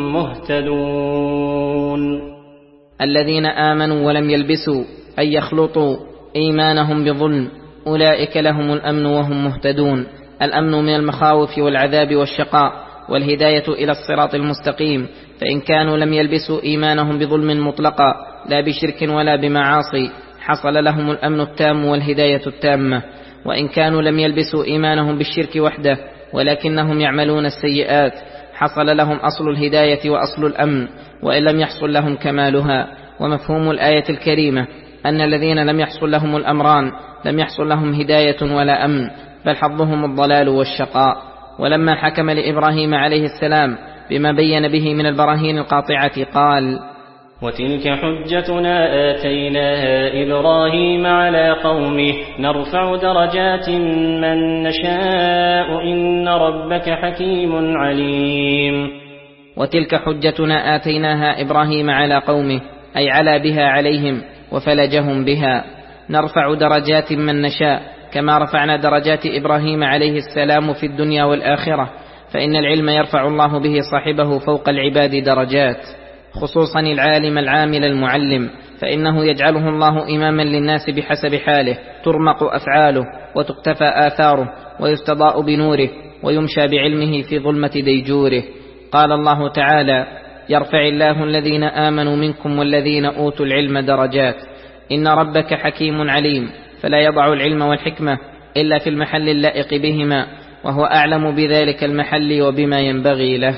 مهتدون. الذين آمنوا ولم يلبسوا أي يخلطوا إيمانهم بظلم أولئك لهم الأمن وهم مهتدون. الأمن من المخاوف والعذاب والشقاء، والهداية إلى الصراط المستقيم، فإن كانوا لم يلبسوا إيمانهم بظلم مطلقا لا بشرك ولا بمعاصي حصل لهم الأمن التام والهداية التامة. وإن كانوا لم يلبسوا إيمانهم بالشرك وحده ولكنهم يعملون السيئات حصل لهم أصل الهداية وأصل الأمن، وإن لم يحصل لهم كمالها. ومفهوم الآية الكريمة أن الذين لم يحصل لهم الأمران لم يحصل لهم هداية ولا أمن، بل حظهم الضلال والشقاء. ولما حكم لإبراهيم عليه السلام بما بين به من البراهين القاطعة قال: وتلك حجتنا آتيناها إبراهيم على قومه نرفع درجات من نشاء إن ربك حكيم عليم. وتلك حجتنا آتيناها إبراهيم على قومه أي على بها عليهم وفلجهم بها. نرفع درجات من نشاء كما رفعنا درجات إبراهيم عليه السلام في الدنيا والآخرة، فإن العلم يرفع الله به صاحبه فوق العباد درجات، خصوصا العالم العامل المعلم، فإنه يجعله الله إماما للناس بحسب حاله، ترمق أفعاله وتقتفى آثاره ويستضاء بنوره ويمشى بعلمه في ظلمة ديجوره. قال الله تعالى: يرفع الله الذين آمنوا منكم والذين أوتوا العلم درجات إن ربك حكيم عليم. فلا يضع العلم والحكمة إلا في المحل اللائق بهما، وهو أعلم بذلك المحل وبما ينبغي له.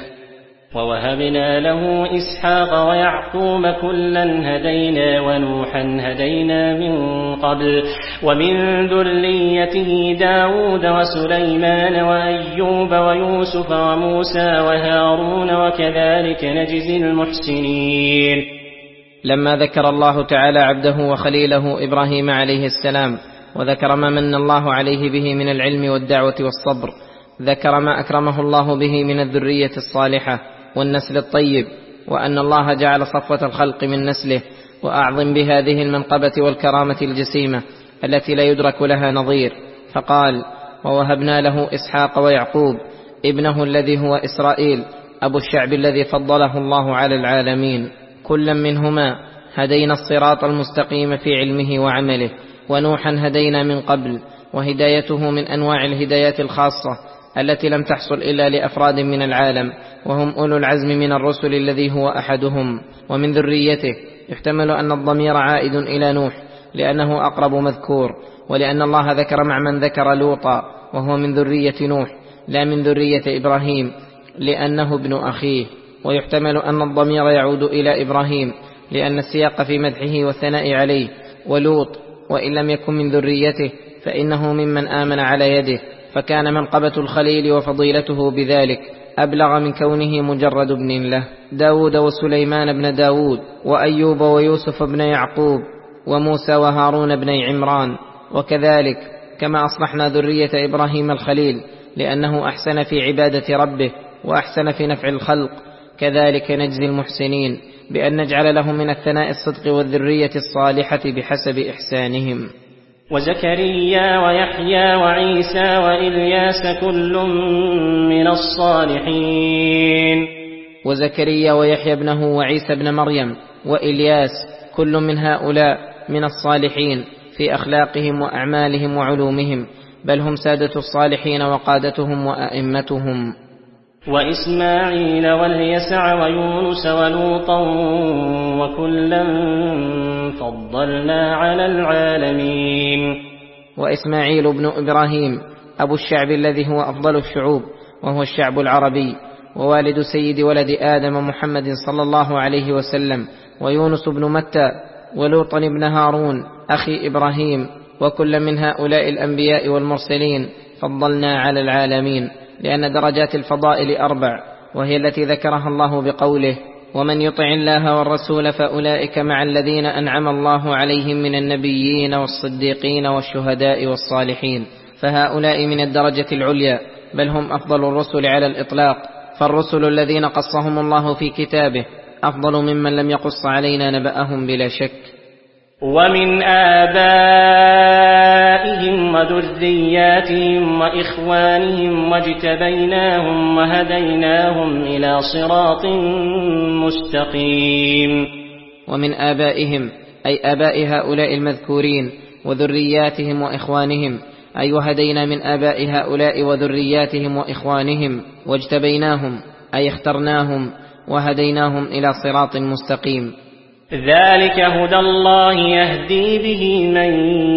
ووهبنا له إسحاق ويعقوب كلا هدينا ونوحا هدينا من قبل ومن ذريته داود وسليمان وأيوب ويوسف وموسى وهارون وكذلك نجزي المحسنين. لما ذكر الله تعالى عبده وخليله إبراهيم عليه السلام وذكر ما من الله عليه به من العلم والدعوة والصبر، ذكر ما أكرمه الله به من الذرية الصالحة والنسل الطيب، وأن الله جعل صفوة الخلق من نسله، وأعظم بهذه المنقبة والكرامة الجسيمة التي لا يدرك لها نظير، فقال: ووهبنا له إسحاق ويعقوب ابنه الذي هو إسرائيل أبو الشعب الذي فضله الله على العالمين، كلا منهما هدينا الصراط المستقيم في علمه وعمله، ونوحا هدينا من قبل، وهدايته من أنواع الهدايات الخاصة التي لم تحصل إلا لأفراد من العالم، وهم أولو العزم من الرسل الذي هو أحدهم. ومن ذريته يحتمل أن الضمير عائد إلى نوح لأنه أقرب مذكور، ولأن الله ذكر مع من ذكر لوطا وهو من ذرية نوح لا من ذرية إبراهيم لأنه ابن أخيه. ويحتمل أن الضمير يعود إلى إبراهيم لأن السياق في مدحه والثناء عليه، ولوط وإن لم يكن من ذريته فإنه ممن آمن على يده، فكان منقبة الخليل وفضيلته بذلك أبلغ من كونه مجرد ابن له. داود وسليمان بن داود وأيوب ويوسف بن يعقوب وموسى وهارون بن عمران. وكذلك كما أصلحنا ذرية إبراهيم الخليل لأنه أحسن في عبادة ربه وأحسن في نفع الخلق، كذلك نجزي المحسنين بأن نجعل لهم من الثناء الصدق والذرية الصالحة بحسب إحسانهم. وزكريا ويحيى وعيسى وإلياس كل من الصالحين. وزكريا ويحيى ابنه وعيسى ابن مريم وإلياس كل من هؤلاء من الصالحين في أخلاقهم وأعمالهم وعلومهم، بل هم سادة الصالحين وقادتهم وأئمتهم. وإسماعيل واليسع ويونس ولوطا وكلا فضلنا على العالمين. وإسماعيل بن إبراهيم أبو الشعب الذي هو أفضل الشعوب وهو الشعب العربي، ووالد سيد ولد آدم محمد صلى الله عليه وسلم، ويونس بن متى، ولوطا بن هارون أخي إبراهيم، وكل من هؤلاء الأنبياء والمرسلين فضلنا على العالمين، لأن درجات الفضائل أربع، وهي التي ذكرها الله بقوله: ومن يطع الله والرسول فأولئك مع الذين أنعم الله عليهم من النبيين والصديقين والشهداء والصالحين. فهؤلاء من الدرجة العليا، بل هم أفضل الرسل على الإطلاق، فالرسل الذين قصهم الله في كتابه أفضل ممن لم يقص علينا نبأهم بلا شك. ومن آبائهم وذرياتهم وإخوانهم واجتبيناهم وهديناهم إلى صراط مستقيم. ومن آبائهم أي آباء هؤلاء المذكورين، وذرياتهم وإخوانهم أي وهدينا من آباء هؤلاء وذرياتهم وإخوانهم، واجتبيناهم أي اخترناهم وهديناهم إلى صراط مستقيم. ذلك هدى الله يهدي به من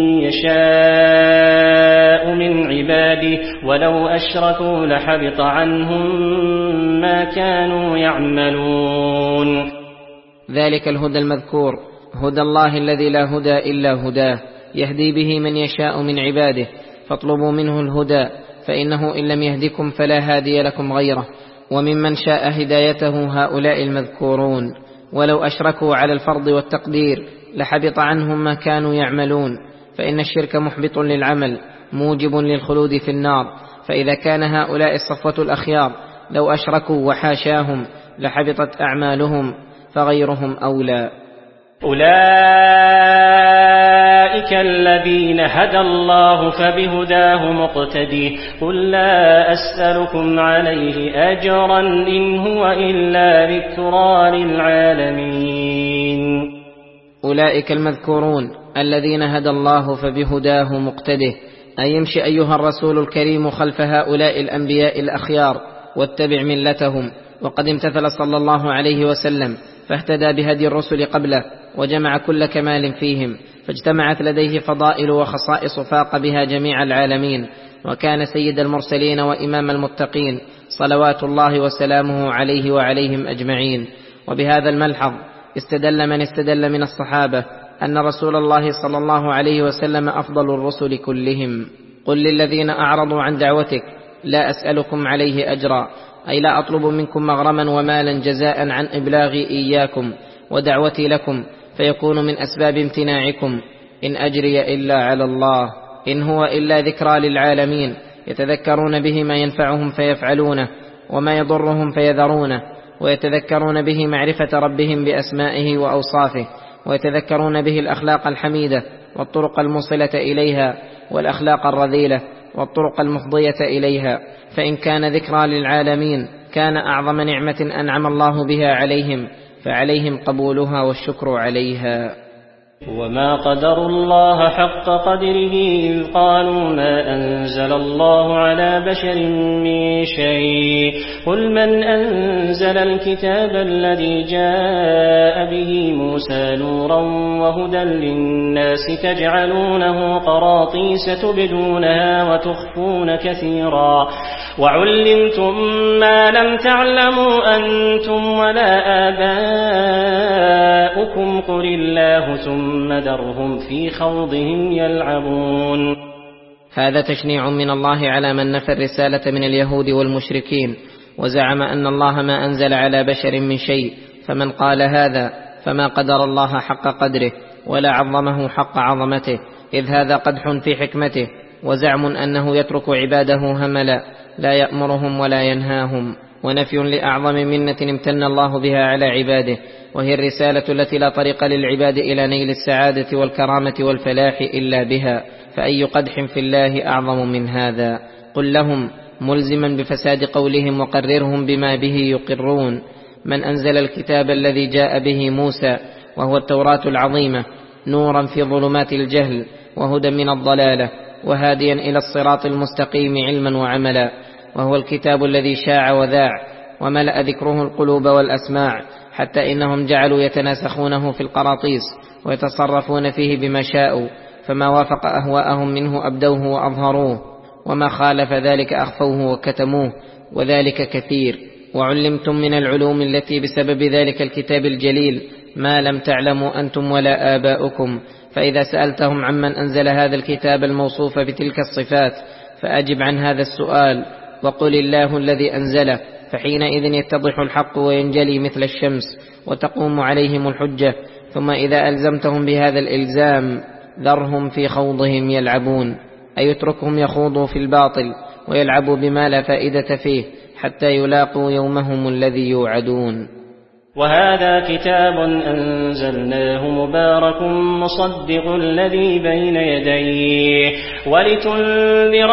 يشاء من عباده ولو أشركوا لحبط عنهم ما كانوا يعملون. ذلك الهدى المذكور هدى الله الذي لا هدى إلا هداه، يهدي به من يشاء من عباده، فاطلبوا منه الهدى، فإنه إن لم يهدكم فلا هادي لكم غيره. وممن شاء هدايته هؤلاء المذكورون، ولو أشركوا على الفرض والتقدير لحبط عنهم ما كانوا يعملون، فإن الشرك محبط للعمل موجب للخلود في النار. فإذا كان هؤلاء الصفوة الأخيار لو أشركوا وحاشاهم لحبطت أعمالهم، فغيرهم أولى. أولئك الذين هدى الله فبهداه مقتدي قل لا أسألكم عليه أجرا إن هو إلا ذكرى للعالمين. أولئك المذكورون الذين هدى الله فبهداه مقتده، أي يمشي أيها الرسول الكريم خلف هؤلاء الأنبياء الأخيار واتبع ملتهم. وقد امتثل صلى الله عليه وسلم فاهتدى بهدي الرسل قبله، وجمع كل كمال فيهم، فاجتمعت لديه فضائل وخصائص فاق بها جميع العالمين، وكان سيد المرسلين وإمام المتقين صلوات الله وسلامه عليه وعليهم أجمعين. وبهذا الملحظ استدل من استدل من الصحابة أن رسول الله صلى الله عليه وسلم أفضل الرسل كلهم. قل للذين أعرضوا عن دعوتك لا أسألكم عليه أجرا، أي لا أطلب منكم مغرما ومالا جزاء عن إبلاغي إياكم ودعوتي لكم، فيكون من أسباب امتناعكم. إن أجري إلا على الله، إن هو إلا ذكرى للعالمين، يتذكرون به ما ينفعهم فيفعلونه، وما يضرهم فيذرونه، ويتذكرون به معرفة ربهم بأسمائه وأوصافه، ويتذكرون به الأخلاق الحميدة والطرق الموصلة إليها، والأخلاق الرذيلة والطرق المفضية إليها. فإن كان ذكرى للعالمين كان أعظم نعمة أنعم الله بها عليهم، فعليهم قبولها والشكر عليها. وما قدروا الله حق قدره إذ قالوا ما أنزل الله على بشر من شيء قل من أنزل الكتاب الذي جاء به موسى نورا وهدى للناس تجعلونه قراطيس تبدونها وتخفون كثيرا وعلمتم ما لم تعلموا أنتم ولا آباؤكم قل الله ثم درهم في خوضهم يلعبون. هذا تشنيع من الله على من نفى الرسالة من اليهود والمشركين، وزعم أن الله ما أنزل على بشر من شيء، فمن قال هذا فما قدر الله حق قدره ولا عظمه حق عظمته، إذ هذا قدح في حكمته، وزعم أنه يترك عباده هملا لا يأمرهم ولا ينهاهم، ونفي لأعظم منة امتن الله بها على عباده، وهي الرسالة التي لا طريق للعباد إلى نيل السعادة والكرامة والفلاح إلا بها، فأي قدح في الله أعظم من هذا؟ قل لهم ملزما بفساد قولهم وقررهم بما به يقرون. من أنزل الكتاب الذي جاء به موسى وهو التوراة العظيمة نورا في ظلمات الجهل وهدى من الضلالة وهاديا إلى الصراط المستقيم علما وعملا، وهو الكتاب الذي شاع وذاع وملأ ذكره القلوب والأسماع، حتى إنهم جعلوا يتناسخونه في القراطيس ويتصرفون فيه بما شاءوا، فما وافق أهواءهم منه أبدوه وأظهروه، وما خالف ذلك أخفوه وكتموه، وذلك كثير. وعلمتم من العلوم التي بسبب ذلك الكتاب الجليل ما لم تعلموا أنتم ولا آباؤكم، فإذا سألتهم عمن أنزل هذا الكتاب الموصوف بتلك الصفات فأجب عن هذا السؤال وقل الله الذي أنزله، فحينئذ يتضح الحق وينجلي مثل الشمس وتقوم عليهم الحجة. ثم إذا ألزمتهم بهذا الإلزام ذرهم في خوضهم يلعبون، أي اتركهم يخوضوا في الباطل ويلعبوا بما لا فائدة فيه حتى يلاقوا يومهم الذي يوعدون. وهذا كتاب أنزلناه مبارك مصدق الذي بين يديه ولتنذر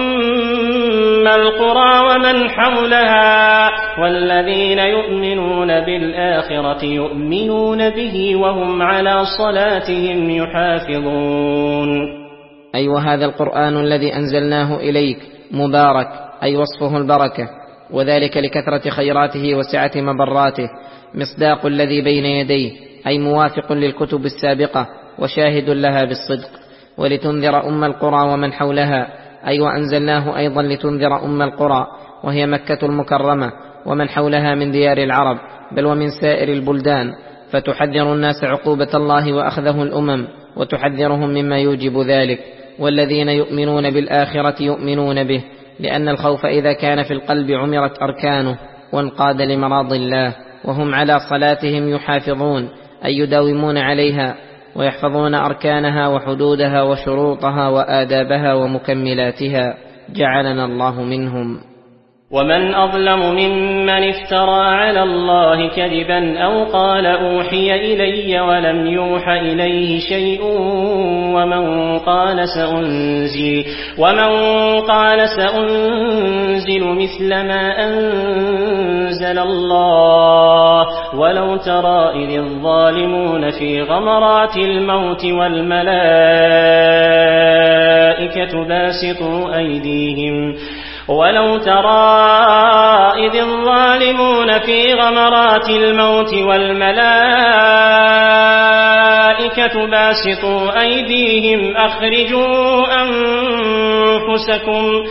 أم القرى ومن حولها والذين يؤمنون بالآخرة يؤمنون به وهم على صلاتهم يحافظون. أي وهذا القرآن الذي أنزلناه إليك مبارك، أي وصفه البركة، وذلك لكثرة خيراته وسعة مبراته، مصداق الذي بين يديه، أي موافق للكتب السابقة وشاهد لها بالصدق. ولتنذر أم القرى ومن حولها، أي وأنزلناه أيضا لتنذر أم القرى وهي مكة المكرمة ومن حولها من ديار العرب بل ومن سائر البلدان، فتحذر الناس عقوبة الله وأخذه الأمم وتحذرهم مما يوجب ذلك. والذين يؤمنون بالآخرة يؤمنون به، لأن الخوف إذا كان في القلب عمرت أركانه وانقاد لمراض الله، وهم على صلاتهم يحافظون، أي يداومون عليها ويحفظون أركانها وحدودها وشروطها وآدابها ومكملاتها، جعلنا الله منهم. ومن أظلم ممن افترى على الله كذبا أو قال أوحي إلي ولم يوح إليه شيء ومن قال سأنزل, ومن قال سأنزل مثل ما أنزل الله ولو ترى إذ الظالمون في غمرات الموت والملائكة باسطوا أيديهم ولو ترى إذ الظالمون في غمرات الموت والملائكة باسطوا أيديهم أخرجوا أنفسكم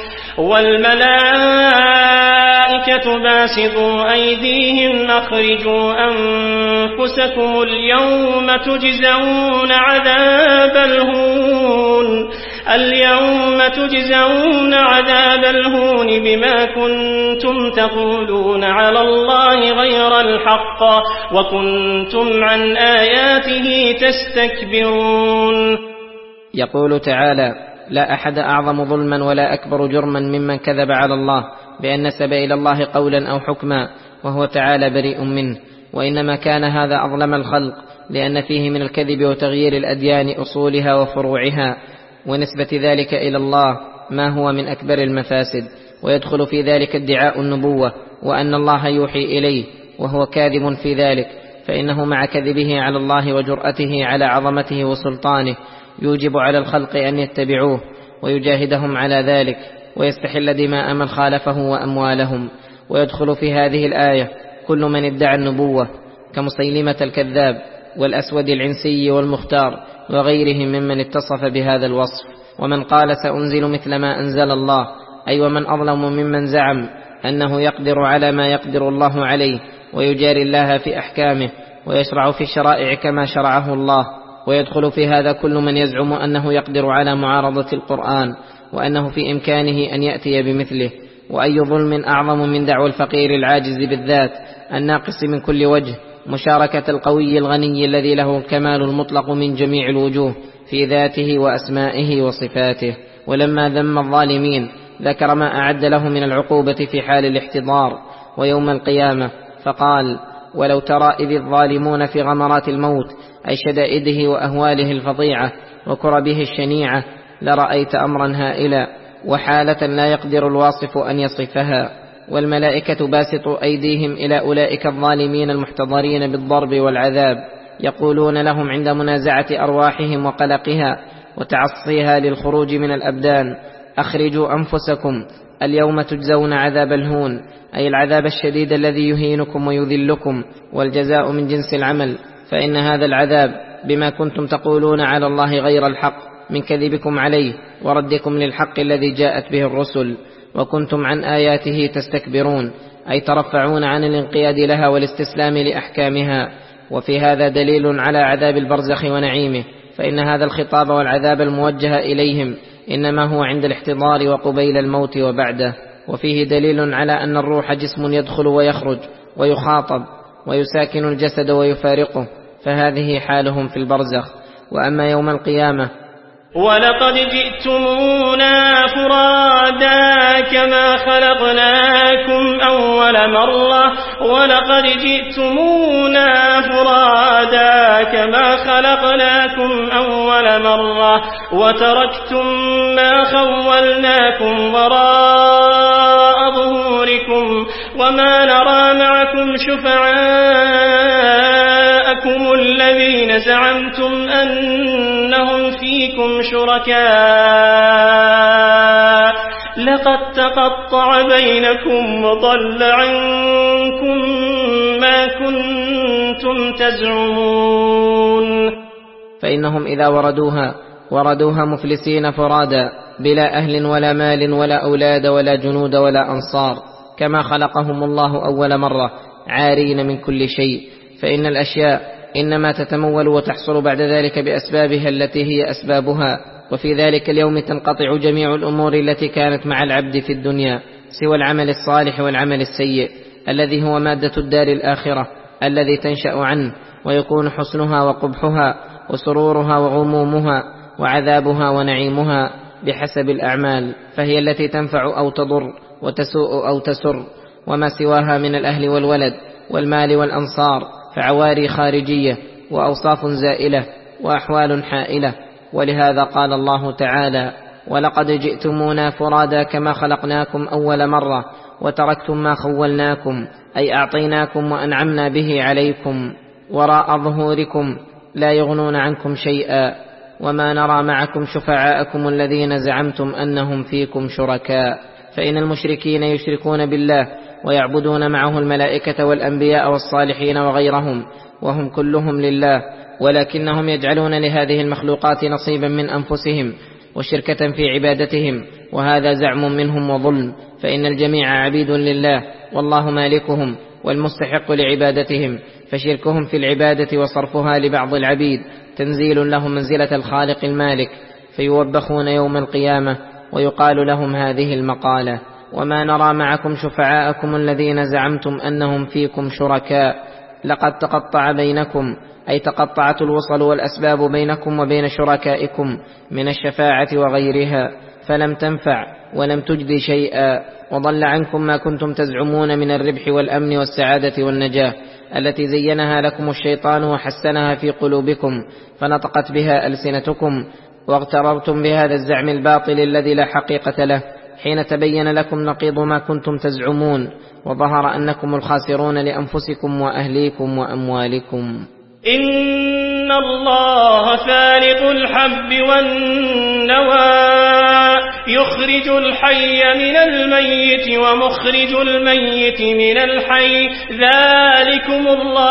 والملائكة باسطوا أيديهم أخرجوا أنفسكم اليوم تجزون عذاب الهون اليوم تجزون عذاب الهون بما كنتم تقولون على الله غير الحق وكنتم عن آياته تستكبرون. يقول تعالى: لا أحد أعظم ظلما ولا أكبر جرما ممن كذب على الله بأن نسب إلى الله قولا أو حكما وهو تعالى بريء منه، وإنما كان هذا أظلم الخلق لأن فيه من الكذب وتغيير الأديان أصولها وفروعها، ونسبة ذلك إلى الله ما هو من أكبر المفاسد، ويدخل في ذلك ادعاء النبوة وأن الله يوحي إليه وهو كاذب في ذلك، فإنه مع كذبه على الله وجرأته على عظمته وسلطانه يوجب على الخلق أن يتبعوه ويجاهدهم على ذلك ويستحل دماء من خالفه وأموالهم. ويدخل في هذه الآية كل من ادعى النبوة كمسيلمة الكذاب والأسود العنسي والمختار وغيرهم ممن اتصف بهذا الوصف. ومن قال سأنزل مثل ما أنزل الله، أي ومن أظلم ممن زعم أنه يقدر على ما يقدر الله عليه ويجاري الله في أحكامه ويشرع في الشرائع كما شرعه الله. ويدخل في هذا كل من يزعم أنه يقدر على معارضة القرآن وأنه في إمكانه أن يأتي بمثله. وأي ظلم أعظم من دعوى الفقير العاجز بالذات الناقص من كل وجه مشاركة القوي الغني الذي له الكمال المطلق من جميع الوجوه في ذاته وأسمائه وصفاته. ولما ذم الظالمين ذكر ما أعد له من العقوبة في حال الاحتضار ويوم القيامة، فقال: ولو ترى إذ الظالمون في غمرات الموت، أي شدائده وأهواله الفظيعة وكربه الشنيعة، لرأيت أمرا هائلا وحالة لا يقدر الواصف أن يصفها. والملائكة باسطوا أيديهم إلى أولئك الظالمين المحتضرين بالضرب والعذاب، يقولون لهم عند منازعة أرواحهم وقلقها وتعصيها للخروج من الأبدان: أخرجوا أنفسكم اليوم تجزون عذاب الهون، أي العذاب الشديد الذي يهينكم ويذلكم، والجزاء من جنس العمل، فإن هذا العذاب بما كنتم تقولون على الله غير الحق من كذبكم عليه وردكم للحق الذي جاءت به الرسل، وكنتم عن آياته تستكبرون، أي ترفعون عن الانقياد لها والاستسلام لأحكامها. وفي هذا دليل على عذاب البرزخ ونعيمه، فإن هذا الخطاب والعذاب الموجه إليهم إنما هو عند الاحتضار وقبيل الموت وبعده. وفيه دليل على أن الروح جسم يدخل ويخرج ويخاطب ويساكن الجسد ويفارقه، فهذه حالهم في البرزخ. وأما يوم القيامة: ولقد جئتمونا فرادا كما خلقناكم أول مرة ولقد جئتمونا فرادا كما خلقناكم أول مرة وتركتم ما خولناكم وراء ظهوركم وما نرى معكم شفعاءكم الذين زعمتم أنهم فيكم شركاء لقد تقطع بينكم وضل عنكم ما كنتم تزعمون. فإنهم إذا وردوها وردوها مفلسين فرادا بلا أهل ولا مال ولا أولاد ولا جنود ولا أنصار، كما خلقهم الله أول مرة عارين من كل شيء. فإن الأشياء إنما تتمول وتحصل بعد ذلك بأسبابها التي هي أسبابها، وفي ذلك اليوم تنقطع جميع الأمور التي كانت مع العبد في الدنيا سوى العمل الصالح والعمل السيء الذي هو مادة الدار الآخرة الذي تنشأ عنه، ويكون حسنها وقبحها وسرورها وغمومها وعذابها ونعيمها بحسب الأعمال، فهي التي تنفع أو تضر وتسوء أو تسر. وما سواها من الأهل والولد والمال والأنصار فعواري خارجية وأوصاف زائلة وأحوال حائلة. ولهذا قال الله تعالى: ولقد جئتمونا فرادا كما خلقناكم أول مرة وتركتم ما خولناكم، أي أعطيناكم وأنعمنا به عليكم، وراء ظهوركم لا يغنون عنكم شيئا، وما نرى معكم شفعاءكم الذين زعمتم أنهم فيكم شركاء. فإن المشركين يشركون بالله ويعبدون معه الملائكة والأنبياء والصالحين وغيرهم، وهم كلهم لله، ولكنهم يجعلون لهذه المخلوقات نصيبا من أنفسهم وشركة في عبادتهم، وهذا زعم منهم وظلم. فإن الجميع عبيد لله والله مالكهم والمستحق لعبادتهم، فشركهم في العبادة وصرفها لبعض العبيد تنزيل لهم منزلة الخالق المالك، فيوبخون يوم القيامة ويقال لهم هذه المقالة: وما نرى معكم شفعاءكم الذين زعمتم أنهم فيكم شركاء لقد تقطع بينكم، أي تقطعت الوصل والأسباب بينكم وبين شركائكم من الشفاعة وغيرها، فلم تنفع ولم تجدي شيئا، وضل عنكم ما كنتم تزعمون من الربح والأمن والسعادة والنجاة التي زينها لكم الشيطان وحسنها في قلوبكم فنطقت بها ألسنتكم، واغتررتم بهذا الزعم الباطل الذي لا حقيقة له حين تبين لكم نقيض ما كنتم تزعمون، وظهر أنكم الخاسرون لأنفسكم وأهليكم وأموالكم. إن الله فالق الحب والنوى يخرج الحي من الميت ومخرج الميت من الحي ذلكم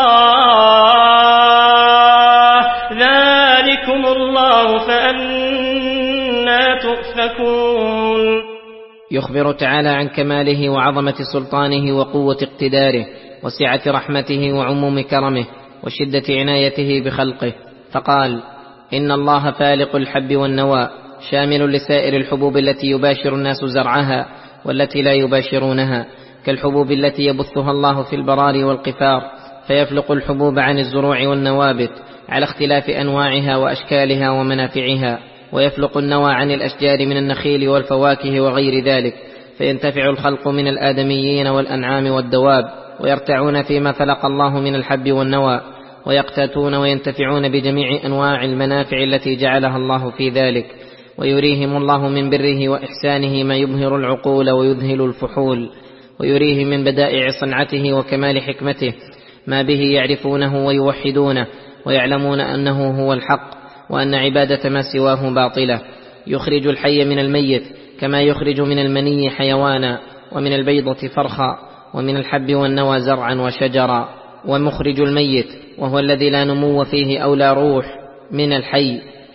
الله ذلكم الله فأنى تؤفكون. يخبر تعالى عن كماله وعظمة سلطانه وقوة اقتداره وسعة رحمته وعموم كرمه وشدة عنايته بخلقه، فقال: إن الله فالق الحب والنوى، شامل لسائر الحبوب التي يباشر الناس زرعها والتي لا يباشرونها، كالحبوب التي يبثها الله في البراري والقفار، فيفلق الحبوب عن الزروع والنوابت على اختلاف أنواعها وأشكالها ومنافعها، ويفلق النوى عن الأشجار من النخيل والفواكه وغير ذلك، فينتفع الخلق من الآدميين والأنعام والدواب، ويرتعون فيما فلق الله من الحب والنوى، ويقتاتون وينتفعون بجميع أنواع المنافع التي جعلها الله في ذلك. ويريهم الله من بره وإحسانه ما يبهر العقول ويذهل الفحول، ويريهم من بدائع صنعته وكمال حكمته ما به يعرفونه ويوحدونه ويعلمون أنه هو الحق، وأن عبادة ما سواه باطلة. يخرج الحي من الميت كما يخرج من المني حيوانا، ومن البيضة فرخا، ومن الحب والنوى زرعا وشجرا. ومخرج الميت وهو الذي لا نمو فيه أو لا روح من الحي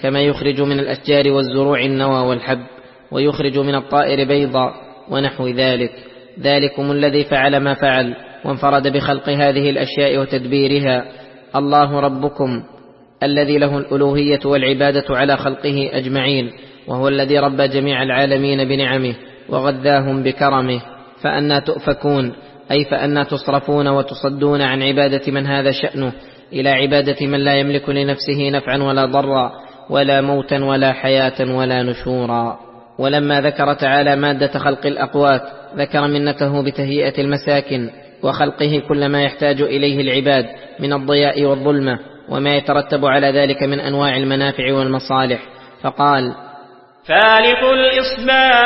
كما يخرج من الأشجار والزروع النوى والحب، ويخرج من الطائر بيضا ونحو ذلك. ذلكم الذي فعل ما فعل وانفرد بخلق هذه الأشياء وتدبيرها، الله ربكم الذي له الألوهية والعبادة على خلقه أجمعين، وهو الذي ربى جميع العالمين بنعمه وغذاهم بكرمه. فأنى تؤفكون، أي فأنى تصرفون وتصدون عن عبادة من هذا شأنه إلى عبادة من لا يملك لنفسه نفعا ولا ضرا ولا موتا ولا حياة ولا نشورا. ولما ذكر تعالى مادة خلق الأقوات ذكر منته بتهيئة المساكن وخلقه كل ما يحتاج إليه العباد من الضياء والظلمة وما يترتب على ذلك من أنواع المنافع والمصالح، فقال: فالق الإصباح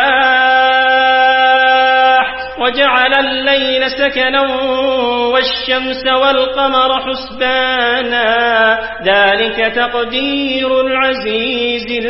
وجعل الليل سكنا والشمس والقمر حسبانا ذلك تقدير العزيز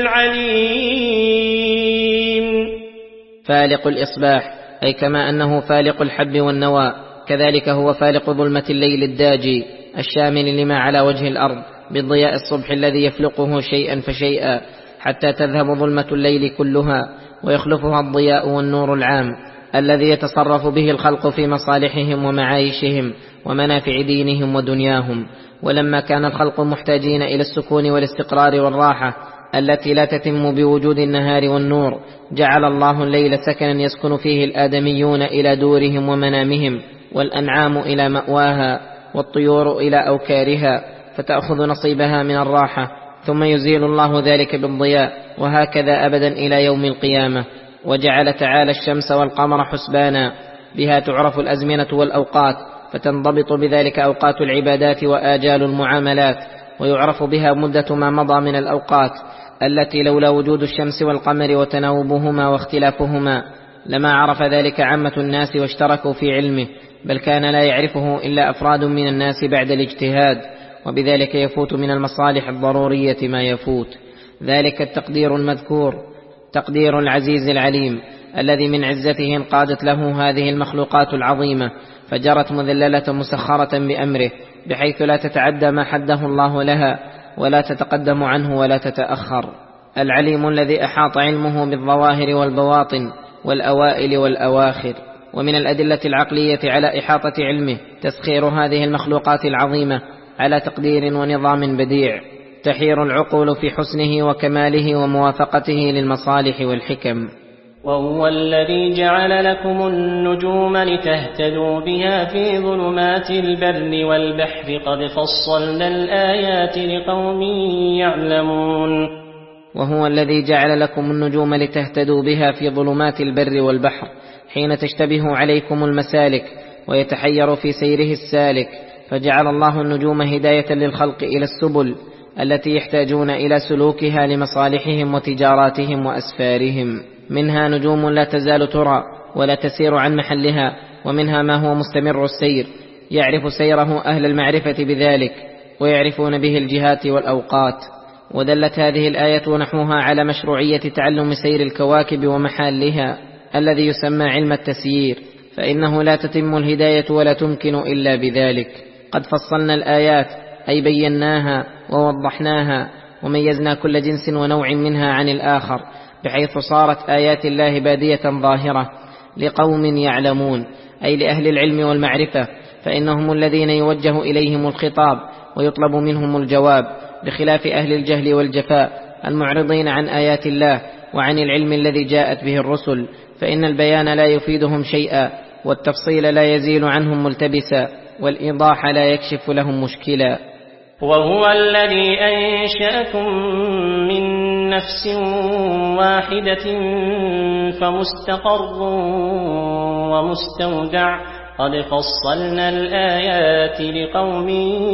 العليم. فالق الإصباح، أي كما أنه فالق الحب والنوى كذلك هو فالق ظلمة الليل الداجي الشامل لما على وجه الأرض بالضياء الصبح الذي يفلقه شيئا فشيئا حتى تذهب ظلمة الليل كلها ويخلفها الضياء والنور العام الذي يتصرف به الخلق في مصالحهم ومعايشهم ومنافع دينهم ودنياهم. ولما كان الخلق محتاجين إلى السكون والاستقرار والراحة التي لا تتم بوجود النهار والنور، جعل الله الليل سكنا يسكن فيه الآدميون إلى دورهم ومنامهم، والأنعام إلى مأواها، والطيور إلى أوكارها، فتأخذ نصيبها من الراحة، ثم يزيل الله ذلك بالضياء، وهكذا أبدا إلى يوم القيامة. وجعل تعالى الشمس والقمر حسبانا، بها تعرف الأزمنة والأوقات، فتنضبط بذلك أوقات العبادات وآجال المعاملات، ويعرف بها مدة ما مضى من الأوقات التي لولا وجود الشمس والقمر وتناوبهما واختلافهما لما عرف ذلك عامة الناس واشتركوا في علمه، بل كان لا يعرفه إلا أفراد من الناس بعد الاجتهاد، وبذلك يفوت من المصالح الضرورية ما يفوت. ذلك التقدير المذكور تقدير العزيز العليم الذي من عزته انقادت له هذه المخلوقات العظيمة، فجرت مذللة مسخرة بأمره بحيث لا تتعدى ما حده الله لها ولا تتقدم عنه ولا تتأخر. العليم الذي أحاط علمه بالظواهر والبواطن والأوائل والأواخر. ومن الأدلة العقلية على إحاطة علمه تسخير هذه المخلوقات العظيمة على تقدير ونظام بديع تحير العقول في حسنه وكماله وموافقته للمصالح والحكم. وهو الذي جعل لكم النجوم لتهتدوا بها في ظلمات البر والبحر قد فصلنا الآيات لقوم يعلمون. وهو الذي جعل لكم النجوم لتهتدوا بها في ظلمات البر والبحر حين تشتبه عليكم المسالك ويتحير في سيره السالك، فجعل الله النجوم هداية للخلق إلى السبل التي يحتاجون إلى سلوكها لمصالحهم وتجاراتهم وأسفارهم. منها نجوم لا تزال ترى ولا تسير عن محلها، ومنها ما هو مستمر السير يعرف سيره أهل المعرفة بذلك ويعرفون به الجهات والأوقات. ودلت هذه الآية ونحوها على مشروعية تعلم سير الكواكب ومحالها الذي يسمى علم التسيير، فإنه لا تتم الهداية ولا تمكن إلا بذلك. قد فصلنا الآيات أي بيناها ووضحناها وميزنا كل جنس ونوع منها عن الآخر، بحيث صارت آيات الله بادية ظاهرة لقوم يعلمون، أي لأهل العلم والمعرفة، فإنهم الذين يوجه إليهم الخطاب ويطلب منهم الجواب، بخلاف أهل الجهل والجفاء المعرضين عن آيات الله وعن العلم الذي جاءت به الرسل، فإن البيان لا يفيدهم شيئا، والتفصيل لا يزيل عنهم ملتبسا، والإيضاح لا يكشف لهم مشكلا. وهو الذي أنشأكم من نفس واحدة فمستقر ومستودع قد فصلنا الآيات لقوم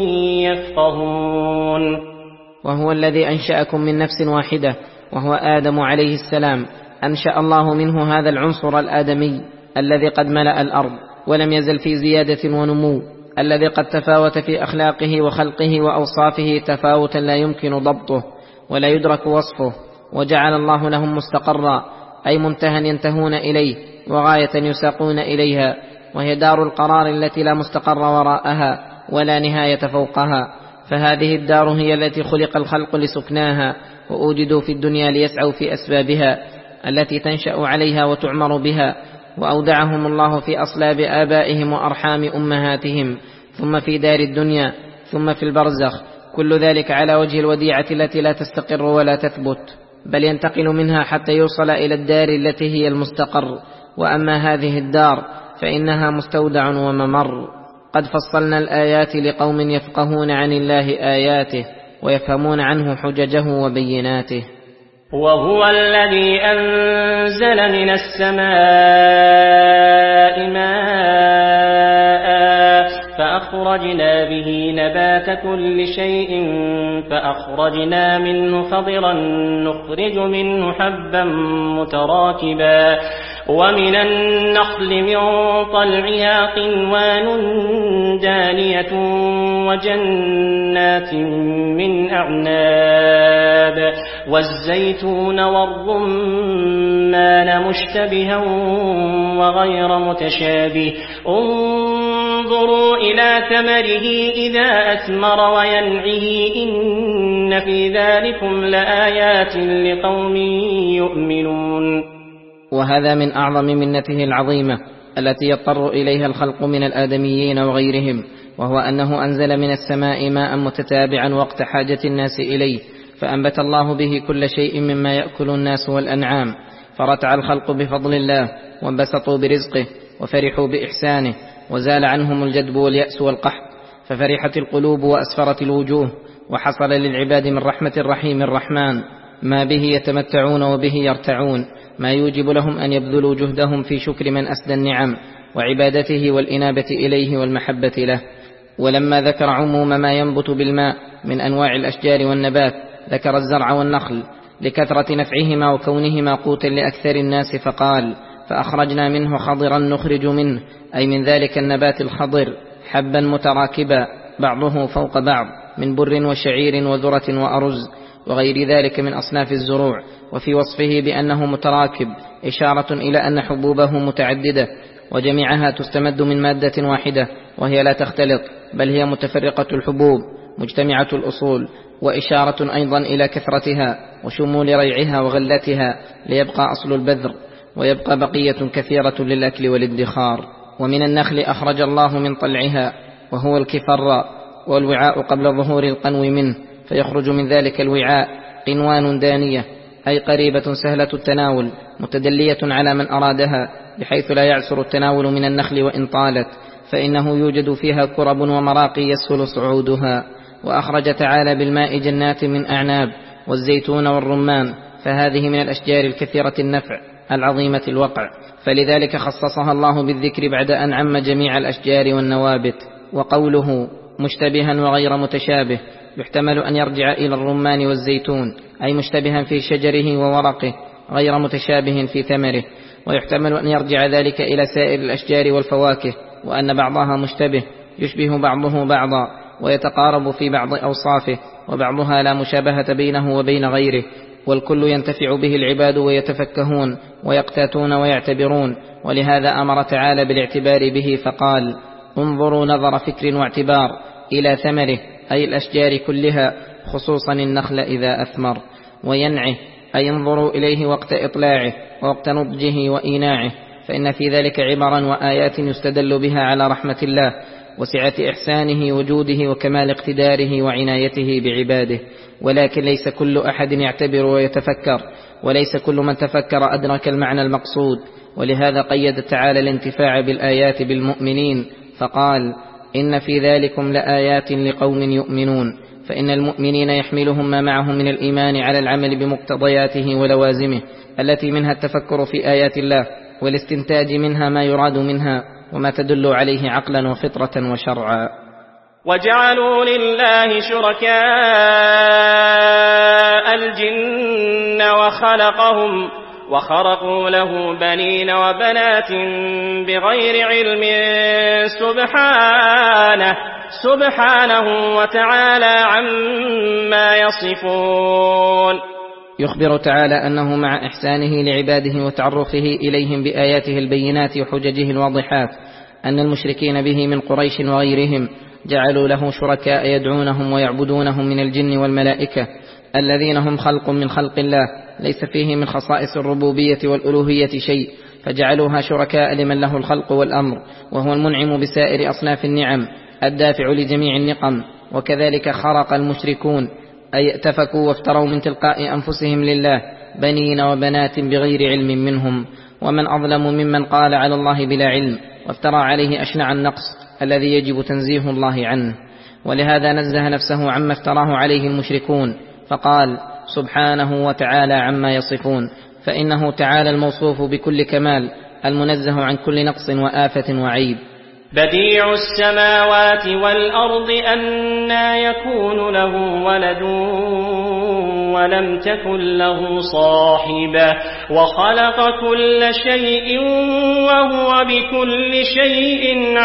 يفقهون. وهو الذي أنشأكم من نفس واحدة وهو آدم عليه السلام، أنشأ الله منه هذا العنصر الآدمي الذي قد ملأ الأرض ولم يزل في زيادة ونمو، الذي قد تفاوت في أخلاقه وخلقه وأوصافه تفاوتا لا يمكن ضبطه ولا يدرك وصفه، وجعل الله لهم مستقرا أي منتهى ينتهون إليه وغاية يساقون إليها، وهي دار القرار التي لا مستقر وراءها ولا نهاية فوقها، فهذه الدار هي التي خلق الخلق لسكناها، وأوجدوا في الدنيا ليسعوا في أسبابها التي تنشأ عليها وتعمر بها، وأودعهم الله في أصلاب آبائهم وأرحام أمهاتهم، ثم في دار الدنيا، ثم في البرزخ، كل ذلك على وجه الوديعة التي لا تستقر ولا تثبت، بل ينتقل منها حتى يوصل إلى الدار التي هي المستقر. وأما هذه الدار فإنها مستودع وممر. قد فصلنا الآيات لقوم يفقهون عن الله آياته ويفهمون عنه حججه وبيناته. وهو الذي أنزل من السماء ماء فأخرجنا به نبات كل شيء فأخرجنا منه خضرا نخرج منه حبا متراكبا ومن النخل من طلعها قنوان دانية وجنات من أعناب والزيتون والرمان مشتبها وغير متشابه انظروا إلى ثمره إذا أثمر وينعه إن في ذلكم لآيات لقوم يؤمنون. وهذا من أعظم منته العظيمة التي يضطر إليها الخلق من الآدميين وغيرهم، وهو أنه أنزل من السماء ماء متتابعا وقت حاجة الناس إليه، فأنبت الله به كل شيء مما يأكل الناس والأنعام، فرتع الخلق بفضل الله وانبسطوا برزقه وفرحوا بإحسانه، وزال عنهم الجدب واليأس والقحط، ففرحت القلوب وأسفرت الوجوه، وحصل للعباد من رحمة الرحيم الرحمن ما به يتمتعون وبه يرتعون، ما يوجب لهم أن يبذلوا جهدهم في شكر من أسدى النعم وعبادته والإنابة إليه والمحبة له. ولما ذكر عموم ما ينبت بالماء من أنواع الأشجار والنبات ذكر الزرع والنخل لكثرة نفعهما وكونهما قوتا لأكثر الناس، فقال فأخرجنا منه خضرا نخرج منه، أي من ذلك النبات الخضر حبا متراكبا بعضه فوق بعض من بر وشعير وذرة وأرز وغير ذلك من أصناف الزروع، وفي وصفه بأنه متراكب إشارة إلى أن حبوبه متعددة وجميعها تستمد من مادة واحدة وهي لا تختلط، بل هي متفرقة الحبوب مجتمعة الأصول، وإشارة أيضا إلى كثرتها وشمول ريعها وغلتها ليبقى أصل البذر ويبقى بقية كثيرة للأكل والادخار. ومن النخل أخرج الله من طلعها وهو الكفر والوعاء قبل ظهور القنو منه، فيخرج من ذلك الوعاء قنوان دانية أي قريبة سهلة التناول متدلية على من أرادها، بحيث لا يعسر التناول من النخل وإن طالت، فإنه يوجد فيها كرب ومراقي يسهل صعودها. وأخرج تعالى بالماء جنات من أعناب والزيتون والرمان، فهذه من الأشجار الكثيرة النفع العظيمة الوقع، فلذلك خصصها الله بالذكر بعد أن عم جميع الأشجار والنوابت. وقوله مشتبها وغير متشابه يحتمل أن يرجع إلى الرمان والزيتون، أي مشتبها في شجره وورقه غير متشابه في ثمره، ويحتمل أن يرجع ذلك إلى سائر الأشجار والفواكه، وأن بعضها مشتبه يشبه بعضه بعضا ويتقارب في بعض أوصافه، وبعضها لا مشابهة بينه وبين غيره، والكل ينتفع به العباد ويتفكهون ويقتاتون ويعتبرون. ولهذا أمر تعالى بالاعتبار به فقال انظروا نظر فكر واعتبار إلى ثمره أي الأشجار كلها، خصوصا النخل إذا أثمر. وينعه أي انظروا إليه وقت إطلاعه ووقت نضجه وإيناعه، فإن في ذلك عبرا وآيات يستدل بها على رحمة الله وسعة إحسانه وجوده وكمال اقتداره وعنايته بعباده. ولكن ليس كل أحد يعتبر ويتفكر، وليس كل من تفكر أدرك المعنى المقصود، ولهذا قيد تعالى الانتفاع بالآيات بالمؤمنين فقال إن في ذلكم لآيات لقوم يؤمنون، فإن المؤمنين يحملهم ما معهم من الإيمان على العمل بمقتضياته ولوازمه التي منها التفكر في آيات الله والاستنتاج منها ما يراد منها وما تدل عليه عقلا وفطرة وشرعا. وجعلوا لله شركاء الجن وخلقهم وخرقوا له بنين وبنات بغير علم سبحانه سبحانه وتعالى عما يصفون. يخبر تعالى أنه مع إحسانه لعباده وتعرفه إليهم بآياته البينات وحججه الواضحات أن المشركين به من قريش وغيرهم جعلوا له شركاء يدعونهم ويعبدونهم من الجن والملائكة الذين هم خلق من خلق الله ليس فيه من خصائص الربوبية والألوهية شيء، فجعلوها شركاء لمن له الخلق والأمر، وهو المنعم بسائر أصناف النعم الدافع لجميع النقم. وكذلك خرق المشركون أي اتفكوا وافتروا من تلقاء أنفسهم لله بنين وبنات بغير علم منهم، ومن أظلم ممن قال على الله بلا علم وافترى عليه أشنع النقص الذي يجب تنزيه الله عنه. ولهذا نزه نفسه عما افتراه عليه المشركون فقال سبحانه وتعالى عما يصفون، فإنه تعالى الموصوف بكل كمال المنزه عن كل نقص وآفة وعيب. بديع السماوات والأرض أنى يكون له ولد ولم تكن له صاحبة وخلق كل شيء وهو بكل شيء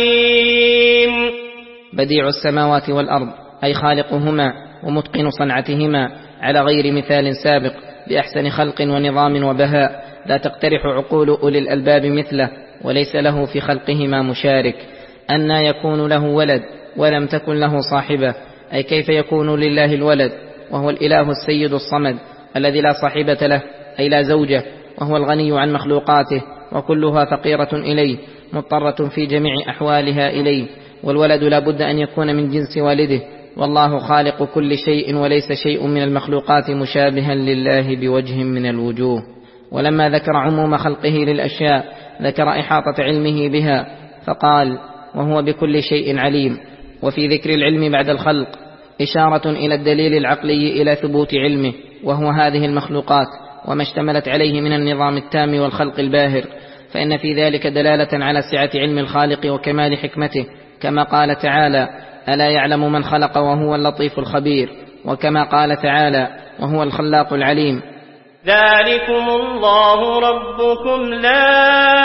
عليم. بديع السماوات والأرض أي خالقهما ومتقن صنعتهما على غير مثال سابق بأحسن خلق ونظام وبهاء لا تقترح عقول أولي الألباب مثله، وليس له في خلقهما مشارك. أنى يكون له ولد ولم تكن له صاحبة أي كيف يكون لله الولد وهو الإله السيد الصمد الذي لا صاحبة له أي لا زوجة، وهو الغني عن مخلوقاته وكلها فقيرة إليه مضطرة في جميع أحوالها إليه، والولد لا بد أن يكون من جنس والده، والله خالق كل شيء وليس شيء من المخلوقات مشابها لله بوجه من الوجوه. ولما ذكر عموم خلقه للأشياء ذكر إحاطة علمه بها فقال وهو بكل شيء عليم. وفي ذكر العلم بعد الخلق إشارة إلى الدليل العقلي إلى ثبوت علمه، وهو هذه المخلوقات وما اشتملت عليه من النظام التام والخلق الباهر، فإن في ذلك دلالة على سعة علم الخالق وكمال حكمته، كما قال تعالى ألا يعلم من خلق وهو اللطيف الخبير، وكما قال تعالى وهو الخلاق العليم. ذلكم الله ربكم لا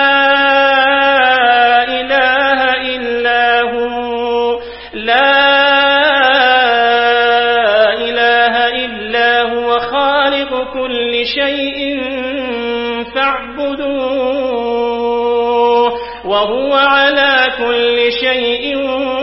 إله إلا هو لا إله إلا هو خالق كل شيء فاعبدوه وهو على كل شيء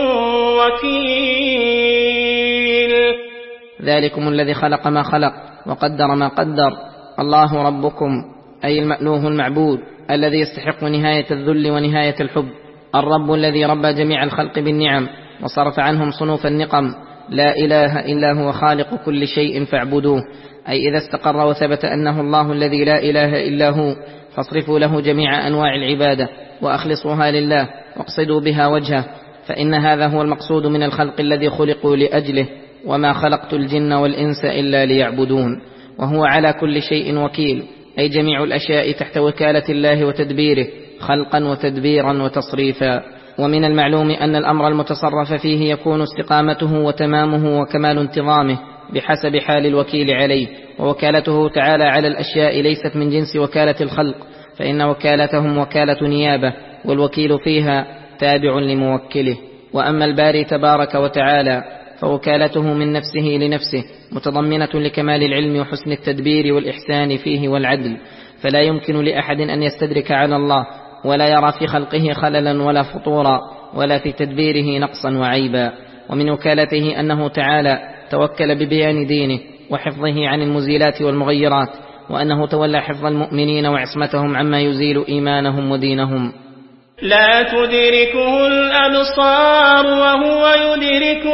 وكيل. ذلكم الذي خلق ما خلق وقدر ما قدر، الله ربكم أي المألوه المعبود الذي يستحق نهاية الذل ونهاية الحب، الرب الذي ربى جميع الخلق بالنعم وصرف عنهم صنوف النقم، لا إله إلا هو خالق كل شيء فاعبدوه، أي إذا استقر وثبت أنه الله الذي لا إله إلا هو فاصرفوا له جميع أنواع العبادة وأخلصوها لله واقصدوا بها وجهه، فإن هذا هو المقصود من الخلق الذي خلقوا لأجله، وما خلقت الجن والإنس إلا ليعبدون. وهو على كل شيء وكيل أي جميع الأشياء تحت وكالة الله وتدبيره خلقا وتدبيرا وتصريفا. ومن المعلوم أن الأمر المتصرف فيه يكون استقامته وتمامه وكمال انتظامه بحسب حال الوكيل عليه، ووكالته تعالى على الأشياء ليست من جنس وكالة الخلق، فإن وكالتهم وكالة نيابة والوكيل فيها تابع لموكله. وأما الباري تبارك وتعالى فوكالته من نفسه لنفسه متضمنة لكمال العلم وحسن التدبير والإحسان فيه والعدل، فلا يمكن لأحد أن يستدرك على الله ولا يرى في خلقه خللا ولا فطورا ولا في تدبيره نقصا وعيبا. ومن وكالته أنه تعالى توكل ببيان دينه وحفظه عن المزيلات والمغيرات، وأنه تولى حفظ المؤمنين وعصمتهم عما يزيل إيمانهم ودينهم. لا تدركه الأبصار وهو يدرك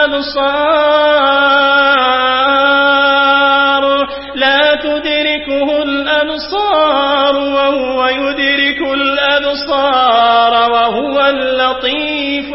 الأبصار لا تدركه الأبصار وهو يدرك الأبصار وهو اللطيف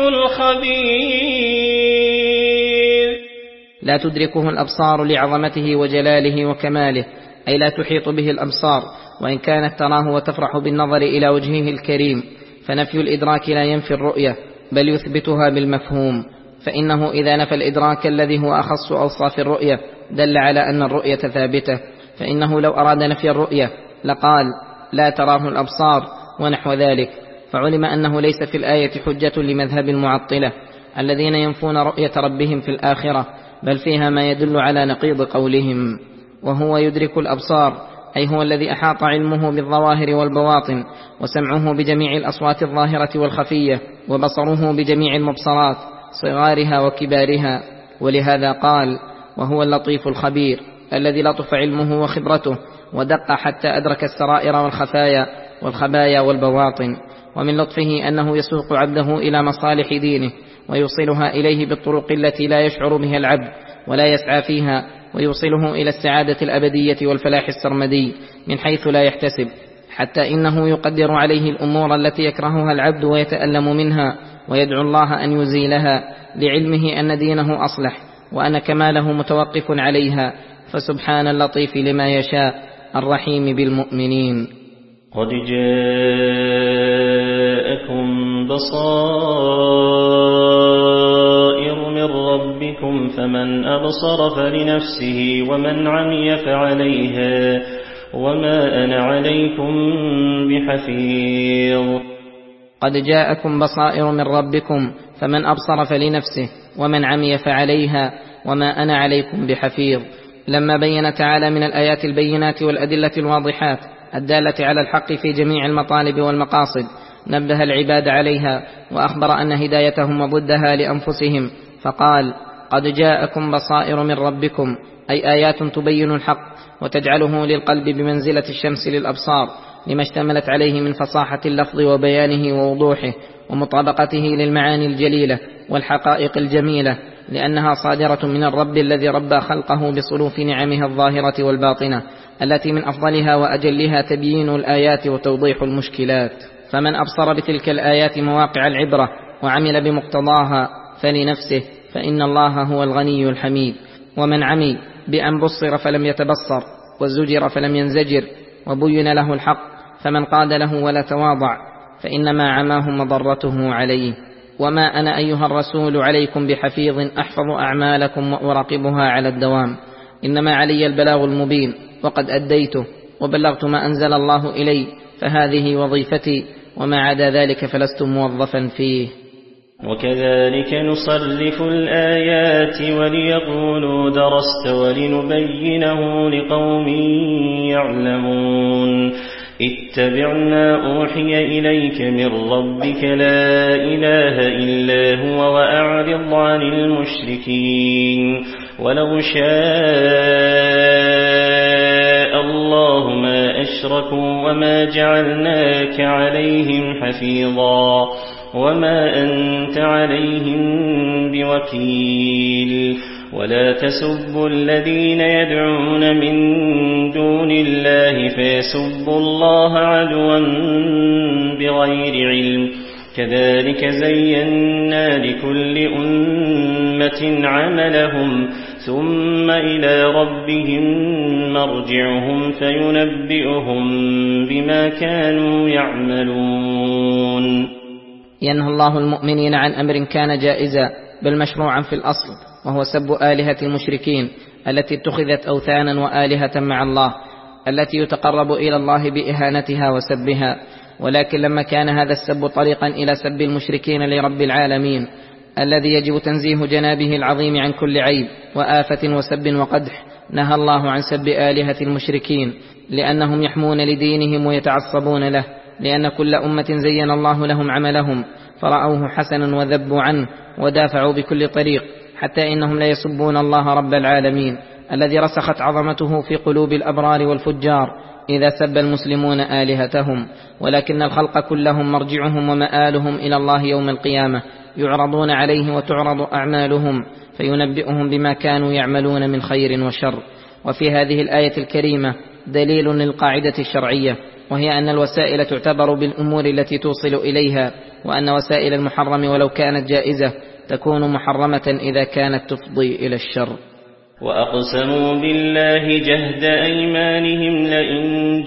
الخبير. لا تدركه الأبصار لعظمته وجلاله وكماله، أي لا تحيط به الأبصار وإن كانت تراه وتفرح بالنظر إلى وجهه الكريم، فنفي الإدراك لا ينفي الرؤية بل يثبتها بالمفهوم، فإنه إذا نفى الإدراك الذي هو أخص أوصاف الرؤية دل على أن الرؤية ثابتة، فإنه لو أراد نفي الرؤية لقال لا تراه الأبصار ونحو ذلك، فعلم أنه ليس في الآية حجة لمذهب المعطلة الذين ينفون رؤية ربهم في الآخرة، بل فيها ما يدل على نقيض قولهم. وهو يدرك الأبصار أي هو الذي أحاط علمه بالظواهر والبواطن، وسمعه بجميع الأصوات الظاهرة والخفية، وبصره بجميع المبصرات، صغارها وكبارها. ولهذا قال: وهو اللطيف الخبير، الذي لطف علمه وخبرته ودق حتى أدرك السرائر والخفايا والخبايا والبواطن. ومن لطفه أنه يسوق عبده إلى مصالح دينه ويوصلها إليه بالطرق التي لا يشعر بها العبد ولا يسعى فيها، ويوصله إلى السعادة الأبدية والفلاح السرمدي من حيث لا يحتسب، حتى إنه يقدر عليه الأمور التي يكرهها العبد ويتألم منها، ويدعو الله أن يزيلها، لعلمه أن دينه أصلح وأن كماله متوقف عليها. فسبحان اللطيف لما يشاء الرحيم بالمؤمنين. قد جاءكم بصائر من ربكم فمن أبصر فلنفسه ومن عمي فعليها وما أنا عليكم بحفيظ. قد جاءكم بصائر من ربكم فمن أبصر فلنفسه ومن عمي فعليها وما أنا عليكم بحفيظ. لما بين تعالى من الآيات البينات والأدلة الواضحات الدالة على الحق في جميع المطالب والمقاصد، نبه العباد عليها وأخبر أن هدايتهم وضدها لأنفسهم، فقال: قد جاءكم بصائر من ربكم، أي آيات تبين الحق وتجعله للقلب بمنزلة الشمس للأبصار، لما اشتملت عليه من فصاحة اللفظ وبيانه ووضوحه ومطابقته للمعاني الجليلة والحقائق الجميلة، لأنها صادرة من الرب الذي ربى خلقه بصلوف نعمه الظاهرة والباطنة، التي من أفضلها وأجلها تبيين الآيات وتوضيح المشكلات. فمن أبصر بتلك الآيات مواقع العبرة وعمل بمقتضاها فلنفسه، فإن الله هو الغني الحميد. ومن عمي بأن بصر فلم يتبصر وزجر فلم ينزجر وبين له الحق فمن قاد له ولا تواضع، فإنما عماه مضرته عليه. وما أنا أيها الرسول عليكم بحفيظ أحفظ أعمالكم وأراقبها على الدوام، إنما علي البلاغ المبين، وقد أديته وبلغت ما أنزل الله إلي، فهذه وظيفتي، وما عدا ذلك فلست موظفا فيه. وكذلك نصرف الآيات وليقولوا درست ولنبينه لقوم يعلمون. اتبع ما أوحي إليك من ربك لا إله إلا هو وأعرض عن المشركين. ولو شاء الله ما أشركوا وما جعلناك عليهم حفيظا وما أنت عليهم بوكيل. ولا تسبوا الذين يدعون من دون الله فيسبوا الله عدوا بغير علم، كذلك زينا لكل أمة عملهم ثم إلى ربهم مرجعهم فينبئهم بما كانوا يعملون. ينهى الله المؤمنين عن أمر كان جائزا بل مشروعا في الأصل، وهو سب آلهة المشركين التي اتخذت أوثانا وآلهة مع الله، التي يتقرب إلى الله بإهانتها وسبها. ولكن لما كان هذا السب طريقا إلى سب المشركين لرب العالمين الذي يجب تنزيه جنابه العظيم عن كل عيب وآفة وسب وقدح، نهى الله عن سب آلهة المشركين، لأنهم يحمون لدينهم ويتعصبون له، لأن كل أمة زين الله لهم عملهم فرأوه حسنا وذبوا عنه ودافعوا بكل طريق، حتى إنهم لا يسبون الله رب العالمين الذي رسخت عظمته في قلوب الأبرار والفجار إذا سب المسلمون آلهتهم. ولكن الخلق كلهم مرجعهم ومآلهم إلى الله يوم القيامة، يعرضون عليه وتعرض أعمالهم فينبئهم بما كانوا يعملون من خير وشر. وفي هذه الآية الكريمة دليل للقاعدة الشرعية، وهي أن الوسائل تعتبر بالأمور التي توصل إليها، وأن وسائل المحرم ولو كانت جائزة تكون محرمة إذا كانت تفضي إلى الشر. وأقسموا بالله جهد أيمانهم لئن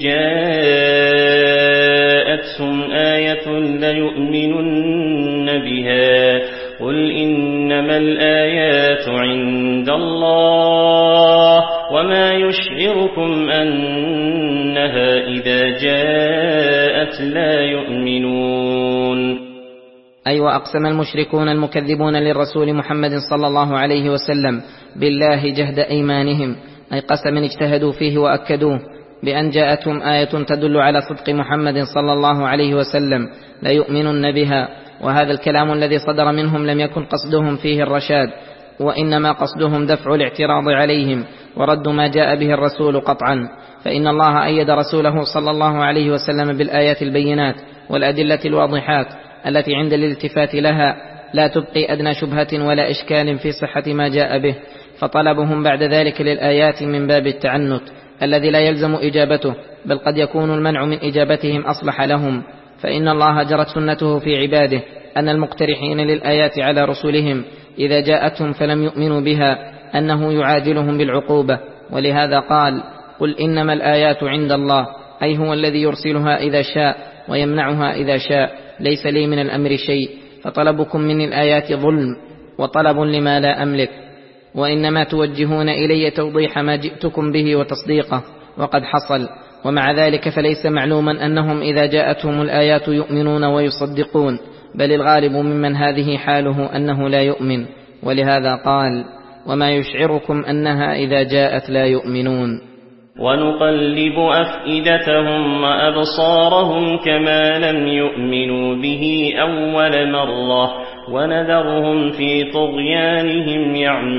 جاءتهم آية ليؤمنن بها قل إنما الآيات عند الله وما يشعركم أنها إذا جاءت لا يؤمنون. أي وأقسم المشركون المكذبون للرسول محمد صلى الله عليه وسلم بالله جهد أيمانهم، أي قسما اجتهدوا فيه وأكدوه بأن جاءتهم آية تدل على صدق محمد صلى الله عليه وسلم لا يؤمنون بها، وهذا الكلام الذي صدر منهم لم يكن قصدهم فيه الرشاد، وإنما قصدهم دفع الاعتراض عليهم ورد ما جاء به الرسول قطعا، فإن الله أيد رسوله صلى الله عليه وسلم بالآيات البينات والأدلة الواضحات التي عند الالتفات لها لا تبقي أدنى شبهة ولا إشكال في صحة ما جاء به، فطلبهم بعد ذلك للآيات من باب التعنت الذي لا يلزم إجابته، بل قد يكون المنع من إجابتهم أصلح لهم، فإن الله جرت سنته في عباده أن المقترحين للآيات على رسلهم إذا جاءتهم فلم يؤمنوا بها أنه يعاجلهم بالعقوبة، ولهذا قال: قل إنما الآيات عند الله، أي هو الذي يرسلها إذا شاء ويمنعها إذا شاء، ليس لي من الأمر شيء، فطلبكم مني الآيات ظلم وطلب لما لا أملك، وإنما توجهون إلي توضيح ما جئتكم به وتصديقه، وقد حصل. ومع ذلك فليس معلوما أنهم إذا جاءتهم الآيات يؤمنون ويصدقون، بل الغالب ممن هذه حاله أنه لا يؤمن، ولهذا قال: وما يشعركم أنها إذا جاءت لا يؤمنون. ونقلب أفئدتهم وأبصارهم كما لم يؤمنوا به أول مرة ونذرهم في طغيانهم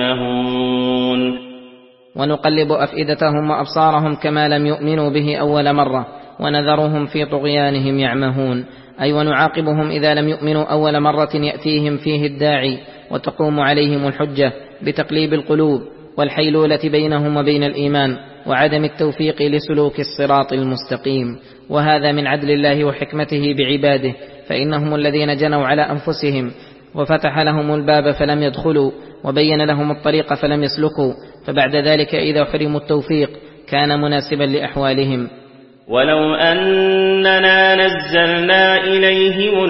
يعمهون. ونقلب أفئدتهم وأبصارهم كما لم يؤمنوا به أول مرة ونذرهم في طغيانهم يعمهون، أي ونعاقبهم إذا لم يؤمنوا أول مرة يأتيهم فيه الداعي وتقوم عليهم الحجة بتقليب القلوب والحيلولة بينهم وبين الإيمان وعدم التوفيق لسلوك الصراط المستقيم، وهذا من عدل الله وحكمته بعباده، فإنهم الذين جنوا على أنفسهم وفتح لهم الباب فلم يدخلوا وبين لهم الطريق فلم يسلكوا، فبعد ذلك إذا حرموا التوفيق كان مناسبا لأحوالهم. ولو أننا نزلنا إليهم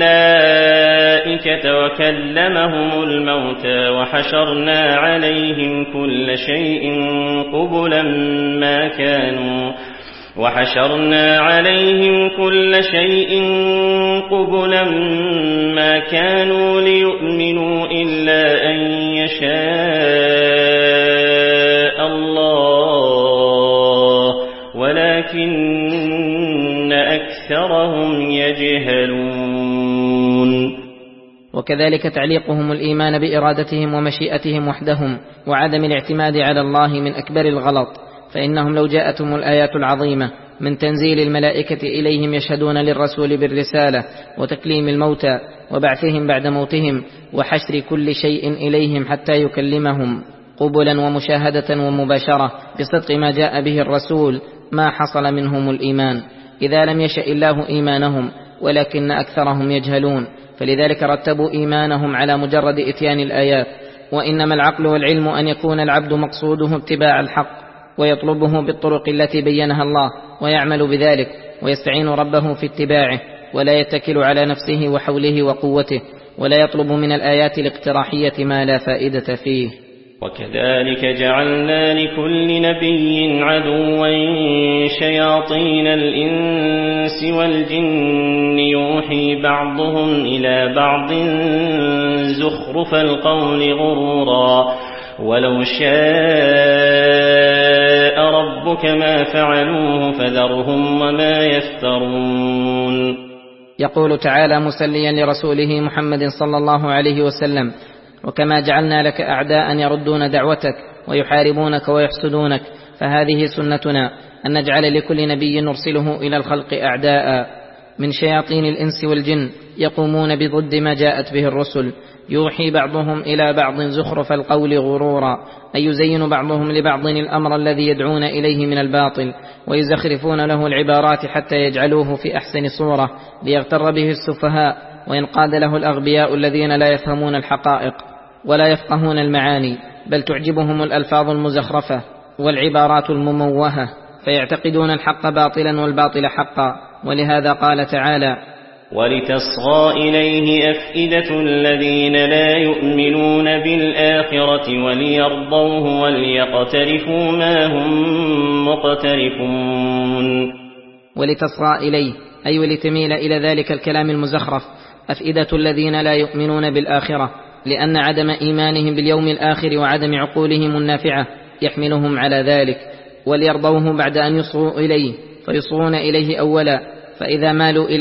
الملائكة وكلمهم الموتى وحشرنا عليهم كل شيء قبلا ما كانوا وحشرنا عليهم كل شيء قبلا ما كانوا ليؤمنوا إلا أن يشاء الله ولكن أكثرهم يجهلون. وكذلك تعليقهم الإيمان بإرادتهم ومشيئتهم وحدهم وعدم الاعتماد على الله من أكبر الغلط، فإنهم لو جاءتهم الآيات العظيمة من تنزيل الملائكة إليهم يشهدون للرسول بالرسالة وتكليم الموتى وبعثهم بعد موتهم وحشر كل شيء إليهم حتى يكلمهم قبلا ومشاهدة ومباشرة بصدق ما جاء به الرسول، ما حصل منهم الإيمان إذا لم يشأ الله إيمانهم، ولكن أكثرهم يجهلون، فلذلك رتبوا إيمانهم على مجرد إتيان الآيات. وإنما العقل والعلم أن يكون العبد مقصوده اتباع الحق ويطلبه بالطرق التي بينها الله ويعمل بذلك ويستعين ربه في اتباعه، ولا يتكل على نفسه وحوله وقوته، ولا يطلب من الآيات الاقتراحية ما لا فائدة فيه. وكذلك جعلنا لكل نبي عدوا شياطين الإنس والجن يوحي بعضهم إلى بعض زخرف القول غرورا ولو شاء ربك ما فعلوه فذرهم وما يفترون. يقول تعالى مسليا لرسوله محمد صلى الله عليه وسلم: وكما جعلنا لك أعداء يردون دعوتك ويحاربونك ويحسدونك، فهذه سنتنا أن نجعل لكل نبي نرسله إلى الخلق أعداء من شياطين الإنس والجن يقومون بضد ما جاءت به الرسل، يوحي بعضهم إلى بعض زخرف القول غرورا، أي يزين بعضهم لبعض الأمر الذي يدعون إليه من الباطل، ويزخرفون له العبارات حتى يجعلوه في أحسن صورة ليغتر به السفهاء وينقاد له الأغبياء الذين لا يفهمون الحقائق ولا يفقهون المعاني، بل تعجبهم الألفاظ المزخرفة والعبارات المموهة، فيعتقدون الحق باطلا والباطل حقا. ولهذا قال تعالى: ولتصغى إليه أفئدة الذين لا يؤمنون بالآخرة وليرضوه وليقترفوا ما هم مقترفون. ولتصغى إليه أي ولتميل إلى ذلك الكلام المزخرف أفئدة الذين لا يؤمنون بالآخرة، لأن عدم إيمانهم باليوم الآخر وعدم عقولهم النافعة يحملهم على ذلك، وليرضوه بعد أن يصغوا إليه فيصغون إليه أولا، فإذا مالوا إليه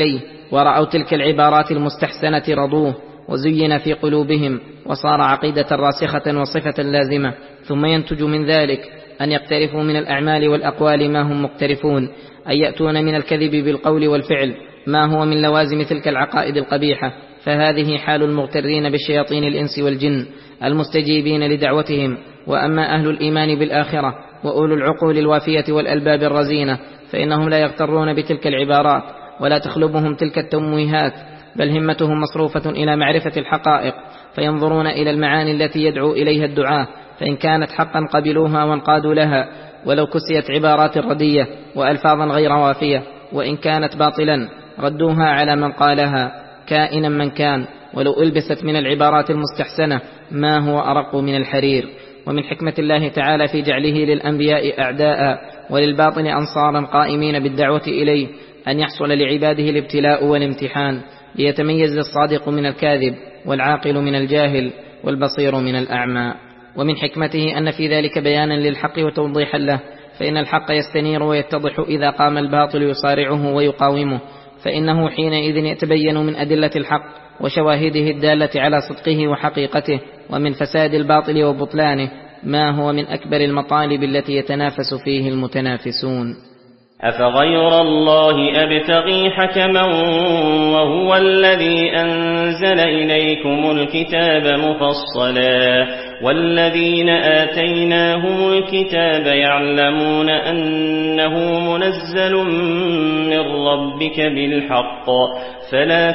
ورأوا تلك العبارات المستحسنة رضوه، وزين في قلوبهم، وصار عقيدة راسخة وصفة لازمة. ثم ينتج من ذلك أن يقترفوا من الأعمال والأقوال ما هم مقترفون، أن يأتون من الكذب بالقول والفعل ما هو من لوازم تلك العقائد القبيحة. فهذه حال المغترين بالشياطين الإنس والجن المستجيبين لدعوتهم. وأما أهل الإيمان بالآخرة وأولو العقول الوافية والألباب الرزينة فإنهم لا يغترون بتلك العبارات ولا تخلبهم تلك التمويهات، بل همتهم مصروفة إلى معرفة الحقائق، فينظرون إلى المعاني التي يدعو إليها الدعاة، فإن كانت حقا قبلوها وانقادوا لها ولو كسيت عبارات ردية وألفاظا غير وافية، وإن كانت باطلا ردوها على من قالها كائنا من كان، ولو ألبست من العبارات المستحسنة ما هو أرق من الحرير. ومن حكمة الله تعالى في جعله للأنبياء أعداء وللباطل أنصارا قائمين بالدعوة إليه أن يحصل لعباده الابتلاء والامتحان، ليتميز الصادق من الكاذب والعاقل من الجاهل والبصير من الأعمى. ومن حكمته أن في ذلك بيانا للحق وتوضيحا له، فإن الحق يستنير ويتضح إذا قام الباطل يصارعه ويقاومه، فإنه حينئذ يتبين من أدلة الحق وشواهده الدالة على صدقه وحقيقته ومن فساد الباطل وبطلانه ما هو من أكبر المطالب التي يتنافس فيه المتنافسون. أفغير الله أبتغي حكما وهو الذي أنزل إليكم الكتاب مفصلا والذين آتيناهم الكتاب يعلمون أنه منزل من ربك بالحق فلا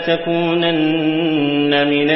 تكونن من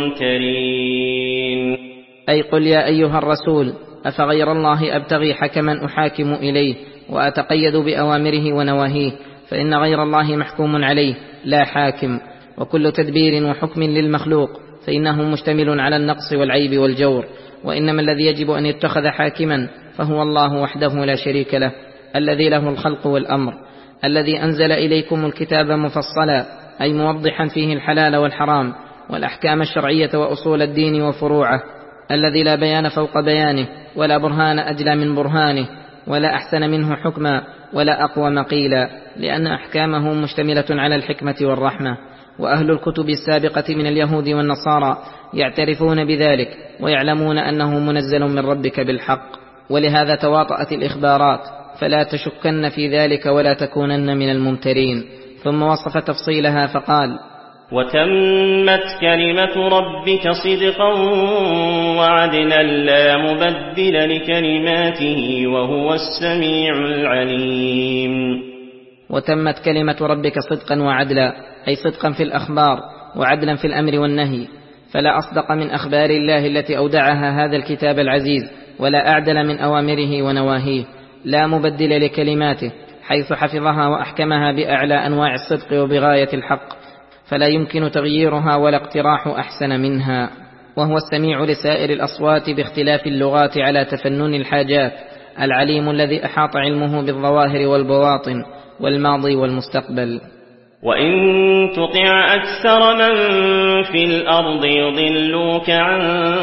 الممترين. أي قل يا أيها الرسول أفغير الله أبتغي حكما أحاكم إليه وأتقيد بأوامره ونواهيه، فإن غير الله محكوم عليه لا حاكم، وكل تدبير وحكم للمخلوق فإنه مشتمل على النقص والعيب والجور، وإنما الذي يجب أن يتخذ حاكما فهو الله وحده لا شريك له، الذي له الخلق والأمر، الذي أنزل إليكم الكتاب مفصلا أي موضحا فيه الحلال والحرام والأحكام الشرعية وأصول الدين وفروعه، الذي لا بيان فوق بيانه ولا برهان أجلى من برهانه ولا أحسن منه حكما ولا أقوى مقيلا، لأن أحكامه مشتملة على الحكمة والرحمة. وأهل الكتب السابقة من اليهود والنصارى يعترفون بذلك ويعلمون أنه منزل من ربك بالحق، ولهذا تواطأت الإخبارات، فلا تشكن في ذلك ولا تكونن من الممترين. ثم وصف تفصيلها فقال: وتمت كلمة ربك صدقا وعدلا لا مبدل لكلماته وهو السميع العليم. وتمت كلمة ربك صدقا وعدلا أي صدقا في الأخبار وعدلا في الأمر والنهي، فلا أصدق من أخبار الله التي أودعها هذا الكتاب العزيز ولا أعدل من أوامره ونواهيه، لا مبدل لكلماته حيث حفظها وأحكمها بأعلى أنواع الصدق وبغاية الحق، فلا يمكن تغييرها ولا اقتراح أحسن منها. وهو السميع لسائر الأصوات باختلاف اللغات على تفنن الحاجات، العليم الذي أحاط علمه بالظواهر والبواطن والماضي والمستقبل. وإن تطع أكثر من في الأرض يضلوك عن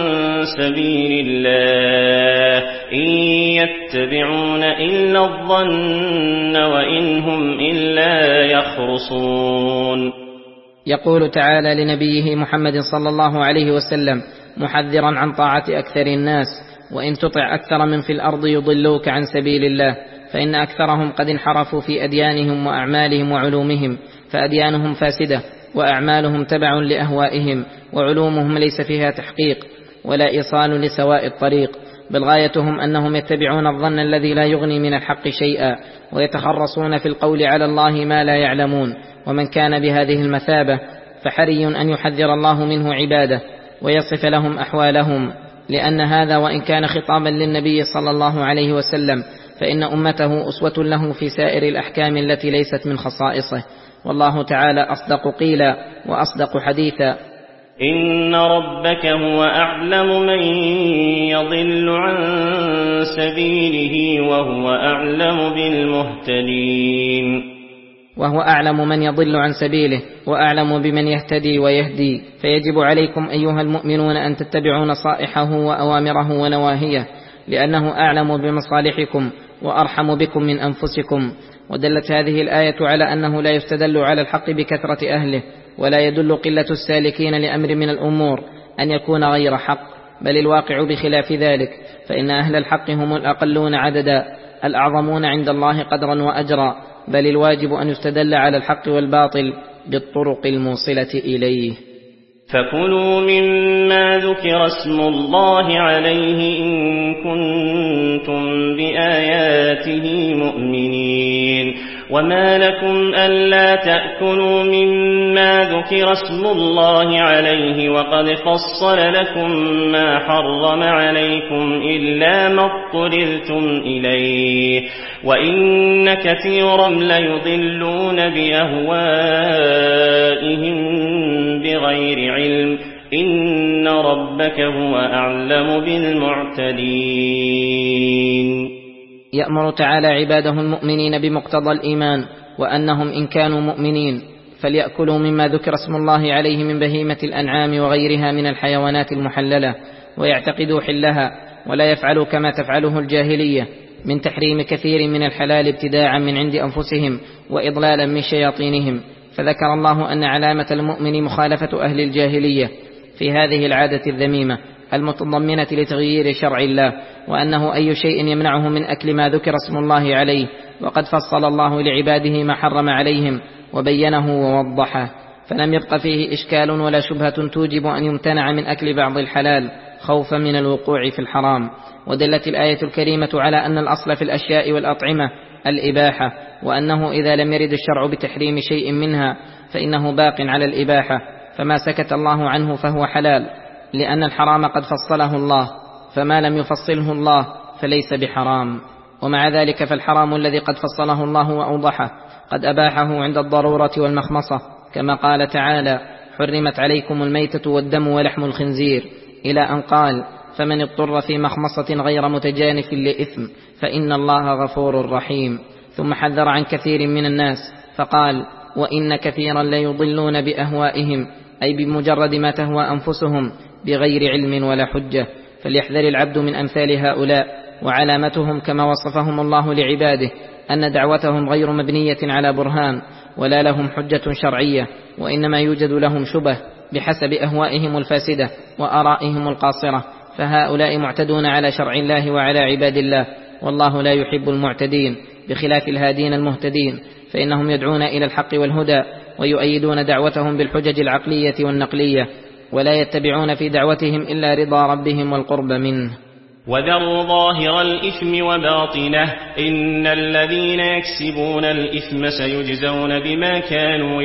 سبيل الله إن يتبعون إلا الظن وإن هم إلا يخرصون. يقول تعالى لنبيه محمد صلى الله عليه وسلم محذرا عن طاعة أكثر الناس: وإن تطع أكثر من في الأرض يضلوك عن سبيل الله، فإن أكثرهم قد انحرفوا في أديانهم وأعمالهم وعلومهم، فأديانهم فاسدة وأعمالهم تبع لأهوائهم، وعلومهم ليس فيها تحقيق ولا إيصال لسواء الطريق، بل غايتهم أنهم يتبعون الظن الذي لا يغني من الحق شيئا، ويتخرصون في القول على الله ما لا يعلمون. ومن كان بهذه المثابة فحري أن يحذر الله منه عباده ويصف لهم أحوالهم، لأن هذا وإن كان خطابا للنبي صلى الله عليه وسلم فإن أمته أسوة له في سائر الأحكام التي ليست من خصائصه. والله تعالى أصدق قيلا وأصدق حديثا: إن ربك هو أعلم من يضل عن سبيله وهو أعلم بالمهتدين. وهو أعلم من يضل عن سبيله وأعلم بمن يهتدي ويهدي، فيجب عليكم أيها المؤمنون أن تتبعوا نصائحه وأوامره ونواهيه، لأنه أعلم بمصالحكم وأرحم بكم من أنفسكم. ودلت هذه الآية على أنه لا يستدل على الحق بكثرة أهله، ولا يدل قلة السالكين لأمر من الأمور أن يكون غير حق، بل الواقع بخلاف ذلك، فإن أهل الحق هم الأقلون عددا الأعظمون عند الله قدرا وأجرا، بل الواجب أن يستدل على الحق والباطل بالطرق الموصلة إليه. فكلوا مما ذكر اسم الله عليه إن كنتم بآياته مؤمنين. وما لكم ألا تأكلوا مما ذكر اسم الله عليه وقد فصل لكم ما حرم عليكم إلا ما اضطررتم إليه، وإن كثيرا ليضلون بأهوائهم بغير علم، إن ربك هو أعلم بالمعتدين. يأمر تعالى عباده المؤمنين بمقتضى الإيمان، وأنهم إن كانوا مؤمنين فليأكلوا مما ذكر اسم الله عليه من بهيمة الأنعام وغيرها من الحيوانات المحللة، ويعتقدوا حلها، ولا يفعلوا كما تفعله الجاهلية من تحريم كثير من الحلال ابتداعا من عند أنفسهم وإضلالا من شياطينهم. فذكر الله أن علامة المؤمن مخالفة أهل الجاهلية في هذه العادة الذميمة المتضمنة لتغيير شرع الله، وأنه أي شيء يمنعه من أكل ما ذكر اسم الله عليه، وقد فصل الله لعباده ما حرم عليهم وبينه ووضحه، فلم يبق فيه إشكال ولا شبهة توجب أن يمتنع من أكل بعض الحلال خوفا من الوقوع في الحرام. ودلت الآية الكريمة على أن الأصل في الأشياء والأطعمة الإباحة، وأنه إذا لم يرد الشرع بتحريم شيء منها فإنه باق على الإباحة، فما سكت الله عنه فهو حلال، لأن الحرام قد فصله الله، فما لم يفصله الله فليس بحرام. ومع ذلك فالحرام الذي قد فصله الله وأوضحه قد أباحه عند الضرورة والمخمصة، كما قال تعالى: حرمت عليكم الميتة والدم ولحم الخنزير، إلى أن قال: فمن اضطر في مخمصة غير متجانف لإثم فإن الله غفور رحيم. ثم حذر عن كثير من الناس فقال: وإن كثيرا ليضلون بأهوائهم، أي بمجرد ما تهوى أنفسهم بغير علم ولا حجة. فليحذر العبد من أمثال هؤلاء، وعلامتهم كما وصفهم الله لعباده أن دعوتهم غير مبنية على برهان ولا لهم حجة شرعية، وإنما يوجد لهم شبه بحسب أهوائهم الفاسدة وآرائهم القاصرة، فهؤلاء معتدون على شرع الله وعلى عباد الله، والله لا يحب المعتدين، بخلاف الهادين المهتدين، فإنهم يدعون إلى الحق والهدى ويؤيدون دعوتهم بالحجج العقلية والنقلية، ولا يتبعون في دعوتهم إلا رضا ربهم والقرب منه. وذروا ظاهر الإثم وباطنه، إن الذين يكسبون الإثم سيجزون بما كانوا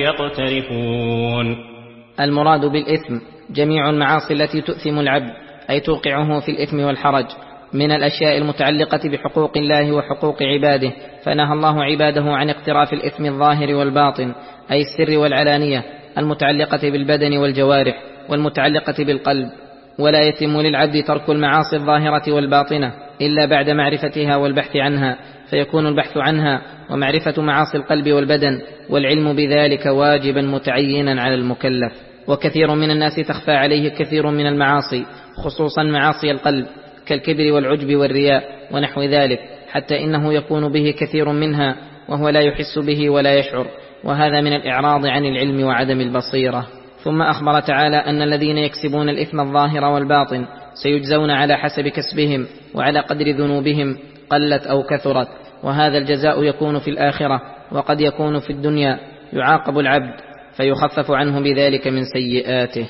يقترفون. المراد بالإثم جميع المعاصي التي تؤثم العبد، أي توقعه في الإثم والحرج، من الأشياء المتعلقة بحقوق الله وحقوق عباده، فنهى الله عباده عن اقتراف الإثم الظاهر والباطن، أي السر والعلانية، المتعلقة بالبدن والجوارح والمتعلقة بالقلب. ولا يتم للعبد ترك المعاصي الظاهرة والباطنة إلا بعد معرفتها والبحث عنها، فيكون البحث عنها ومعرفة معاصي القلب والبدن والعلم بذلك واجبا متعينا على المكلف. وكثير من الناس تخفى عليه كثير من المعاصي، خصوصا معاصي القلب كالكبر والعجب والرياء ونحو ذلك، حتى إنه يكون به كثير منها وهو لا يحس به ولا يشعر، وهذا من الإعراض عن العلم وعدم البصيرة. ثم أخبر تعالى أن الذين يكسبون الإثم الظاهر والباطن سيجزون على حسب كسبهم وعلى قدر ذنوبهم قلت أو كثرت، وهذا الجزاء يكون في الآخرة، وقد يكون في الدنيا، يعاقب العبد فيخفف عنه بذلك من سيئاته.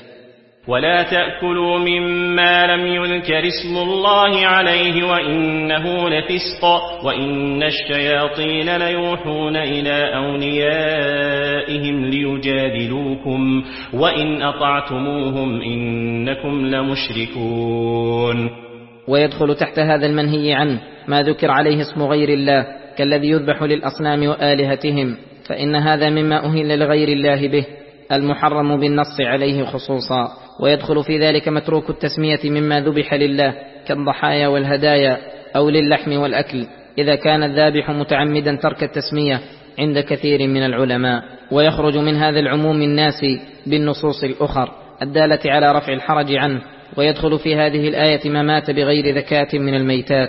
ولا تأكلوا مما لم يذكر اسم الله عليه وإنه لفسق، وإن الشياطين ليوحون إلى أوليائهم ليجادلوكم، وإن أطعتموهم إنكم لمشركون. ويدخل تحت هذا المنهي عنه ما ذكر عليه اسم غير الله كالذي يذبح للأصنام وآلهتهم، فإن هذا مما أهل لغير الله به المحرم بالنص عليه خصوصا. ويدخل في ذلك متروك التسمية مما ذبح لله كالضحايا والهدايا أو للحم والأكل، إذا كان الذابح متعمدا ترك التسمية عند كثير من العلماء. ويخرج من هذا العموم الناسي بالنصوص الأخر الدالة على رفع الحرج عنه. ويدخل في هذه الآية ما مات بغير ذكاة من الميتات،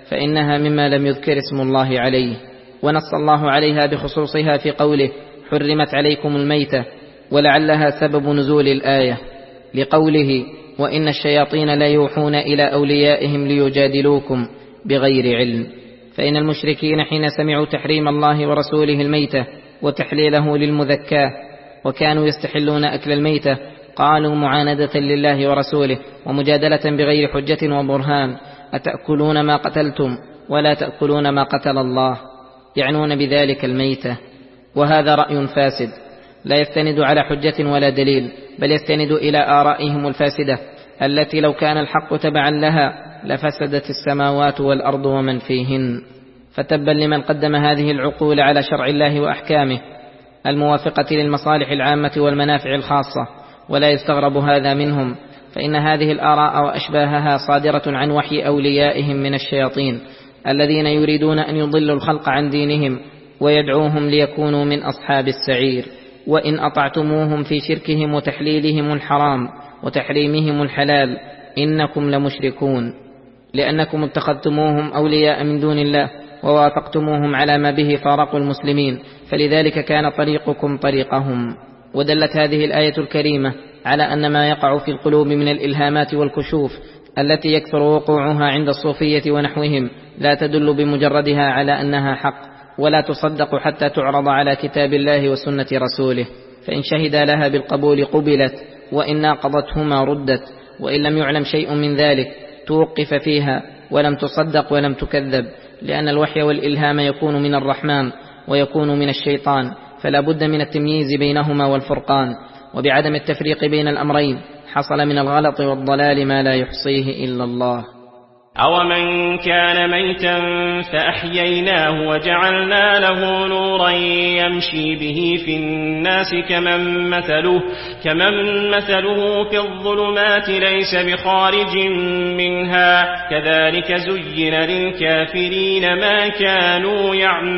فإنها مما لم يذكر اسم الله عليه. ونص الله عليها بخصوصها في قوله: حرمت عليكم الميتة، ولعلها سبب نزول الآية، لقوله: وإن الشياطين لا يوحون إلى أوليائهم ليجادلوكم بغير علم. فإن المشركين حين سمعوا تحريم الله ورسوله الميتة وتحليله للمذكاة وكانوا يستحلون أكل الميتة، قالوا معاندة لله ورسوله ومجادلة بغير حجة وبرهان: أتأكلون ما قتلتم ولا تأكلون ما قتل الله، يعنون بذلك الميتة. وهذا رأي فاسد لا يستند على حجة ولا دليل، بل يستند إلى آرائهم الفاسدة التي لو كان الحق تبعا لها لفسدت السماوات والأرض ومن فيهن. فتبا لمن قدم هذه العقول على شرع الله وأحكامه الموافقة للمصالح العامة والمنافع الخاصة. ولا يستغرب هذا منهم، فإن هذه الآراء وأشباهها صادرة عن وحي أوليائهم من الشياطين الذين يريدون أن يضلوا الخلق عن دينهم ويدعوهم ليكونوا من أصحاب السعير. وإن أطعتموهم في شركهم وتحليلهم الحرام وتحريمهم الحلال إنكم لمشركون، لأنكم اتخذتموهم أولياء من دون الله ووافقتموهم على ما به فارقوا المسلمين، فلذلك كان طريقكم طريقهم. ودلت هذه الآية الكريمة على أن ما يقع في القلوب من الإلهامات والكشوف التي يكثر وقوعها عند الصوفية ونحوهم لا تدل بمجردها على أنها حق، ولا تصدق حتى تعرض على كتاب الله وسنة رسوله، فإن شهد لها بالقبول قبلت، وإن ناقضتهما ردت، وإن لم يعلم شيء من ذلك توقف فيها ولم تصدق ولم تكذب، لأن الوحي والإلهام يكون من الرحمن ويكون من الشيطان، فلا بد من التمييز بينهما والفرقان. وبعدم التفريق بين الأمرين حصل من الغلط والضلال ما لا يحصيه إلا الله. أومن كان ميتا فأحييناه وجعلنا له نورا يمشي به في الناس كمن مثله, كمن مثله في الظلمات ليس بخارج منها كذلك زين للكافرين ما كانوا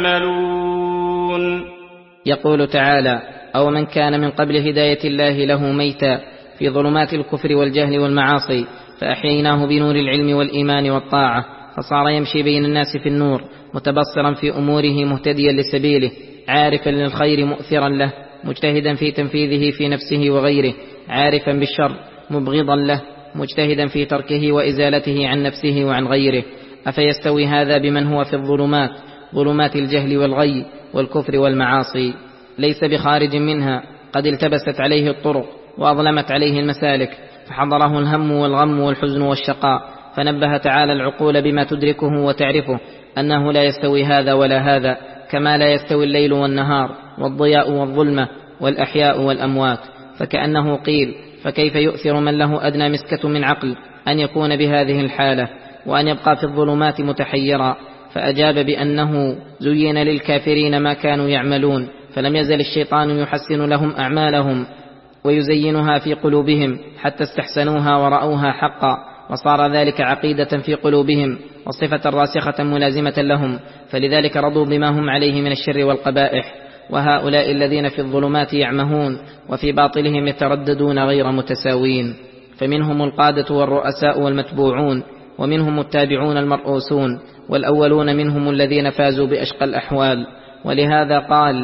يعملون. يقول تعالى: أومن كان من قبل هداية الله له ميتا في ظلمات الكفر والجهل والمعاصي فأحييناه بنور العلم والإيمان والطاعة فصار يمشي بين الناس في النور متبصرا في أموره مهتديا لسبيله عارفا للخير مؤثرا له مجتهدا في تنفيذه في نفسه وغيره عارفا بالشر مبغضا له مجتهدا في تركه وإزالته عن نفسه وعن غيره. أفيستوي هذا بمن هو في الظلمات ظلمات الجهل والغي والكفر والمعاصي ليس بخارج منها قد التبست عليه الطرق وأظلمت عليه المسالك فحضره الهم والغم والحزن والشقاء، فنبه تعالى العقول بما تدركه وتعرفه أنه لا يستوي هذا ولا هذا، كما لا يستوي الليل والنهار والضياء والظلمة والأحياء والأموات. فكأنه قيل: فكيف يؤثر من له أدنى مسكة من عقل أن يكون بهذه الحالة وأن يبقى في الظلمات متحيرا؟ فأجاب بأنه زين للكافرين ما كانوا يعملون، فلم يزل الشيطان يحسن لهم أعمالهم ويزينها في قلوبهم حتى استحسنوها ورأوها حقا، وصار ذلك عقيدة في قلوبهم وصفة راسخة ملازمة لهم، فلذلك رضوا بما هم عليه من الشر والقبائح. وهؤلاء الذين في الظلمات يعمهون وفي باطلهم يترددون غير متساوين، فمنهم القادة والرؤساء والمتبوعون، ومنهم التابعون المرؤوسون، والأولون منهم الذين فازوا بأشقى الأحوال. ولهذا قال: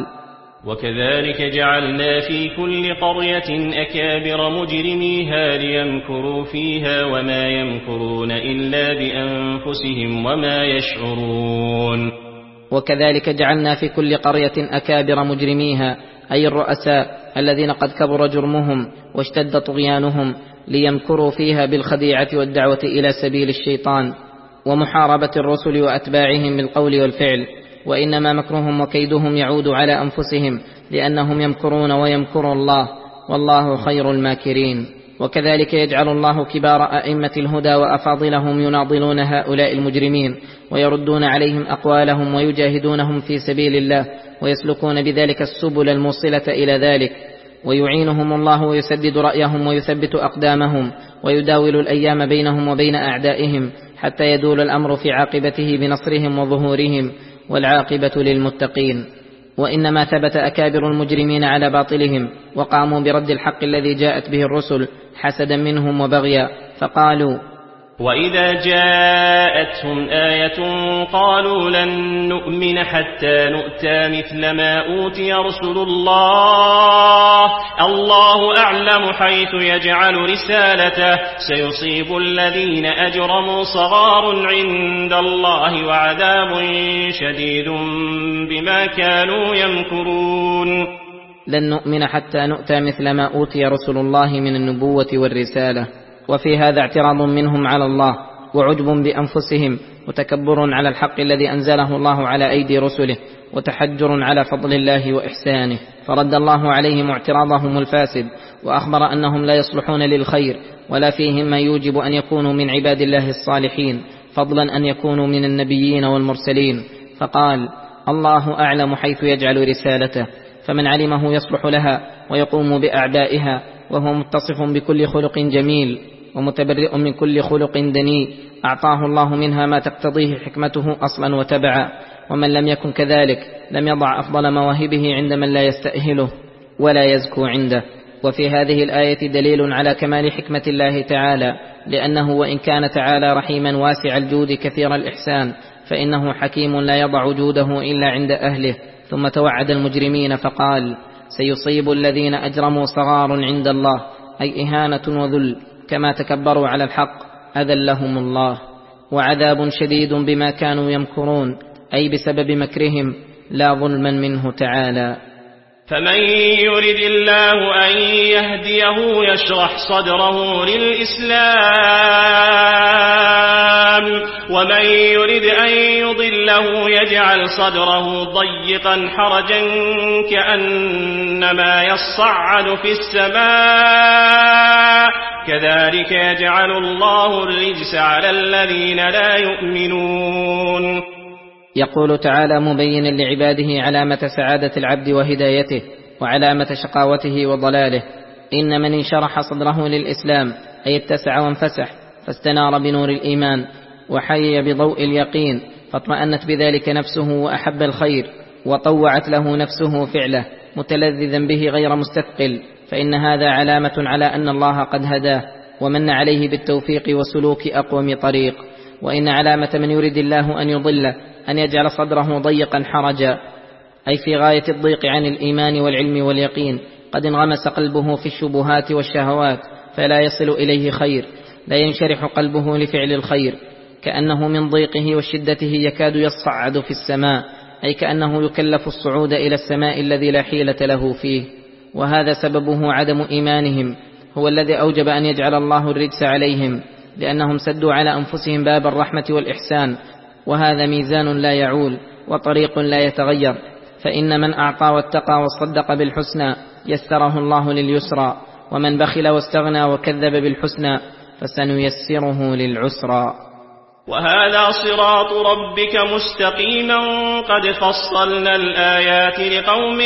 وكذلك جعلنا في كل قرية أكابر مجرميها ليمكروا فيها وما يمكرون إلا بأنفسهم وما يشعرون. وكذلك جعلنا في كل قرية أكابر مجرميها أي الرؤساء الذين قد كبر جرمهم واشتد طغيانهم ليمكروا فيها بالخديعة والدعوة إلى سبيل الشيطان ومحاربة الرسل وأتباعهم بالقول والفعل، وإنما مكرهم وكيدهم يعود على أنفسهم لأنهم يمكرون ويمكر الله والله خير الماكرين. وكذلك يجعل الله كبار أئمة الهدى وأفاضلهم يناضلون هؤلاء المجرمين ويردون عليهم أقوالهم ويجاهدونهم في سبيل الله ويسلكون بذلك السبل الموصلة إلى ذلك، ويعينهم الله ويسدد رأيهم ويثبت أقدامهم ويداول الأيام بينهم وبين أعدائهم حتى يدول الأمر في عاقبته بنصرهم وظهورهم، والعاقبة للمتقين. وإنما ثبت أكابر المجرمين على باطلهم وقاموا برد الحق الذي جاءت به الرسل حسدا منهم وبغيا، فقالوا: وإذا جاءتهم آية قالوا لن نؤمن حتى نؤتى مثل ما أوتي رسل الله الله أعلم حيث يجعل رسالته سيصيب الذين أجرموا صغار عند الله وعذاب شديد بما كانوا يمكرون. لن نؤمن حتى نؤتى مثل ما أوتي رسل الله من النبوة والرسالة. وفي هذا اعتراض منهم على الله وعجب بأنفسهم وتكبر على الحق الذي أنزله الله على أيدي رسله وتحجر على فضل الله وإحسانه، فرد الله عليهم اعتراضهم الفاسد وأخبر أنهم لا يصلحون للخير ولا فيهم ما يوجب أن يكونوا من عباد الله الصالحين، فضلا أن يكونوا من النبيين والمرسلين. فقال: الله أعلم حيث يجعل رسالته، فمن علمه يصلح لها ويقوم بأعبائها، وهو متصف بكل خلق جميل ومتبرئ من كل خلق دنيء أعطاه الله منها ما تقتضيه حكمته أصلا وتبعا، ومن لم يكن كذلك لم يضع أفضل مواهبه عند من لا يستأهله ولا يزكو عنده. وفي هذه الآية دليل على كمال حكمة الله تعالى، لأنه وإن كان تعالى رحيما واسع الجود كثير الإحسان فإنه حكيم لا يضع جوده إلا عند أهله. ثم توعد المجرمين فقال: سيصيب الذين أجرموا صغار عند الله، أي إهانة وذل، كما تكبروا على الحق أذلهم الله، وعذاب شديد بما كانوا يمكرون، أي بسبب مكرهم لا ظلما منه تعالى. فمن يرد الله أن يهديه يشرح صدره للإسلام، ومن يرد أن يضله يجعل صدره ضيقا حرجا كأنما يصعد في السماء، كذلك يجعل الله الرجس على الذين لا يؤمنون. يقول تعالى مبينا لعباده علامة سعادة العبد وهدايته وعلامة شقاوته وضلاله: إن من انشرح صدره للإسلام أي اتسع وانفسح فاستنار بنور الإيمان وحي بضوء اليقين، فاطمأنت بذلك نفسه وأحب الخير وطوعت له نفسه فعله متلذذا به غير مستثقل، فإن هذا علامة على أن الله قد هداه ومن عليه بالتوفيق وسلوك أقوم طريق. وإن علامة من يريد الله أن يضله أن يجعل صدره ضيقا حرجا، أي في غاية الضيق عن الإيمان والعلم واليقين، قد انغمس قلبه في الشبهات والشهوات فلا يصل إليه خير، لا ينشرح قلبه لفعل الخير، كأنه من ضيقه وشدته يكاد يصعد في السماء، أي كأنه يكلف الصعود إلى السماء الذي لا حيلة له فيه. وهذا سببه عدم إيمانهم، هو الذي أوجب أن يجعل الله الرجس عليهم، لأنهم سدوا على أنفسهم باب الرحمة والإحسان، وهذا ميزان لا يعول وطريق لا يتغير، فإن من أعطى واتقى وصدق بالحسنى يسره الله لليسرى، ومن بخل واستغنى وكذب بالحسنى فسنيسره للعسرى. وهذا صراط ربك مستقيما قد فصلنا الآيات لقوم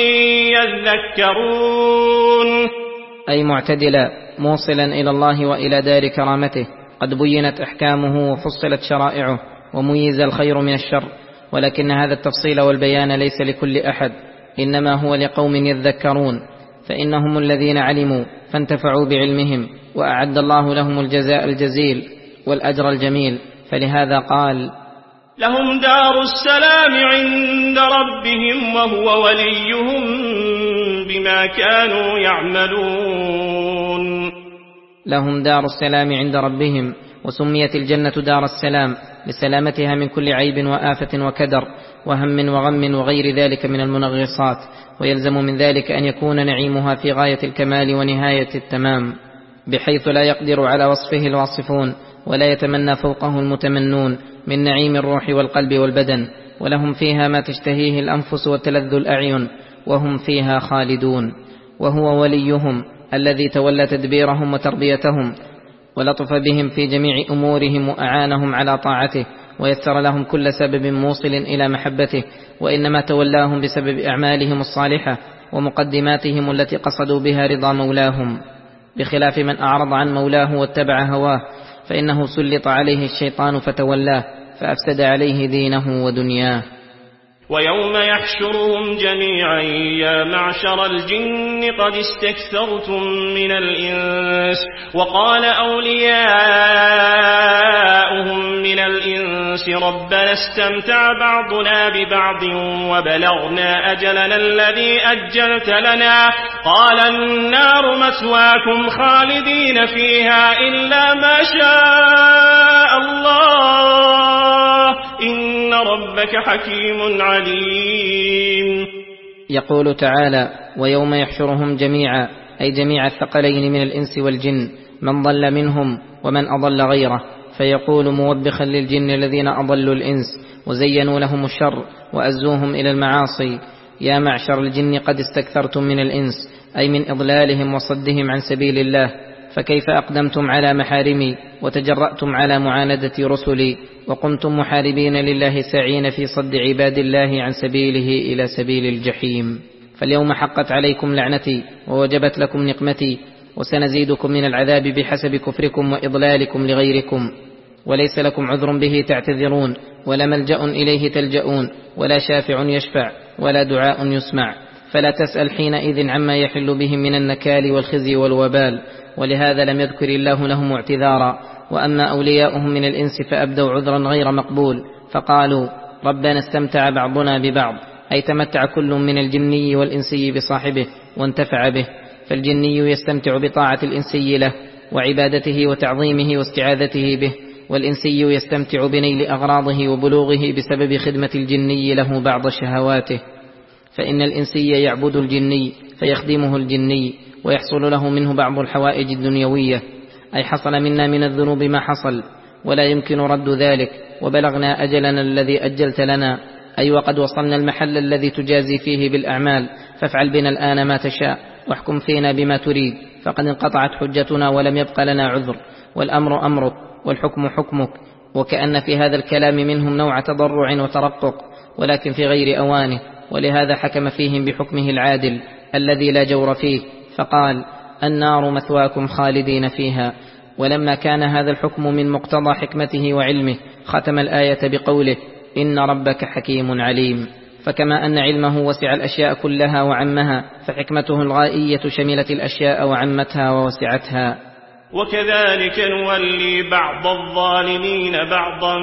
يذكرون، أي معتدلا موصلا إلى الله وإلى دار كرامته، قد بينت أحكامه وفصلت شرائعه وميز الخير من الشر، ولكن هذا التفصيل والبيان ليس لكل أحد، إنما هو لقوم يذكرون، فإنهم الذين علموا فانتفعوا بعلمهم، وأعد الله لهم الجزاء الجزيل والأجر الجميل، فلهذا قال: لهم دار السلام عند ربهم وهو وليهم بما كانوا يعملون. لهم دار السلام عند ربهم، وسميت الجنة دار السلام لسلامتها من كل عيب وآفة وكدر وهم وغم وغير ذلك من المنغصات، ويلزم من ذلك أن يكون نعيمها في غاية الكمال ونهاية التمام، بحيث لا يقدر على وصفه الواصفون ولا يتمنى فوقه المتمنون من نعيم الروح والقلب والبدن، ولهم فيها ما تشتهيه الأنفس وتلذ الأعين وهم فيها خالدون. وهو وليهم الذي تولى تدبيرهم وتربيتهم ولطف بهم في جميع أمورهم وأعانهم على طاعته ويسر لهم كل سبب موصل إلى محبته، وإنما تولاهم بسبب أعمالهم الصالحة ومقدماتهم التي قصدوا بها رضا مولاهم، بخلاف من أعرض عن مولاه واتبع هواه فإنه سلط عليه الشيطان فتولاه فأفسد عليه دينه ودنياه. ويوم يحشرهم جميعا يا معشر الجن قد استكثرتم من الإنس وقال أولياؤهم من الإنس ربنا استمتع بعضنا ببعض وبلغنا أجلنا الذي أجلت لنا قال النار مثواكم خالدين فيها إلا ما شاء الله إن ربك حكيم عليم. يقول تعالى: ويوم يحشرهم جميعا، أي جميع الثقلين من الإنس والجن، من ضل منهم ومن أضل غيره، فيقول موبخا للجن الذين أضلوا الإنس وزينوا لهم الشر وأزوهم إلى المعاصي: يا معشر الجن قد استكثرتم من الإنس، أي من إضلالهم وصدهم عن سبيل الله، فكيف أقدمتم على محارمي وتجرأتم على معاندة رسلي وقمتم محاربين لله ساعين في صد عباد الله عن سبيله إلى سبيل الجحيم. فاليوم حقت عليكم لعنتي ووجبت لكم نقمتي، وسنزيدكم من العذاب بحسب كفركم وإضلالكم لغيركم، وليس لكم عذر به تعتذرون، ولا ملجأ إليه تلجؤون، ولا شافع يشفع، ولا دعاء يسمع، فلا تسأل حينئذ عما يحل بهم من النكال والخزي والوبال. ولهذا لم يذكر الله لهم اعتذارا. وأما أولياؤهم من الإنس فأبدوا عذرا غير مقبول، فقالوا: ربنا استمتع بعضنا ببعض، أي تمتع كل من الجني والإنسي بصاحبه وانتفع به، فالجني يستمتع بطاعة الإنسي له وعبادته وتعظيمه واستعاذته به، والإنسي يستمتع بنيل أغراضه وبلوغه بسبب خدمة الجني له بعض شهواته، فإن الإنسي يعبد الجني فيخدمه الجني ويحصل له منه بعض الحوائج الدنيوية، أي حصل منا من الذنوب ما حصل ولا يمكن رد ذلك، وبلغنا أجلنا الذي أجلت لنا، أي وقد وصلنا المحل الذي تجازي فيه بالأعمال، فافعل بنا الآن ما تشاء واحكم فينا بما تريد، فقد انقطعت حجتنا ولم يبق لنا عذر، والأمر أمرك والحكم حكمك. وكأن في هذا الكلام منهم نوع تضرع وترقق، ولكن في غير أوانه، ولهذا حكم فيهم بحكمه العادل الذي لا جور فيه، فقال: النار مثواكم خالدين فيها. ولما كان هذا الحكم من مقتضى حكمته وعلمه، ختم الآية بقوله: إن ربك حكيم عليم. فكما أن علمه وسع الأشياء كلها وعمها، فحكمته الغائية شملت الأشياء وعمتها ووسعتها. وكذلك نولي بعض الظالمين بعضا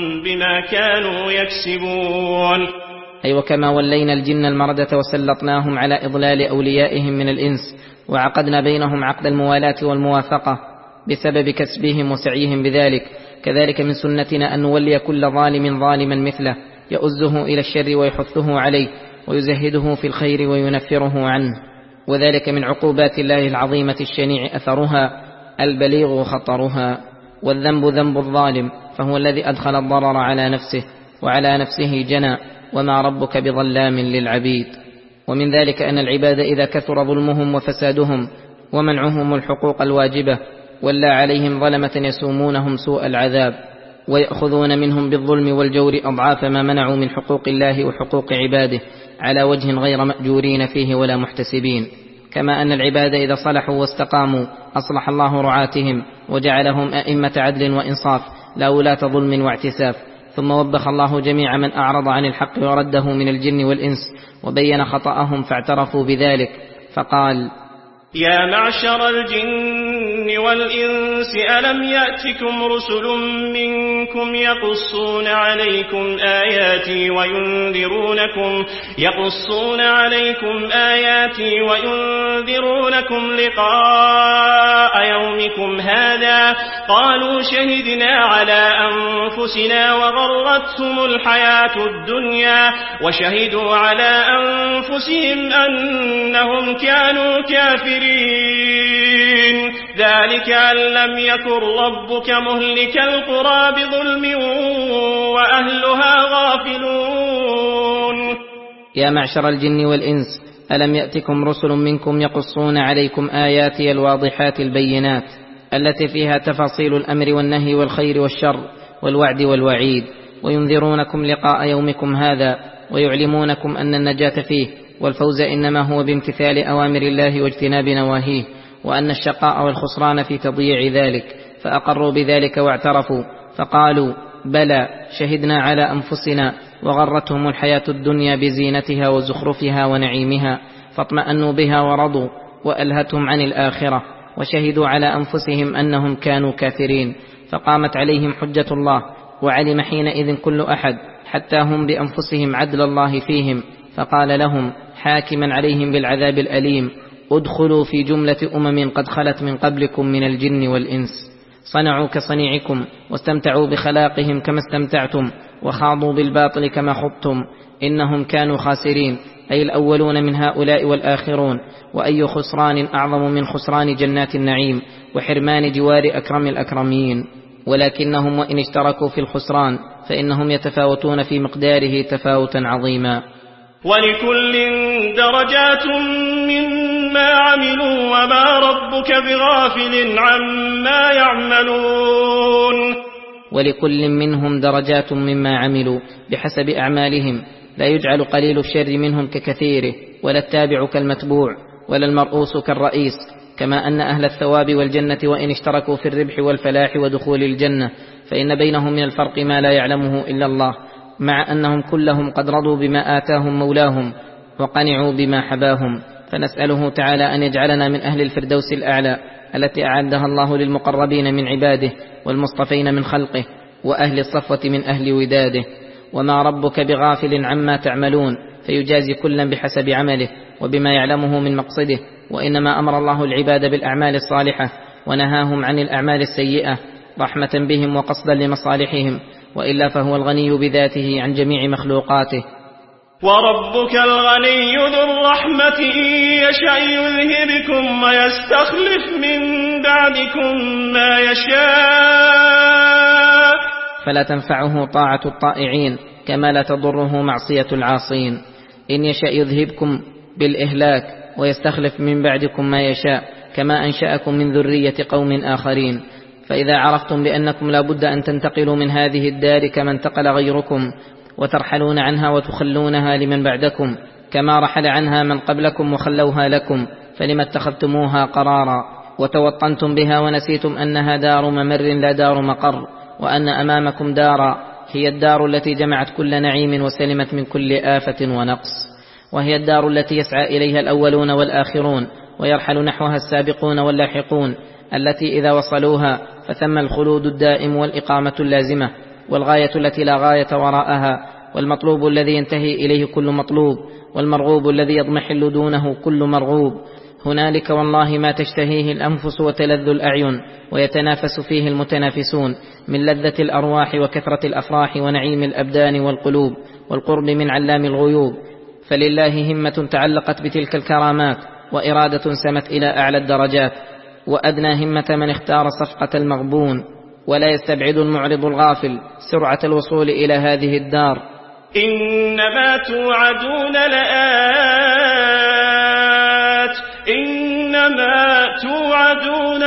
بما كانوا يكسبون، أي وكما ولينا الجن المردة وسلطناهم على إضلال أوليائهم من الإنس، وعقدنا بينهم عقد الموالاة والموافقة بسبب كسبهم وسعيهم بذلك، كذلك من سنتنا أن نولي كل ظالم ظالما مثله، يؤزه إلى الشر ويحثه عليه ويزهده في الخير وينفره عنه، وذلك من عقوبات الله العظيمة الشنيع أثرها البليغ خطرها. والذنب ذنب الظالم، فهو الذي أدخل الضرر على نفسه وعلى نفسه جنى، وما ربك بظلام للعبيد. ومن ذلك أن العباد إذا كثر ظلمهم وفسادهم ومنعهم الحقوق الواجبة ولا عليهم ظلمة يسومونهم سوء العذاب، ويأخذون منهم بالظلم والجور أضعاف ما منعوا من حقوق الله وحقوق عباده على وجه غير مأجورين فيه ولا محتسبين. كما أن العباد إذا صلحوا واستقاموا أصلح الله رعاتهم وجعلهم أئمة عدل وإنصاف لا ولاة ظلم واعتساف. ثم وبخ الله جميع من أعرض عن الحق ورده من الجن والإنس، وبين خطأهم فاعترفوا بذلك، فقال: يا معشر الجن والإنس ألم يأتكم رسل منكم يقصون عليكم آياتي وينذرونكم يقصون عليكم آياتي وينذرونكم لقاء يومكم هذا؟ قالوا شهدنا على أنفسنا وغرتهم الحياة الدنيا وشهدوا على أنفسهم أنهم كانوا كافرين. ذلك أن لم يكن ربك مهلك القرى بظلم وأهلها غافلون. يا معشر الجن والإنس ألم يأتكم رسل منكم يقصون عليكم آياتي الواضحات البينات التي فيها تفاصيل الأمر والنهي والخير والشر والوعد والوعيد، وينذرونكم لقاء يومكم هذا، ويعلمونكم أن النجاة فيه والفوز إنما هو بامتثال أوامر الله واجتناب نواهيه، وأن الشقاء والخسران في تضييع ذلك. فأقروا بذلك واعترفوا، فقالوا: بلى شهدنا على أنفسنا وغرتهم الحياة الدنيا بزينتها وزخرفها ونعيمها، فاطمأنوا بها ورضوا، وألهتهم عن الآخرة، وشهدوا على أنفسهم أنهم كانوا كافرين، فقامت عليهم حجة الله، وعلم حينئذ كل أحد حتى هم بأنفسهم عدل الله فيهم، فقال لهم حاكما عليهم بالعذاب الأليم: ادخلوا في جملة أمم قد خلت من قبلكم من الجن والإنس، صنعوا كصنيعكم، واستمتعوا بخلاقهم كما استمتعتم، وخاضوا بالباطل كما خضتم، إنهم كانوا خاسرين، أي الأولون من هؤلاء والآخرون. وأي خسران أعظم من خسران جنات النعيم وحرمان جوار أكرم الأكرمين. ولكنهم وإن اشتركوا في الخسران فإنهم يتفاوتون في مقداره تفاوتا عظيما. ولكل درجات مما عملوا وما ربك بغافل عما يعملون. ولكل منهم درجات مما عملوا بحسب أعمالهم، لا يجعل قليل الشر منهم ككثيره، ولا التابع كالمتبوع، ولا المرؤوس كالرئيس، كما أن أهل الثواب والجنة وإن اشتركوا في الربح والفلاح ودخول الجنة فإن بينهم من الفرق ما لا يعلمه إلا الله، مع أنهم كلهم قد رضوا بما آتاهم مولاهم وقنعوا بما حباهم. فنسأله تعالى أن يجعلنا من أهل الفردوس الأعلى التي أعدها الله للمقربين من عباده والمصطفين من خلقه وأهل الصفوة من أهل وداده. وما ربك بغافل عما تعملون، فيجازي كلا بحسب عمله وبما يعلمه من مقصده. وإنما أمر الله العباد بالأعمال الصالحة ونهاهم عن الأعمال السيئة رحمة بهم وقصدا لمصالحهم، وإلا فهو الغني بذاته عن جميع مخلوقاته. وربك الغني ذو الرحمة إن يشأ يذهبكم ويستخلف من بعدكم ما يشاء، فلا تنفعه طاعة الطائعين كما لا تضره معصية العاصين. إن يشأ يذهبكم بالإهلاك ويستخلف من بعدكم ما يشاء، كما أنشأكم من ذرية قوم آخرين. فإذا عرفتم بأنكم لا بد أن تنتقلوا من هذه الدار كما انتقل غيركم، وترحلون عنها وتخلونها لمن بعدكم كما رحل عنها من قبلكم وخلوها لكم، فلما اتخذتموها قرارا وتوطنتم بها ونسيتم أنها دار ممر لا دار مقر، وأن أمامكم دارا هي الدار التي جمعت كل نعيم وسلمت من كل آفة ونقص، وهي الدار التي يسعى إليها الأولون والآخرون ويرحل نحوها السابقون واللاحقون، التي إذا وصلوها فثم الخلود الدائم والإقامة اللازمة، والغاية التي لا غاية وراءها، والمطلوب الذي ينتهي إليه كل مطلوب، والمرغوب الذي يضمحل دونه كل مرغوب. هنالك والله ما تشتهيه الأنفس وتلذ الأعين ويتنافس فيه المتنافسون من لذة الأرواح وكثرة الأفراح ونعيم الأبدان والقلوب والقرب من علام الغيوب. فلله همة تعلقت بتلك الكرامات، وإرادة سمت إلى أعلى الدرجات، وأدنى همة من اختار صفقة المغبون. ولا يستبعد المعرض الغافل سرعة الوصول إلى هذه الدار. إنما توعدون لآت إنما توعدون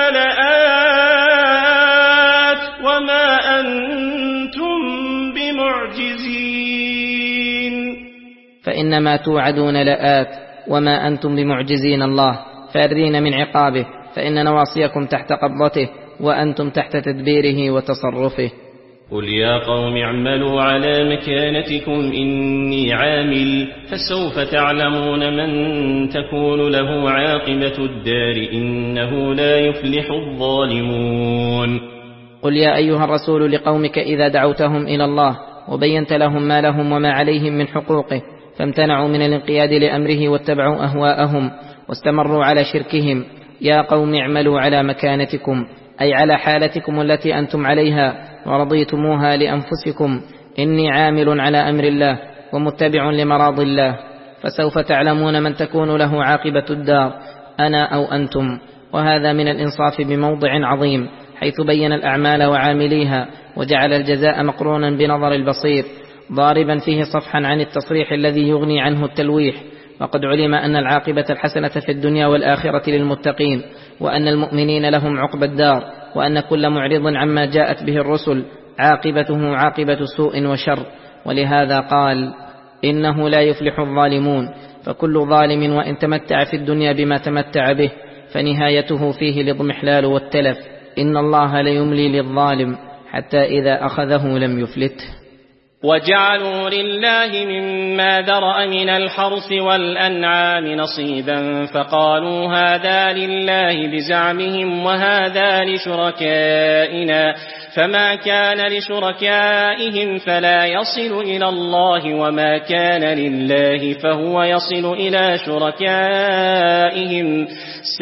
لآت وما أنتم بمعجزين. فإنما توعدون لآت وما أنتم بمعجزين الله، فارين من عقابه، فإن نواصيكم تحت قبضته وأنتم تحت تدبيره وتصرفه. قل يا قوم اعملوا على مكانتكم إني عامل فسوف تعلمون من تكون له عاقبة الدار إنه لا يفلح الظالمون. قل يا أيها الرسول لقومك إذا دعوتهم إلى الله وبينت لهم ما لهم وما عليهم من حقوقه فامتنعوا من الانقياد لأمره واتبعوا أهواءهم واستمروا على شركهم، يا قوم اعملوا على مكانتكم، أي على حالتكم التي أنتم عليها ورضيتموها لأنفسكم، إني عامل على أمر الله ومتبع لمراض الله، فسوف تعلمون من تكون له عاقبة الدار، أنا أو أنتم. وهذا من الإنصاف بموضع عظيم، حيث بين الأعمال وعامليها وجعل الجزاء مقرونا بنظر البصير، ضاربا فيه صفحا عن التصريح الذي يغني عنه التلويح. وقد علم أن العاقبة الحسنة في الدنيا والآخرة للمتقين، وأن المؤمنين لهم عقبى الدار، وأن كل معرض عما جاءت به الرسل عاقبته عاقبة سوء وشر. ولهذا قال إنه لا يفلح الظالمون، فكل ظالم وإن تمتع في الدنيا بما تمتع به فنهايته فيه الاضمحلال والتلف. إن الله ليملي للظالم حتى إذا أخذه لم يفلته. وجعلوا لله مما ذرأ من الحرث والأنعام نصيبا فقالوا هذا لله بزعمهم وهذا لشركائنا فما كان لشركائهم فلا يصل إلى الله وما كان لله فهو يصل إلى شركائهم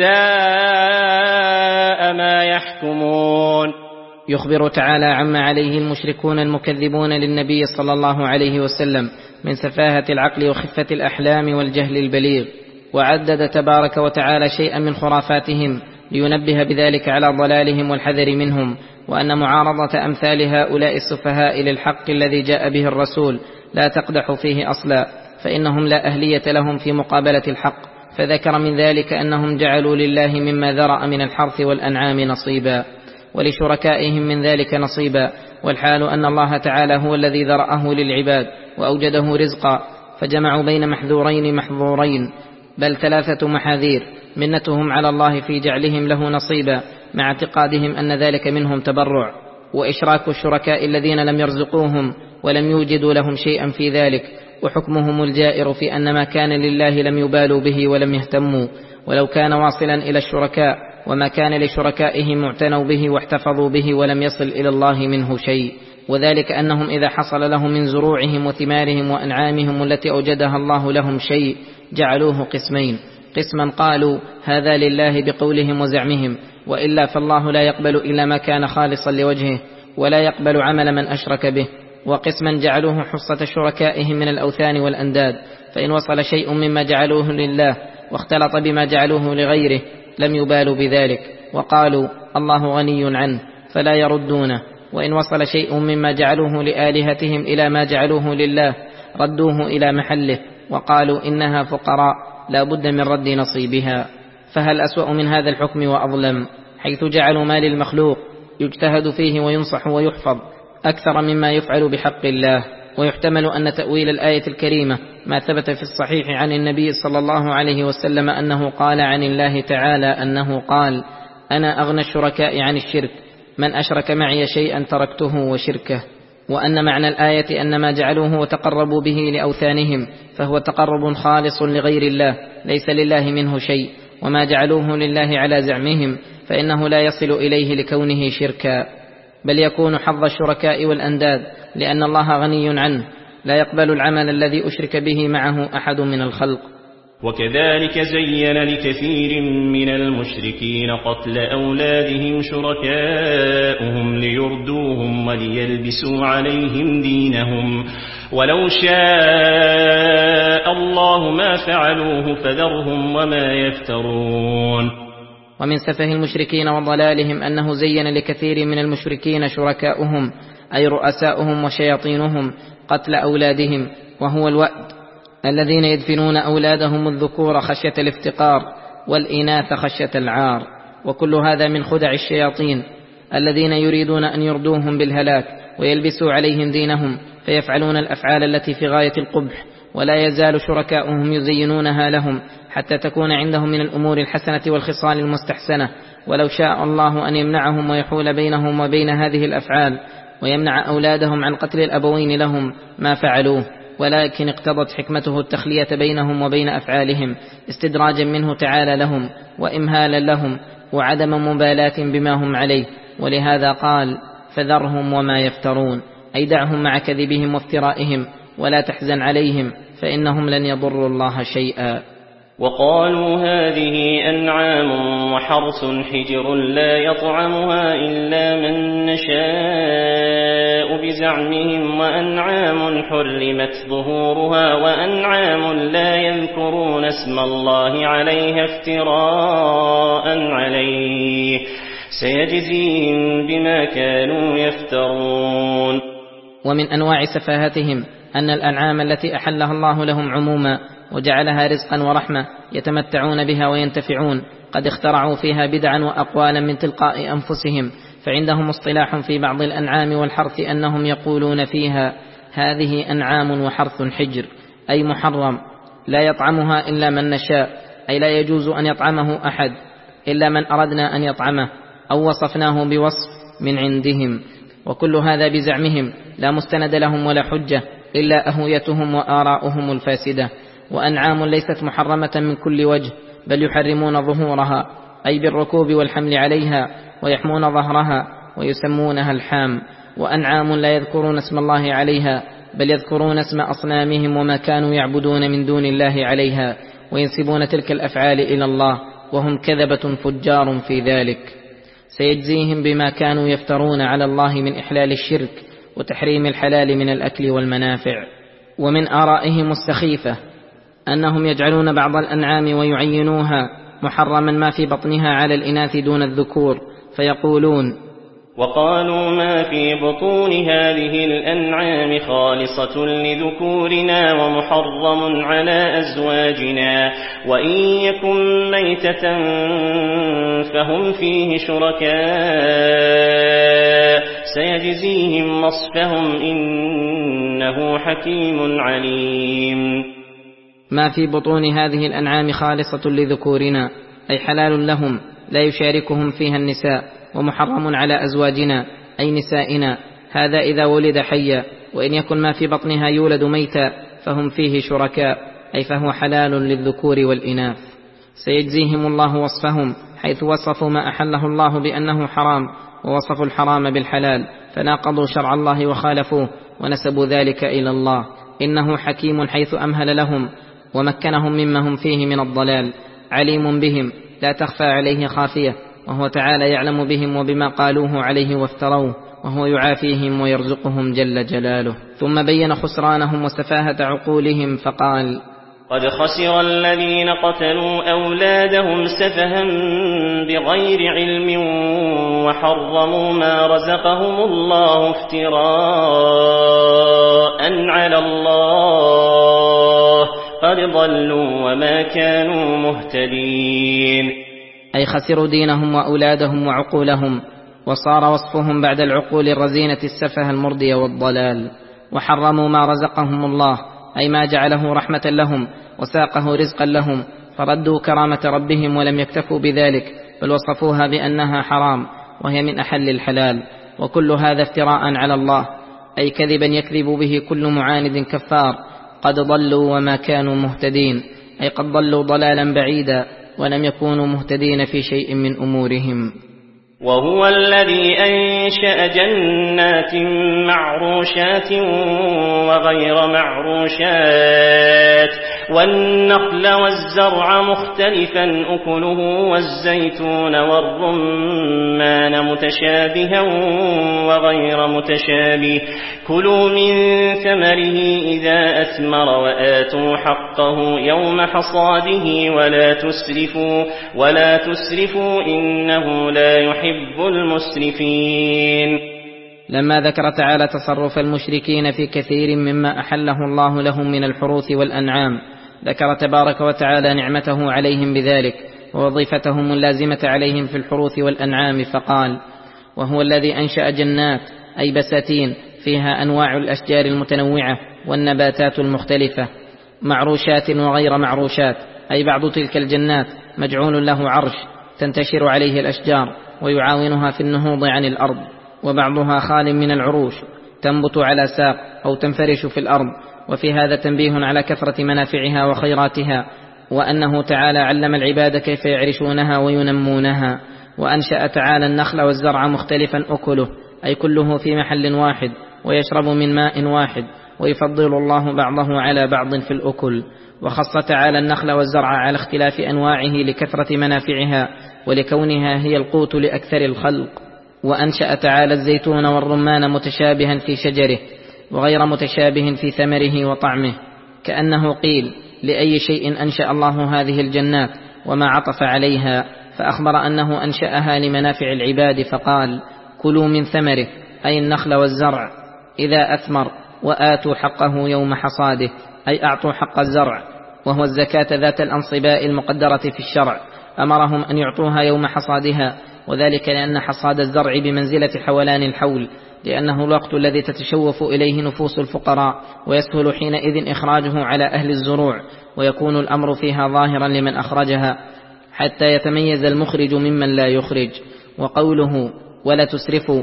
ساء ما يحكمون. يخبر تعالى عما عليه المشركون المكذبون للنبي صلى الله عليه وسلم من سفاهة العقل وخفة الأحلام والجهل البليغ، وعدد تبارك وتعالى شيئا من خرافاتهم لينبه بذلك على ضلالهم والحذر منهم، وأن معارضة أمثال هؤلاء السفهاء للحق الذي جاء به الرسول لا تقدح فيه أصلا، فإنهم لا أهلية لهم في مقابلة الحق. فذكر من ذلك أنهم جعلوا لله مما ذرأ من الحرث والأنعام نصيبا ولشركائهم من ذلك نصيبا، والحال أن الله تعالى هو الذي ذرأه للعباد وأوجده رزقا، فجمعوا بين محذورين محظورين بل ثلاثة محاذير: منتهم على الله في جعلهم له نصيبا مع اعتقادهم أن ذلك منهم تبرع، وإشراك الشركاء الذين لم يرزقوهم ولم يوجدوا لهم شيئا في ذلك، وحكمهم الجائر في أن ما كان لله لم يبالوا به ولم يهتموا، ولو كان واصلا إلى الشركاء وما كان لشركائهم اعتنوا به واحتفظوا به ولم يصل إلى الله منه شيء. وذلك أنهم إذا حصل لهم من زروعهم وثمارهم وأنعامهم التي أوجدها الله لهم شيء جعلوه قسمين: قسما قالوا هذا لله بقولهم وزعمهم، وإلا فالله لا يقبل إلا ما كان خالصا لوجهه ولا يقبل عمل من أشرك به، وقسما جعلوه حصة شركائهم من الأوثان والأنداد، فإن وصل شيء مما جعلوه لله واختلط بما جعلوه لغيره لم يبالوا بذلك وقالوا الله غني عنه فلا يردونه، وإن وصل شيء مما جعلوه لآلهتهم إلى ما جعلوه لله ردوه إلى محله وقالوا إنها فقراء لا بد من رد نصيبها. فهل أسوأ من هذا الحكم وأظلم، حيث جعلوا ما للمخلوق يجتهد فيه وينصح ويحفظ أكثر مما يفعل بحق الله. ويحتمل أن تأويل الآية الكريمة ما ثبت في الصحيح عن النبي صلى الله عليه وسلم أنه قال عن الله تعالى أنه قال: أنا أغنى الشركاء عن الشرك، من أشرك معي شيئا تركته وشركه. وأن معنى الآية أن ما جعلوه وتقربوا به لأوثانهم فهو تقرب خالص لغير الله ليس لله منه شيء، وما جعلوه لله على زعمهم فإنه لا يصل إليه لكونه شركا، بل يكون حظ الشركاء والأنداد، لأن الله غني عنه لا يقبل العمل الذي أشرك به معه أحد من الخلق. وكذلك زين لكثير من المشركين قتل أولادهم شركاؤهم ليردوهم وليلبسوا عليهم دينهم، ولو شاء الله ما فعلوه فذرهم وما يفترون. ومن سفه المشركين وضلالهم أنه زين لكثير من المشركين شركاؤهم أي رؤساؤهم وشياطينهم قتل أولادهم، وهو الوأد الذين يدفنون أولادهم الذكور خشية الافتقار والإناث خشية العار. وكل هذا من خدع الشياطين الذين يريدون أن يردوهم بالهلاك ويلبسوا عليهم دينهم، فيفعلون الأفعال التي في غاية القبح، ولا يزال شركاؤهم يزينونها لهم حتى تكون عندهم من الأمور الحسنة والخصال المستحسنة. ولو شاء الله أن يمنعهم ويحول بينهم وبين هذه الأفعال ويمنع أولادهم عن قتل الأبوين لهم ما فعلوه، ولكن اقتضت حكمته التخلية بينهم وبين أفعالهم استدراجا منه تعالى لهم وإمهالا لهم وعدم مبالاة بما هم عليه. ولهذا قال: فذرهم وما يفترون، أي دعهم مع كذبهم وافترائهم ولا تحزن عليهم فإنهم لن يضروا الله شيئا. وقالوا هذه أنعام وحرث حجر لا يطعمها إلا من نشاء بزعمهم، وأنعام حرمت ظهورها وأنعام لا يذكرون اسم الله عليها افتراء عليه سيجزيهم بما كانوا يفترون. ومن أنواع سفاهتهم أن الأنعام التي أحلها الله لهم عموما وجعلها رزقا ورحمة يتمتعون بها وينتفعون قد اخترعوا فيها بدعا وأقوالا من تلقاء أنفسهم، فعندهم اصطلاح في بعض الأنعام والحرث أنهم يقولون فيها: هذه أنعام وحرث حجر، أي محرم لا يطعمها إلا من نشاء، أي لا يجوز أن يطعمه أحد إلا من أردنا أن يطعمه أو وصفناه بوصف من عندهم. وكل هذا بزعمهم لا مستند لهم ولا حجة إلا أهويتهم وآراؤهم الفاسدة. وأنعام ليست محرمة من كل وجه، بل يحرمون ظهورها، أي بالركوب والحمل عليها، ويحمون ظهرها ويسمونها الحام. وأنعام لا يذكرون اسم الله عليها، بل يذكرون اسم أصنامهم وما كانوا يعبدون من دون الله عليها، وينسبون تلك الأفعال إلى الله، وهم كذبة فجار في ذلك. سيجزيهم بما كانوا يفترون على الله من إحلال الشرك وتحريم الحلال من الأكل والمنافع. ومن آرائهم السخيفة أنهم يجعلون بعض الأنعام ويعينوها محرما ما في بطنها على الإناث دون الذكور، فيقولون: وقالوا ما في بطون هذه الأنعام خالصة لذكورنا ومحرم على أزواجنا، وإن يكن ميتة فهم فيه شركاء سيجزيهم وصفهم إنه حكيم عليم. ما في بطون هذه الأنعام خالصة لذكورنا، أي حلال لهم لا يشاركهم فيها النساء، ومحرم على أزواجنا أي نسائنا، هذا إذا ولد حيا، وإن يكن ما في بطنها يولد ميتا فهم فيه شركاء، أي فهو حلال للذكور والإناث. سيجزيهم الله وصفهم، حيث وصفوا ما أحله الله بأنه حرام، ووصفوا الحرام بالحلال، فناقضوا شرع الله وخالفوه ونسبوا ذلك إلى الله. إنه حكيم حيث أمهل لهم ومكنهم مما هم فيه من الضلال، عليم بهم لا تخفى عليه خافية، وهو تعالى يعلم بهم وبما قالوه عليه وافتروه، وهو يعافيهم ويرزقهم جل جلاله. ثم بين خسرانهم وسفاهة عقولهم فقال: قد خسر الذين قتلوا أولادهم سفها بغير علم وحرموا ما رزقهم الله افتراء على الله قد ضلوا وما كانوا مهتدين. أي خسروا دينهم وأولادهم وعقولهم، وصار وصفهم بعد العقول الرزينة السفه المردي والضلال. وحرموا ما رزقهم الله، أي ما جعله رحمة لهم وساقه رزقا لهم، فردوا كرامة ربهم ولم يكتفوا بذلك، بل وصفوها بأنها حرام وهي من أحل الحلال. وكل هذا افتراء على الله، أي كذبا يكذب به كل معاند كفار. قد ضلوا وما كانوا مهتدين، أي قد ضلوا ضلالا بعيدا ولم يكونوا مهتدين في شيء من أمورهم. وهو الذي أنشأ جنات معروشات وغير معروشات والنخل والزرع مختلفا أكله والزيتون والرمان متشابها وغير متشابه، كلوا من ثمره إذا أثمر وآتوا حقه يوم حصاده ولا تسرفوا ولا تسرفوا إنه لا يحب المسرفين. لما ذكر تعالى تصرف المشركين في كثير مما أحله الله لهم من الحروث والأنعام، ذكر تبارك وتعالى نعمته عليهم بذلك ووظيفتهم اللازمة عليهم في الحروث والأنعام، فقال: وهو الذي أنشأ جنات، أي بساتين فيها أنواع الأشجار المتنوعة والنباتات المختلفة، معروشات وغير معروشات، أي بعض تلك الجنات مجعول له عرش تنتشر عليه الأشجار ويعاونها في النهوض عن الأرض، وبعضها خال من العروش تنبت على ساق أو تنفرش في الأرض. وفي هذا تنبيه على كثرة منافعها وخيراتها، وأنه تعالى علم العباد كيف يعرشونها وينمونها. وأنشأ تعالى النخل والزرع مختلفا أكله، أي كله في محل واحد ويشرب من ماء واحد، ويفضل الله بعضه على بعض في الأكل. وخص تعالى النخل والزرع على اختلاف أنواعه لكثرة منافعها ولكونها هي القوت لأكثر الخلق. وأنشأ تعالى الزيتون والرمان متشابها في شجره وغير متشابه في ثمره وطعمه، كأنه قيل: لأي شيء أنشأ الله هذه الجنات وما عطف عليها، فأخبر أنه أنشأها لمنافع العباد، فقال: كلوا من ثمره، أي النخل والزرع إذا أثمر، وآتوا حقه يوم حصاده، أي أعطوا حق الزرع، وهو الزكاة ذات الأنصباء المقدرة في الشرع، أمرهم أن يعطوها يوم حصادها، وذلك لأن حصاد الزرع بمنزلة حولان الحول، لأنه الوقت الذي تتشوف إليه نفوس الفقراء، ويسهل حينئذ إخراجه على أهل الزروع، ويكون الأمر فيها ظاهرا لمن أخرجها حتى يتميز المخرج ممن لا يخرج. وقوله ولا تسرفوا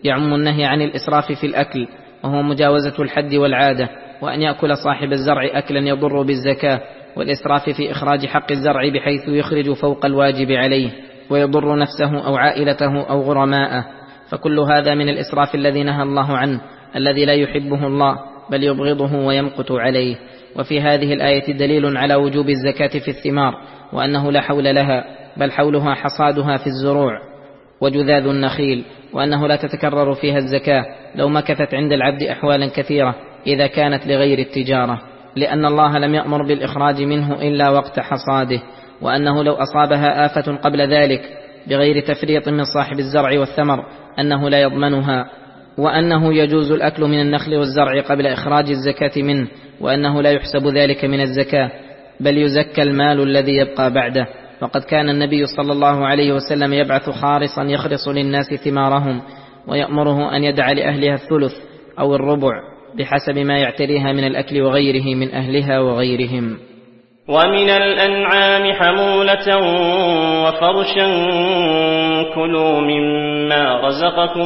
يعم النهي عن الإسراف في الأكل، وهو مجاوزة الحد والعادة، وأن يأكل صاحب الزرع أكلا يضر بالزكاة، والإسراف في إخراج حق الزرع بحيث يخرج فوق الواجب عليه ويضر نفسه أو عائلته أو غرماءه، فكل هذا من الإسراف الذي نهى الله عنه، الذي لا يحبه الله بل يبغضه ويمقت عليه. وفي هذه الآية دليل على وجوب الزكاة في الثمار، وأنه لا حول لها بل حولها حصادها في الزروع وجذاذ النخيل، وأنه لا تتكرر فيها الزكاة لو مكثت عند العبد أحوالا كثيرة إذا كانت لغير التجارة، لأن الله لم يأمر بالإخراج منه إلا وقت حصاده، وأنه لو أصابها آفة قبل ذلك بغير تفريط من صاحب الزرع والثمر أنه لا يضمنها، وأنه يجوز الأكل من النخل والزرع قبل إخراج الزكاة منه، وأنه لا يحسب ذلك من الزكاة بل يزكى المال الذي يبقى بعده. وقد كان النبي صلى الله عليه وسلم يبعث خارصا يخرص للناس ثمارهم، ويأمره أن يدع لأهلها الثلث أو الربع بحسب ما يعتريها من الأكل وغيره من أهلها وغيرهم. ومن الأنعام حمولة وفرشا كلوا مما رزقكم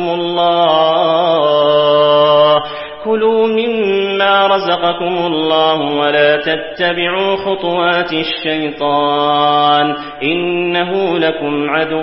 الله كلوا مما رزقكم الله ولا تتبعوا خطوات الشيطان إنه لكم عدو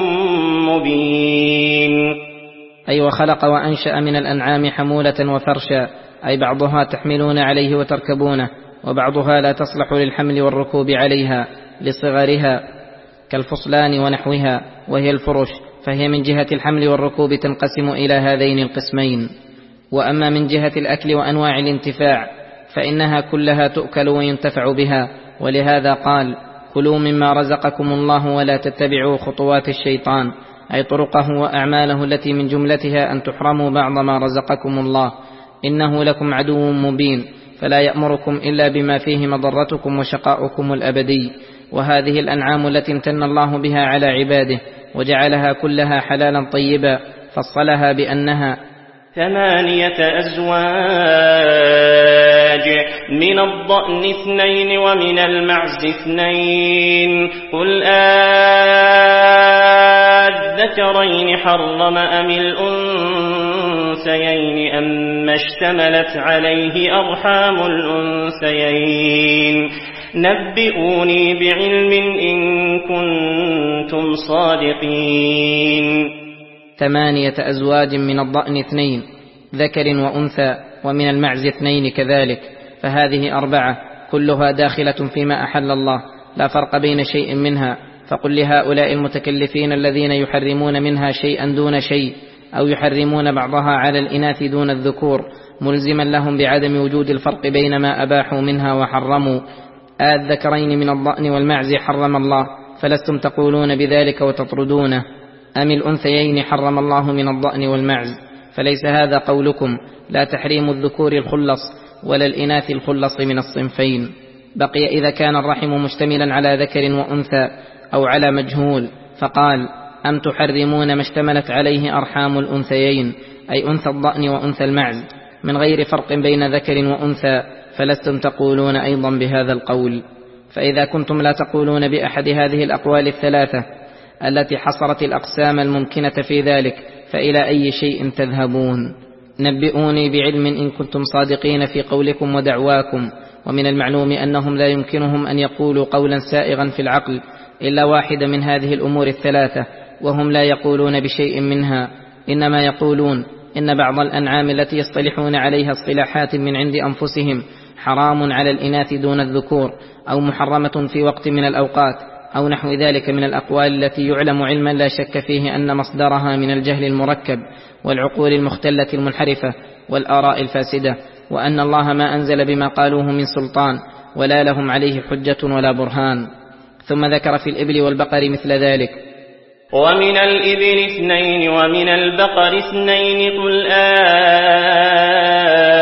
مبين. أي وخلق وأنشأ من الأنعام حمولة وفرشا، أي بعضها تحملون عليه وتركبونه، وبعضها لا تصلح للحمل والركوب عليها لصغرها كالفصلان ونحوها، وهي الفرش، فهي من جهة الحمل والركوب تنقسم إلى هذين القسمين. وأما من جهة الأكل وأنواع الانتفاع فإنها كلها تؤكل وينتفع بها، ولهذا قال كلوا مما رزقكم الله ولا تتبعوا خطوات الشيطان، أي طرقه وأعماله التي من جملتها أن تحرموا بعض ما رزقكم الله، إنه لكم عدو مبين، فلا يأمركم إلا بما فيه مضرتكم وشقاؤكم الأبدي. وهذه الأنعام التي امتن الله بها على عباده وجعلها كلها حلالا طيبا فصلها بأنها ثمانية أزواج، من الضأن اثنين ومن المعز اثنين، قل آذكرين حرم أم الأنثيين أما اشتملت عليه أرحام الأنثيين نبئوني بعلم إن كنتم صادقين. ثمانية أزواج، من الضأن اثنين ذكر وأنثى، ومن المعز اثنين كذلك، فهذه أربعة كلها داخلة فيما أحل الله، لا فرق بين شيء منها. فقل لهؤلاء المتكلفين الذين يحرمون منها شيئا دون شيء أو يحرمون بعضها على الإناث دون الذكور ملزما لهم بعدم وجود الفرق بين ما أباحوا منها وحرموا، الذكرين من الضأن والمعز حرم الله، فلستم تقولون بذلك وتطردونه، أم الأنثيين حرم الله من الضأن والمعز، فليس هذا قولكم، لا تحريم الذكور الخلص ولا الإناث الخلص من الصنفين. بقي إذا كان الرحم مشتملا على ذكر وأنثى أو على مجهول، فقال أم تحرمون ما اشتملت عليه أرحام الأنثيين، أي أنثى الضأن وأنثى المعز، من غير فرق بين ذكر وأنثى، فلستم تقولون أيضا بهذا القول. فإذا كنتم لا تقولون بأحد هذه الأقوال الثلاثة التي حصرت الأقسام الممكنة في ذلك، فإلى أي شيء تذهبون؟ نبئوني بعلم إن كنتم صادقين في قولكم ودعواكم. ومن المعلوم أنهم لا يمكنهم أن يقولوا قولا سائغا في العقل إلا واحدة من هذه الأمور الثلاثة، وهم لا يقولون بشيء منها، إنما يقولون إن بعض الأنعام التي يصطلحون عليها اصطلاحات من عند أنفسهم حرام على الإناث دون الذكور، أو محرمة في وقت من الأوقات، أو نحو ذلك من الأقوال التي يعلم علما لا شك فيه أن مصدرها من الجهل المركب والعقول المختلة المنحرفة والآراء الفاسدة، وأن الله ما أنزل بما قالوه من سلطان ولا لهم عليه حجة ولا برهان. ثم ذكر في الإبل والبقر مثل ذلك، ومن الإبل اثنين ومن البقر اثنين، قل آذ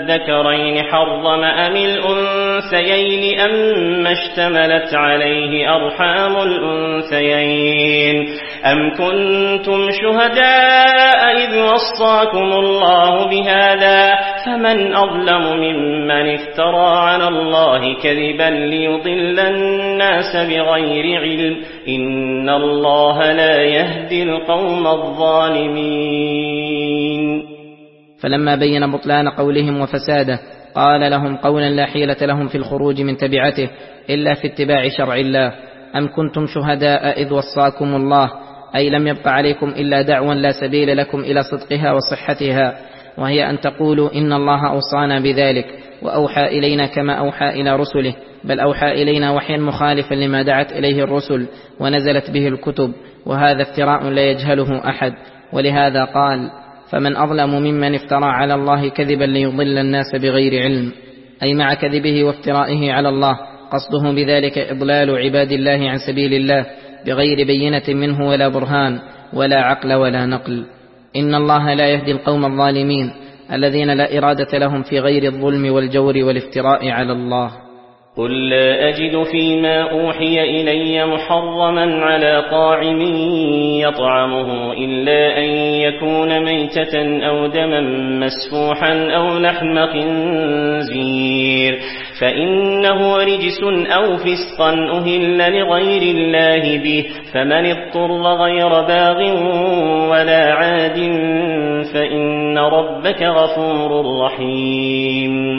الذكرين حرم أم الأنثيين أم اشتملت عليه أرحام الأنثيين أم كنتم شهداء إذ وصاكم الله بهذا فمن أظلم ممن افترى على الله كذبا ليضل الناس بغير علم إن الله لا يهدي القوم الظالمين. فلما بين بطلان قولهم وفساده قال لهم قولا لا حيلة لهم في الخروج من تبعته إلا في اتباع شرع الله. أم كنتم شهداء إذ وصاكم الله، أي لم يبق عليكم إلا دعوى لا سبيل لكم إلى صدقها وصحتها، وهي أن تقولوا إن الله أوصانا بذلك وأوحى إلينا كما أوحى إلى رسله، بل أوحى إلينا وحيا مخالفا لما دعت إليه الرسل ونزلت به الكتب، وهذا افتراء لا يجهله أحد. ولهذا قال فمن أظلم ممن افترى على الله كذبا ليضل الناس بغير علم، أي مع كذبه وافترائه على الله قصده بذلك إضلال عباد الله عن سبيل الله بغير بينة منه ولا برهان ولا عقل ولا نقل. إن الله لا يهدي القوم الظالمين الذين لا إرادة لهم في غير الظلم والجور والافتراء على الله. قل لا أجد فيما أوحي إلي محرما على طاعم يطعمه إلا أن يكون ميتة أو دما مسفوحا أو لحم خنزير فإنه رجس أو فسقا أهل لغير الله به، فمن اضطر غير باغ ولا عاد فإن ربك غفور رحيم.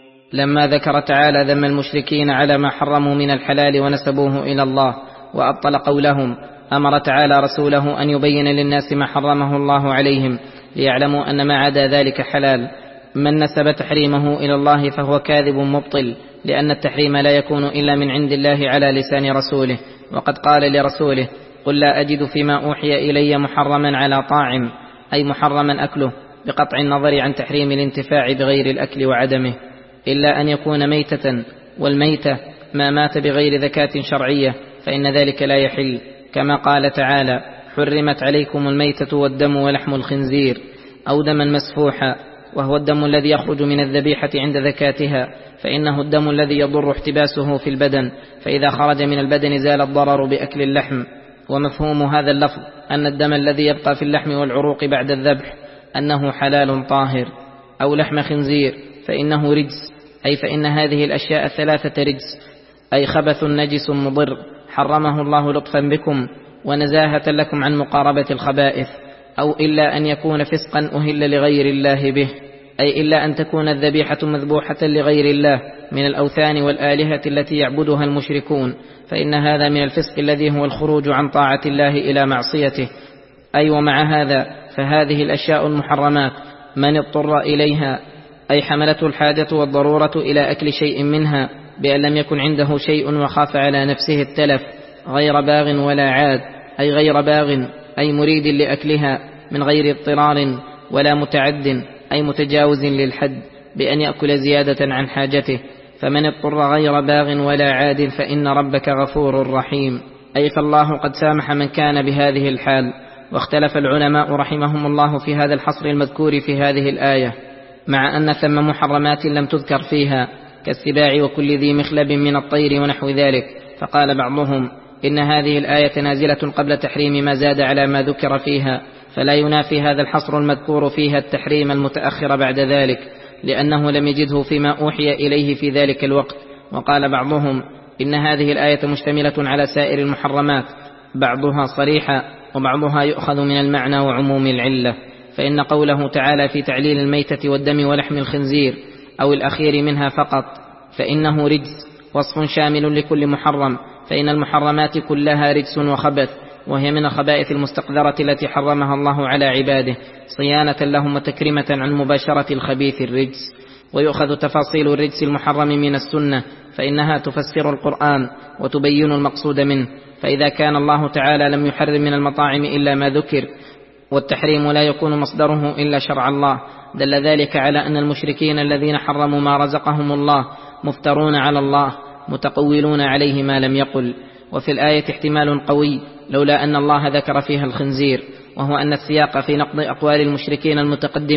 لما ذكر تعالى ذم المشركين على ما حرموا من الحلال ونسبوه إلى الله وأبطل قولهم، أمر تعالى رسوله أن يبين للناس ما حرمه الله عليهم ليعلموا أن ما عدا ذلك حلال. من نسب تحريمه إلى الله فهو كاذب مبطل، لأن التحريم لا يكون إلا من عند الله على لسان رسوله، وقد قال لرسوله قل لا أجد فيما أوحي إلي محرما على طاعم، أي محرما أكله بقطع النظر عن تحريم الانتفاع بغير الأكل وعدمه، إلا أن يكون ميتة، والميتة ما مات بغير ذكاة شرعية فإن ذلك لا يحل، كما قال تعالى حرمت عليكم الميتة والدم ولحم الخنزير، أو دما مسفوحا، وهو الدم الذي يخرج من الذبيحة عند ذكاتها، فإنه الدم الذي يضر احتباسه في البدن، فإذا خرج من البدن زال الضرر بأكل اللحم. ومفهوم هذا اللفظ أن الدم الذي يبقى في اللحم والعروق بعد الذبح أنه حلال طاهر. أو لحم خنزير فإنه رجس، أي فإن هذه الأشياء الثلاثة رجس، أي خبث نجس مضر حرمه الله لطفا بكم ونزاهة لكم عن مقاربة الخبائث. أو إلا أن يكون فسقا أهل لغير الله به، أي إلا أن تكون الذبيحة مذبوحة لغير الله من الأوثان والآلهة التي يعبدها المشركون، فإن هذا من الفسق الذي هو الخروج عن طاعة الله إلى معصيته. أي ومع هذا فهذه الأشياء المحرمات من اضطر إليها، أي حملته الحاجة والضرورة إلى أكل شيء منها بأن لم يكن عنده شيء وخاف على نفسه التلف، غير باغ ولا عاد، أي غير باغ أي مريد لأكلها من غير اضطرار، ولا متعد أي متجاوز للحد بأن يأكل زيادة عن حاجته. فمن اضطر غير باغ ولا عاد فإن ربك غفور رحيم، أي فالله قد سامح من كان بهذه الحال. واختلف العلماء رحمهم الله في هذا الحصر المذكور في هذه الآية، مع أن ثم محرمات لم تذكر فيها كالسباع وكل ذي مخلب من الطير ونحو ذلك. فقال بعضهم إن هذه الآية نازلة قبل تحريم ما زاد على ما ذكر فيها، فلا ينافي هذا الحصر المذكور فيها التحريم المتأخر بعد ذلك، لأنه لم يجده فيما أوحي إليه في ذلك الوقت. وقال بعضهم إن هذه الآية مشتملة على سائر المحرمات، بعضها صريحة وبعضها يؤخذ من المعنى وعموم العلة. فإن قوله تعالى في تعليل الميتة والدم ولحم الخنزير أو الأخير منها فقط فإنه رجس وصف شامل لكل محرم، فإن المحرمات كلها رجس وخبث، وهي من الخبائث المستقذرة التي حرمها الله على عباده صيانة لهم وتكريمة عن مباشرة الخبيث الرجس. ويؤخذ تفاصيل الرجس المحرم من السنة، فإنها تفسر القرآن وتبين المقصود منه. فإذا كان الله تعالى لم يحرم من المطاعم إلا ما ذكر، والتحريم لا يكون مصدره إلا شرع الله، دل ذلك على أن المشركين الذين حرموا ما رزقهم الله مفترون على الله متقولون عليه ما لم يقل. وفي الآية احتمال قوي لولا أن الله ذكر فيها الخنزير، وهو أن السياق في نقض أقوال المشركين المتقدمة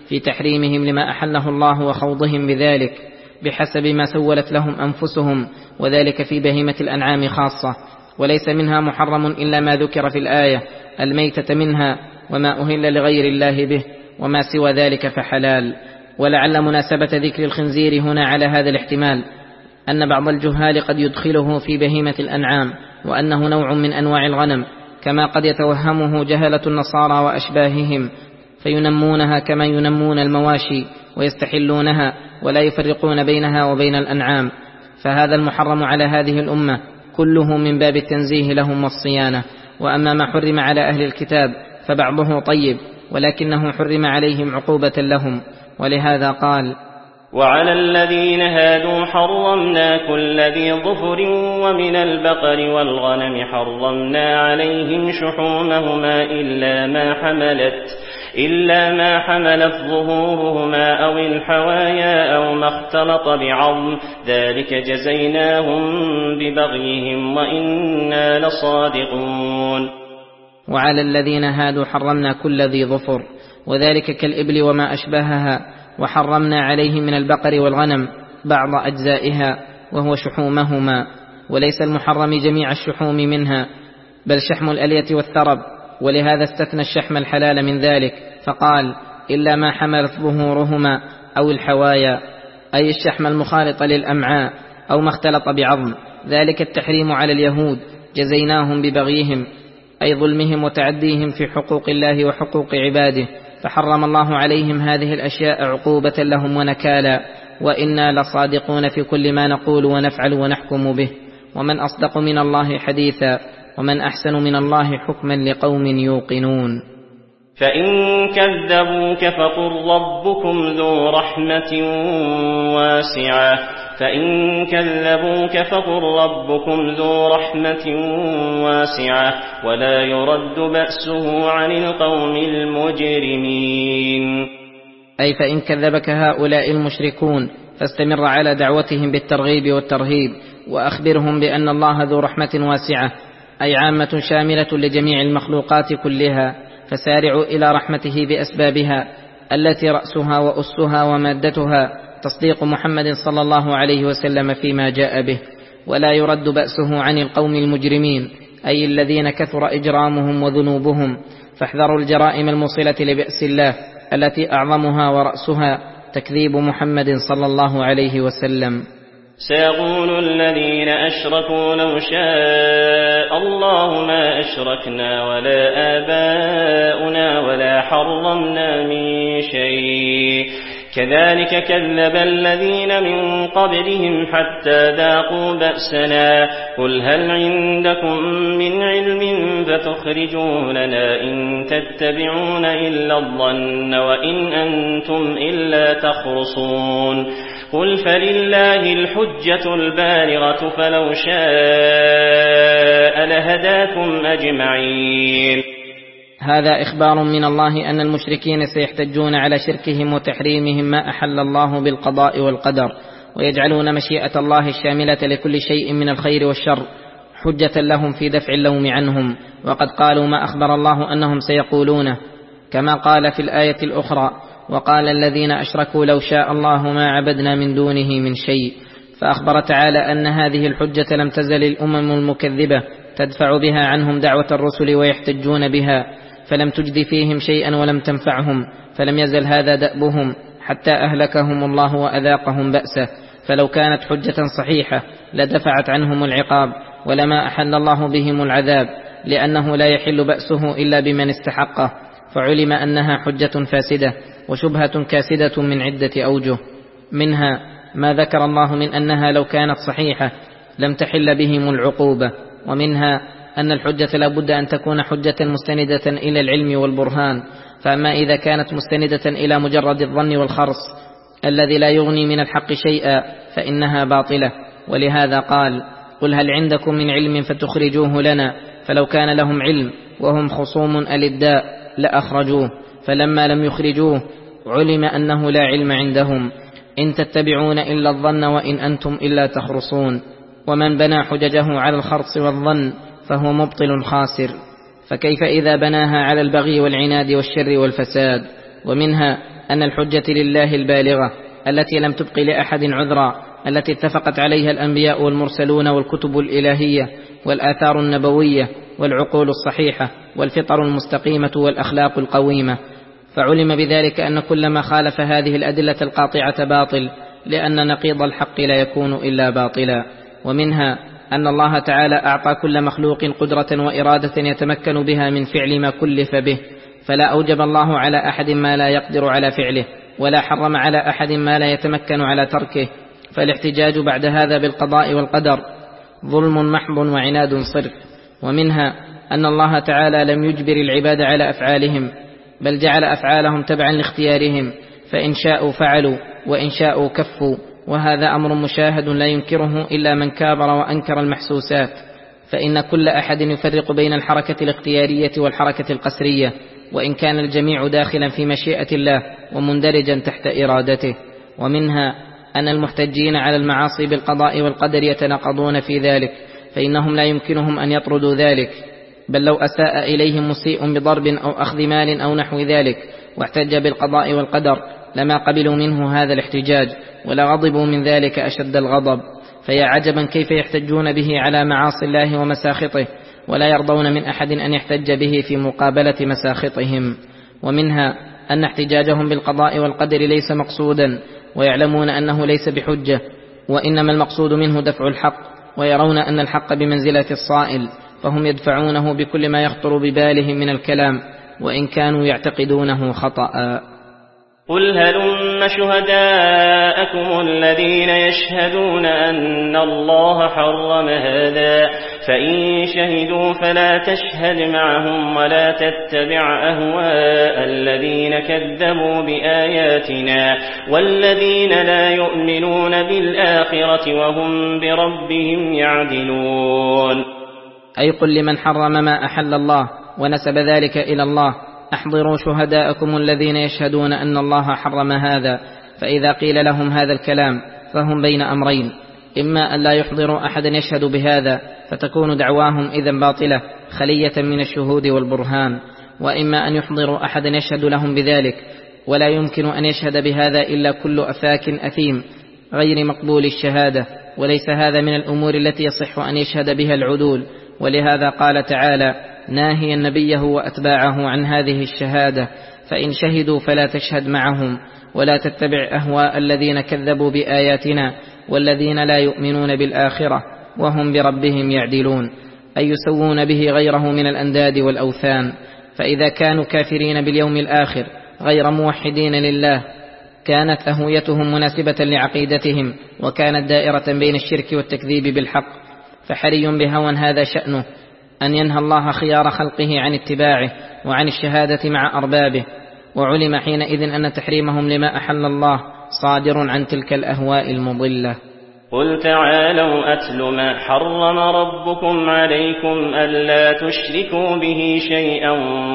في تحريمهم لما أحله الله وخوضهم بذلك بحسب ما سولت لهم أنفسهم، وذلك في بهيمة الأنعام خاصة. وليس منها محرم إلا ما ذكر في الآية، الميتة منها وما أهل لغير الله به، وما سوى ذلك فحلال. ولعل مناسبة ذكر الخنزير هنا على هذا الاحتمال أن بعض الجهال قد يدخله في بهيمة الأنعام، وأنه نوع من أنواع الغنم، كما قد يتوهمه جهلة النصارى وأشباههم، فينمونها كما ينمون المواشي ويستحلونها ولا يفرقون بينها وبين الأنعام. فهذا المحرم على هذه الأمة كله من باب التنزيه لهم والصيانة. وأما ما حرم على أهل الكتاب فبعضه طيب، ولكنه حرم عليهم عقوبة لهم. ولهذا قال: وعلى الذين هادوا حرمنا كل ذي ظفر ومن البقر والغنم حرمنا عليهم شحومهما إلا ما حملت إلا ما حملت ظهورهما أو الحوايا أو ما اختلط بعظم، ذلك جزيناهم ببغيهم وإنا لصادقون. وعلى الذين هادوا حرمنا كل ذي ظفر، وذلك كالإبل وما أشبهها، وحرمنا عليهم من البقر والغنم بعض أجزائها وهو شحومهما، وليس المحرم جميع الشحوم منها بل شحم الألية والثرب، ولهذا استثنى الشحم الحلال من ذلك فقال: إلا ما حملت ظهورهما أو الحوايا، أي الشحم المخالط للأمعاء أو ما اختلط بعظم. ذلك التحريم على اليهود جزيناهم ببغيهم، أي ظلمهم وتعديهم في حقوق الله وحقوق عباده، فحرم الله عليهم هذه الأشياء عقوبة لهم ونكالا. وإنا لصادقون في كل ما نقول ونفعل ونحكم به، ومن أصدق من الله حديثا، ومن أحسن من الله حكما لقوم يوقنون. فإن كذبوك فقل ربكم ذو رحمة واسعة فإن كذبوك فقل ربكم ذو رحمة واسعة ولا يرد بأسه عن القوم المجرمين. أي فإن كذبك هؤلاء المشركون فاستمر على دعوتهم بالترغيب والترهيب، وأخبرهم بأن الله ذو رحمة واسعة، أي عامة شاملة لجميع المخلوقات كلها، فسارعوا إلى رحمته بأسبابها التي رأسها وأسها ومادتها تصديق محمد صلى الله عليه وسلم فيما جاء به. ولا يرد بأسه عن القوم المجرمين، أي الذين كثر إجرامهم وذنوبهم، فاحذروا الجرائم الموصلة لبأس الله التي أعظمها ورأسها تكذيب محمد صلى الله عليه وسلم. سيقول الذين أشركوا لو شاء الله ما أشركنا ولا آباؤنا ولا حرمنا من شيء كذلك كذب الذين من قبلهم حتى ذاقوا بأسنا قل هل عندكم من علم فتخرجوه لنا إن تتبعون إلا الظن وإن أنتم إلا تخرصون قل فلله الحجة البالغة فلو شاء لهداكم أجمعين. هذا إخبار من الله أن المشركين سيحتجون على شركهم وتحريمهم ما أحل الله بالقضاء والقدر، ويجعلون مشيئة الله الشاملة لكل شيء من الخير والشر حجة لهم في دفع اللوم عنهم، وقد قالوا ما أخبر الله أنهم سيقولونه، كما قال في الآية الأخرى: وقال الذين أشركوا لو شاء الله ما عبدنا من دونه من شيء. فأخبر تعالى أن هذه الحجة لم تزل الأمم المكذبة تدفع بها عنهم دعوة الرسل ويحتجون بها، فلم تجد فيهم شيئا ولم تنفعهم، فلم يزل هذا دأبهم حتى أهلكهم الله وأذاقهم بأسه. فلو كانت حجة صحيحة لدفعت عنهم العقاب، ولما أحل الله بهم العذاب، لأنه لا يحل بأسه إلا بمن استحقه، فعلم أنها حجة فاسدة وشبهة كاسدة من عدة أوجه، منها ما ذكر الله من أنها لو كانت صحيحة لم تحل بهم العقوبة، ومنها أن الحجة لا بد أن تكون حجة مستندة إلى العلم والبرهان، فأما إذا كانت مستندة إلى مجرد الظن والخرص الذي لا يغني من الحق شيئا فإنها باطلة. ولهذا قال: قل هل عندكم من علم فتخرجوه لنا، فلو كان لهم علم وهم خصوم ألداء لأخرجوه، فلما لم يخرجوه علم أنه لا علم عندهم. إن تتبعون إلا الظن وإن أنتم إلا تخرصون. ومن بنى حججه على الخرص والظن فهو مبطل خاسر، فكيف إذا بناها على البغي والعناد والشر والفساد؟ ومنها أن الحجة لله البالغة التي لم تبق لأحد عذرا، التي اتفقت عليها الأنبياء والمرسلون والكتب الإلهية والآثار النبوية والعقول الصحيحة والفطر المستقيمة والأخلاق القويمة. فعلم بذلك أن كل ما خالف هذه الأدلة القاطعة باطل، لأن نقيض الحق لا يكون إلا باطلا. ومنها أن الله تعالى أعطى كل مخلوق قدرة وإرادة يتمكن بها من فعل ما كلف به، فلا أوجب الله على أحد ما لا يقدر على فعله، ولا حرم على أحد ما لا يتمكن على تركه. فالاحتجاج بعد هذا بالقضاء والقدر ظلم محض وعناد صرف. ومنها أن الله تعالى لم يجبر العباد على أفعالهم، بل جعل أفعالهم تبعا لاختيارهم، فإن شاءوا فعلوا وإن شاءوا كفوا، وهذا أمر مشاهد لا ينكره إلا من كابر وأنكر المحسوسات. فإن كل أحد يفرق بين الحركة الاختيارية والحركة القسرية، وإن كان الجميع داخلا في مشيئة الله ومندرجا تحت إرادته. ومنها أن المحتجين على المعاصي بالقضاء والقدر يتناقضون في ذلك، فإنهم لا يمكنهم أن يطردوا ذلك، بل لو أساء إليهم مسيء بضرب أو أخذ مال أو نحو ذلك واحتج بالقضاء والقدر لما قبلوا منه هذا الاحتجاج، ولا غضبوا من ذلك أشد الغضب. فيا عجبا كيف يحتجون به على معاصي الله ومساخطه، ولا يرضون من أحد أن يحتج به في مقابلة مساخطهم. ومنها أن احتجاجهم بالقضاء والقدر ليس مقصودا، ويعلمون أنه ليس بحجة، وإنما المقصود منه دفع الحق، ويرون أن الحق بمنزلة الصائل، فهم يدفعونه بكل ما يخطر ببالهم من الكلام، وإن كانوا يعتقدونه خطأ. قل هلم شهداءكم الذين يشهدون أن الله حرم هذا، فإن شهدوا فلا تشهد معهم ولا تتبع أهواء الذين كذبوا بآياتنا والذين لا يؤمنون بالآخرة وهم بربهم يعدلون. أي قل لمن حرم ما أحل الله ونسب ذلك إلى الله: أحضروا شهداءكم الذين يشهدون أن الله حرم هذا. فإذا قيل لهم هذا الكلام فهم بين أمرين: إما أن لا يحضروا أحدا يشهد بهذا فتكون دعواهم إذن باطلة خلية من الشهود والبرهان، وإما أن يحضروا أحدا يشهد لهم بذلك، ولا يمكن أن يشهد بهذا إلا كل أفاك أثيم غير مقبول الشهادة، وليس هذا من الأمور التي يصح أن يشهد بها العدول. ولهذا قال تعالى ناهيا نبيه وأتباعه عن هذه الشهادة: فإن شهدوا فلا تشهد معهم ولا تتبع أهواء الذين كذبوا بآياتنا والذين لا يؤمنون بالآخرة وهم بربهم يعدلون، أي يسوون به غيره من الأنداد والأوثان. فإذا كانوا كافرين باليوم الآخر غير موحدين لله كانت أهويتهم مناسبة لعقيدتهم، وكانت دائرة بين الشرك والتكذيب بالحق. فحري بهوى هذا شأنه أن ينهى الله خيار خلقه عن اتباعه وعن الشهادة مع أربابه، وعلم حينئذ أن تحريمهم لما أحل الله صادر عن تلك الأهواء المضلة. قل تعالوا أتل ما حرم ربكم عليكم ألا تشركوا به شيئا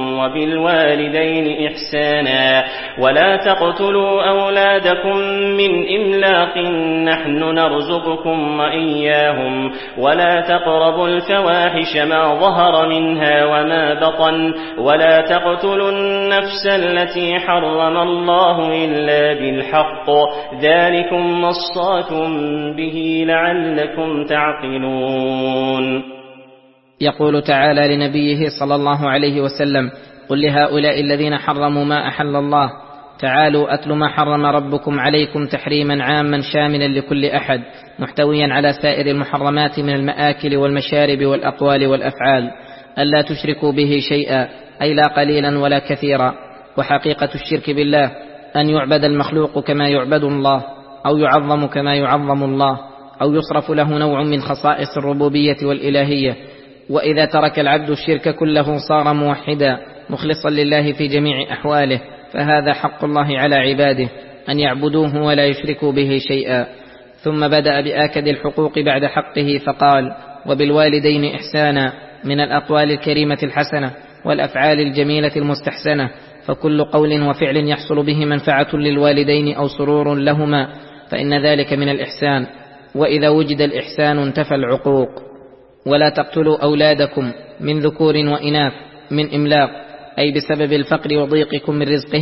وبالوالدين إحسانا ولا تقتلوا أولادكم من إملاق نحن نرزقكم وإياهم ولا تقربوا الفواحش ما ظهر منها وما بطن ولا تقتلوا النفس التي حرم الله إلا بالحق ذلكم وصاكم به لعلكم تعقلون. يقول تعالى لنبيه صلى الله عليه وسلم: قل لهؤلاء الذين حرموا ما أحل الله تعالوا أتل ما حرم ربكم عليكم تحريما عاما شاملا لكل أحد محتويا على سائر المحرمات من المآكل والمشارب والأقوال والأفعال، ألا تشركوا به شيئا أي لا قليلا ولا كثيرا. وحقيقة الشرك بالله أن يعبد المخلوق كما يعبد الله، أو يعظم كما يعظم الله، أو يصرف له نوع من خصائص الربوبية والإلهية. وإذا ترك العبد الشرك كله صار موحدا مخلصا لله في جميع أحواله، فهذا حق الله على عباده أن يعبدوه ولا يشركوا به شيئا. ثم بدأ بآكد الحقوق بعد حقه فقال: وبالوالدين إحسانا، من الأقوال الكريمة الحسنة والأفعال الجميلة المستحسنة، فكل قول وفعل يحصل به منفعة للوالدين أو سرور لهما فإن ذلك من الإحسان، وإذا وجد الإحسان انتفى العقوق. ولا تقتلوا أولادكم من ذكور وإناث من إملاق، أي بسبب الفقر وضيقكم من رزقهم،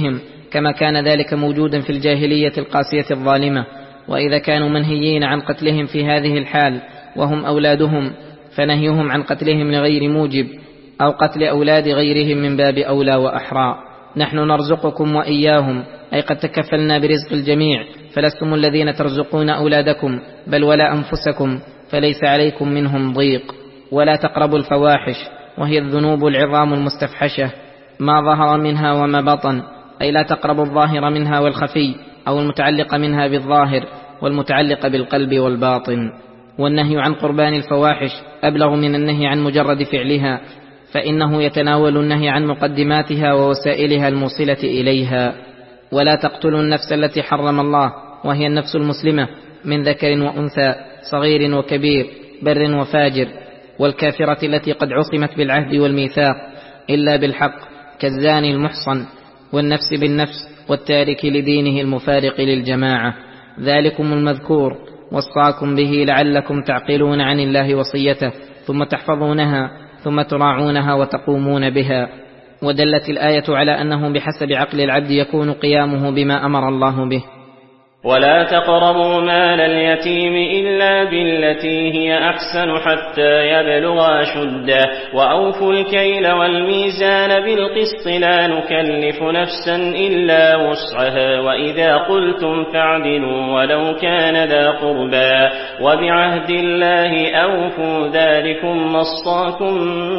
كما كان ذلك موجودا في الجاهلية القاسية الظالمة. وإذا كانوا منهيين عن قتلهم في هذه الحال وهم أولادهم، فنهيهم عن قتلهم لغير موجب أو قتل أولاد غيرهم من باب أولى وأحرى. نحن نرزقكم وإياهم، أي قد تكفلنا برزق الجميع، فلستم الذين ترزقون أولادكم بل ولا أنفسكم، فليس عليكم منهم ضيق. ولا تقربوا الفواحش، وهي الذنوب العظام المستفحشة، ما ظهر منها وما بطن، أي لا تقربوا الظاهر منها والخفي، أو المتعلق منها بالظاهر والمتعلق بالقلب والباطن. والنهي عن قربان الفواحش أبلغ من النهي عن مجرد فعلها، فإنه يتناول النهي عن مقدماتها ووسائلها الموصلة إليها. ولا تقتلوا النفس التي حرم الله، وهي النفس المسلمة من ذكر وأنثى، صغير وكبير، بر وفاجر، والكافرة التي قد عصمت بالعهد والميثاق إلا بالحق، كالزاني المحصن، والنفس بالنفس، والتارك لدينه المفارق للجماعة. ذلكم المذكور وصاكم به لعلكم تعقلون عن الله وصيته، ثم تحفظونها، ثم تراعونها وتقومون بها. ودلت الآية على أنه بحسب عقل العبد يكون قيامه بما أمر الله به. ولا تقربوا مال اليتيم إلا بالتي هي أحسن حتى يبلغ أشده، وأوفوا الكيل والميزان بالقسط، لا نكلف نفسا إلا وسعها، وإذا قلتم فاعدلوا ولو كان ذا قربى، وبعهد الله أوفوا، ذلكم وصاكم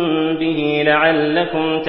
به لعلكم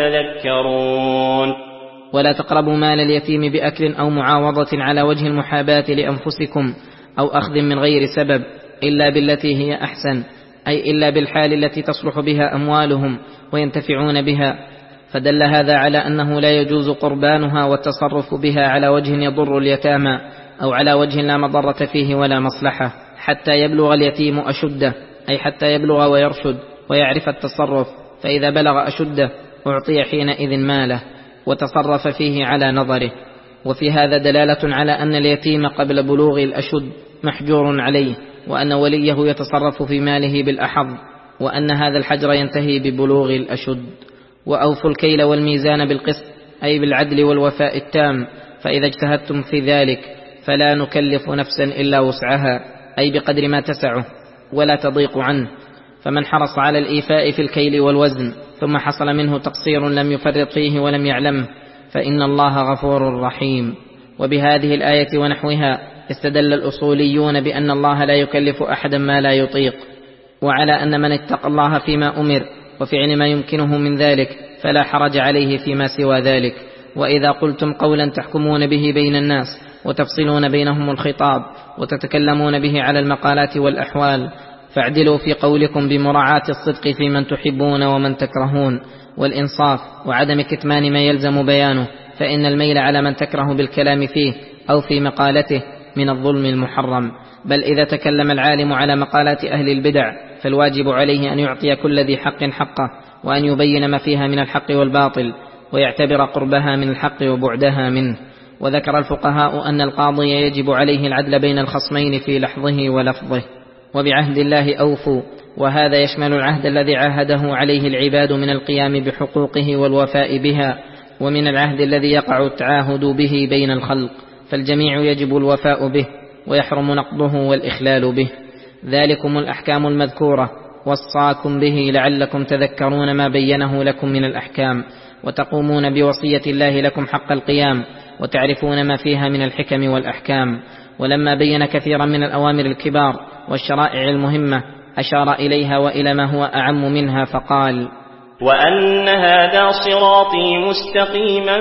تذكرون. ولا تقربوا مال اليتيم بأكل أو معاوضة على وجه المحاباة لأنفسكم أو أخذ من غير سبب، إلا بالتي هي أحسن، أي إلا بالحال التي تصلح بها أموالهم وينتفعون بها. فدل هذا على أنه لا يجوز قربانها والتصرف بها على وجه يضر اليتامى، أو على وجه لا مضرة فيه ولا مصلحة، حتى يبلغ اليتيم أشده، أي حتى يبلغ ويرشد ويعرف التصرف، فإذا بلغ أشده أعطي حينئذ ماله وتصرف فيه على نظره. وفي هذا دلالة على أن اليتيم قبل بلوغ الأشد محجور عليه، وأن وليه يتصرف في ماله بالأحظ، وأن هذا الحجر ينتهي ببلوغ الأشد. وأوفوا الكيل والميزان بالقسط، أي بالعدل والوفاء التام، فإذا اجتهدتم في ذلك فلا نكلف نفسا إلا وسعها، أي بقدر ما تسعه ولا تضيق عنه. فمن حرص على الإيفاء في الكيل والوزن ثم حصل منه تقصير لم يفرط فيه ولم يعلمه، فإن الله غفور رحيم. وبهذه الآية ونحوها استدل الأصوليون بأن الله لا يكلف أحدا ما لا يطيق، وعلى أن من اتقى الله فيما أمر وفعل ما يمكنه من ذلك فلا حرج عليه فيما سوى ذلك. وإذا قلتم قولا تحكمون به بين الناس وتفصلون بينهم الخطاب وتتكلمون به على المقالات والأحوال، فاعدلوا في قولكم بمراعاة الصدق في من تحبون ومن تكرهون، والإنصاف وعدم كتمان ما يلزم بيانه، فإن الميل على من تكره بالكلام فيه أو في مقالته من الظلم المحرم. بل إذا تكلم العالم على مقالات أهل البدع فالواجب عليه أن يعطي كل ذي حق حقه، وأن يبين ما فيها من الحق والباطل، ويعتبر قربها من الحق وبعدها منه. وذكر الفقهاء أن القاضي يجب عليه العدل بين الخصمين في لحظه ولفظه. وبعهد الله أوفوا، وهذا يشمل العهد الذي عاهده عليه العباد من القيام بحقوقه والوفاء بها، ومن العهد الذي يقع التعاهد به بين الخلق، فالجميع يجب الوفاء به ويحرم نقضه والإخلال به. ذلكم الأحكام المذكورة وصاكم به لعلكم تذكرون ما بينه لكم من الأحكام، وتقومون بوصية الله لكم حق القيام، وتعرفون ما فيها من الحكم والأحكام. ولما بين كثيرا من الأوامر الكبار والشرائع المهمة أشار إليها وإلى ما هو أعم منها فقال: وأن هذا صراطي مستقيما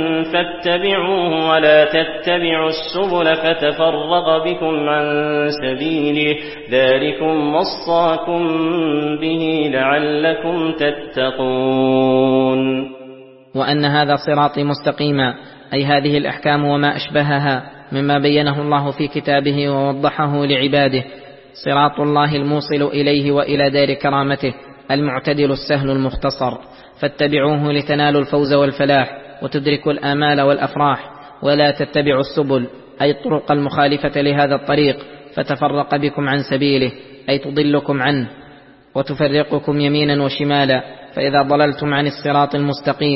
فاتبعوه ولا تتبعوا السبل فتفرق بكم عن سبيله، ذلكم وصاكم به لعلكم تتقون. وأن هذا صراطي مستقيما، أي هذه الأحكام وما أشبهها مما بينه الله في كتابه ووضحه لعباده، صراط الله الموصل إليه وإلى دار كرامته، المعتدل السهل المختصر، فاتبعوه لتنالوا الفوز والفلاح وتدركوا الآمال والأفراح. ولا تتبعوا السبل، أي الطرق المخالفة لهذا الطريق، فتفرق بكم عن سبيله، أي تضلكم عنه وتفرقكم يمينا وشمالا. فإذا ضللتم عن الصراط المستقيم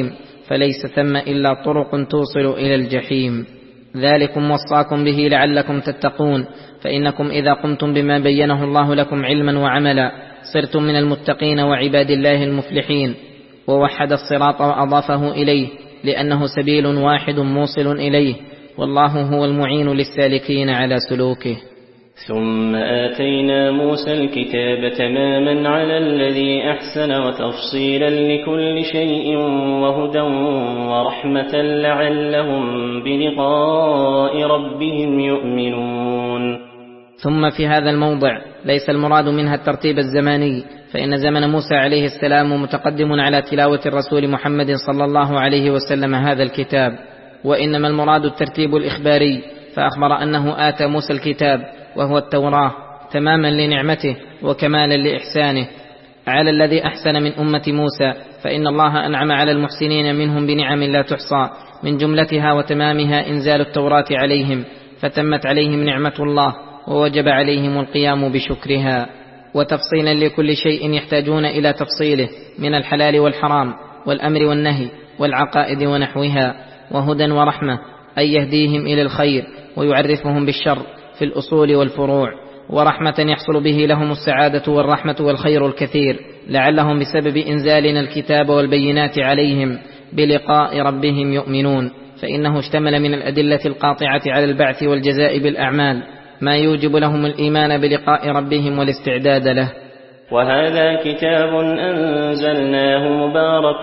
فليس ثم إلا طرق توصل إلى الجحيم. ذلكم وصاكم به لعلكم تتقون، فإنكم إذا قمتم بما بينه الله لكم علما وعملا صرتم من المتقين وعباد الله المفلحين. ووحد الصراط وأضافه إليه لأنه سبيل واحد موصل إليه، والله هو المعين للسالكين على سلوكه. ثم آتينا موسى الكتاب تماما على الذي أحسن وتفصيلا لكل شيء وهدى ورحمة لعلهم بلقاء ربهم يؤمنون. ثم في هذا الموضع ليس المراد منها الترتيب الزماني، فإن زمن موسى عليه السلام متقدم على تلاوة الرسول محمد صلى الله عليه وسلم هذا الكتاب، وإنما المراد الترتيب الإخباري، فأخبر أنه آتى موسى الكتاب وهو التوراة تماما لنعمته وكمالا لإحسانه على الذي أحسن من أمة موسى، فإن الله أنعم على المحسنين منهم بنعم لا تحصى، من جملتها وتمامها إنزال التوراة عليهم، فتمت عليهم نعمة الله ووجب عليهم القيام بشكرها، وتفصيلا لكل شيء يحتاجون إلى تفصيله من الحلال والحرام والأمر والنهي والعقائد ونحوها، وهدى ورحمة أي يهديهم إلى الخير ويعرفهم بالشر في الأصول والفروع، ورحمة يحصل به لهم السعادة والرحمة والخير الكثير، لعلهم بسبب إنزالنا الكتاب والبينات عليهم بلقاء ربهم يؤمنون، فإنه اشتمل من الأدلة القاطعة على البعث والجزاء بالأعمال ما يوجب لهم الإيمان بلقاء ربهم والاستعداد له. وهذا كتاب أنزلناه مبارك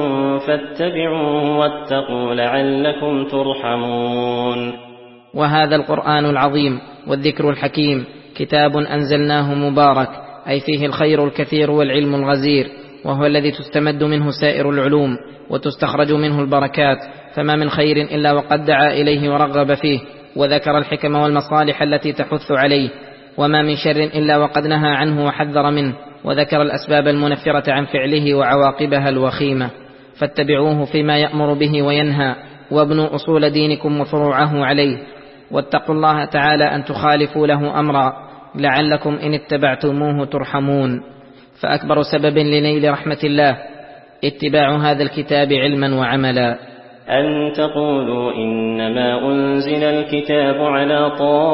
فاتبعوه واتقوا لعلكم ترحمون. وهذا القرآن العظيم والذكر الحكيم كتاب أنزلناه مبارك، أي فيه الخير الكثير والعلم الغزير، وهو الذي تستمد منه سائر العلوم وتستخرج منه البركات، فما من خير إلا وقد دعا إليه ورغب فيه وذكر الحكم والمصالح التي تحث عليه، وما من شر إلا وقد نهى عنه وحذر منه وذكر الأسباب المنفرة عن فعله وعواقبها الوخيمة. فاتبعوه فيما يأمر به وينهى، وابنوا أصول دينكم وفروعه عليه، واتقوا الله تعالى أن تخالفوا له أمرا لعلكم إن اتبعتموه ترحمون. فأكبر سبب لنيل رحمة الله اتباع هذا الكتاب علما وعملا. أن تقولوا إنما أنزل الكتاب على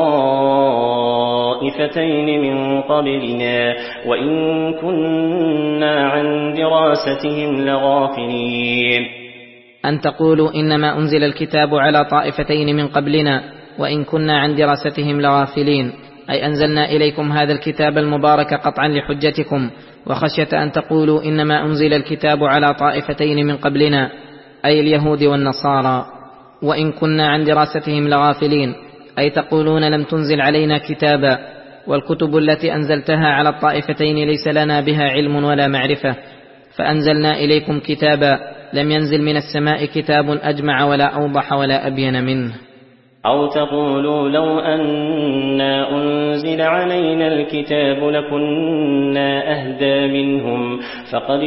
طائفتين من قبلنا وإن كنا عن دراستهم لغافلين. أن تقولوا إنما أنزل الكتاب على طائفتين من قبلنا وإن كنا عن دراستهم لغافلين، أي أنزلنا إليكم هذا الكتاب المبارك قطعا لحجتكم، وخشية أن تقولوا إنما أنزل الكتاب على طائفتين من قبلنا أي اليهود والنصارى، وإن كنا عن دراستهم لغافلين، أي تقولون لم تنزل علينا كتابا، والكتب التي أنزلتها على الطائفتين ليس لنا بها علم ولا معرفة، فأنزلنا إليكم كتابا لم ينزل من السماء كتاب أجمع ولا أوضح ولا أبين منه. أو تقولوا لو أنا أنزل علينا الكتاب لكنا أهدى منهم، فقد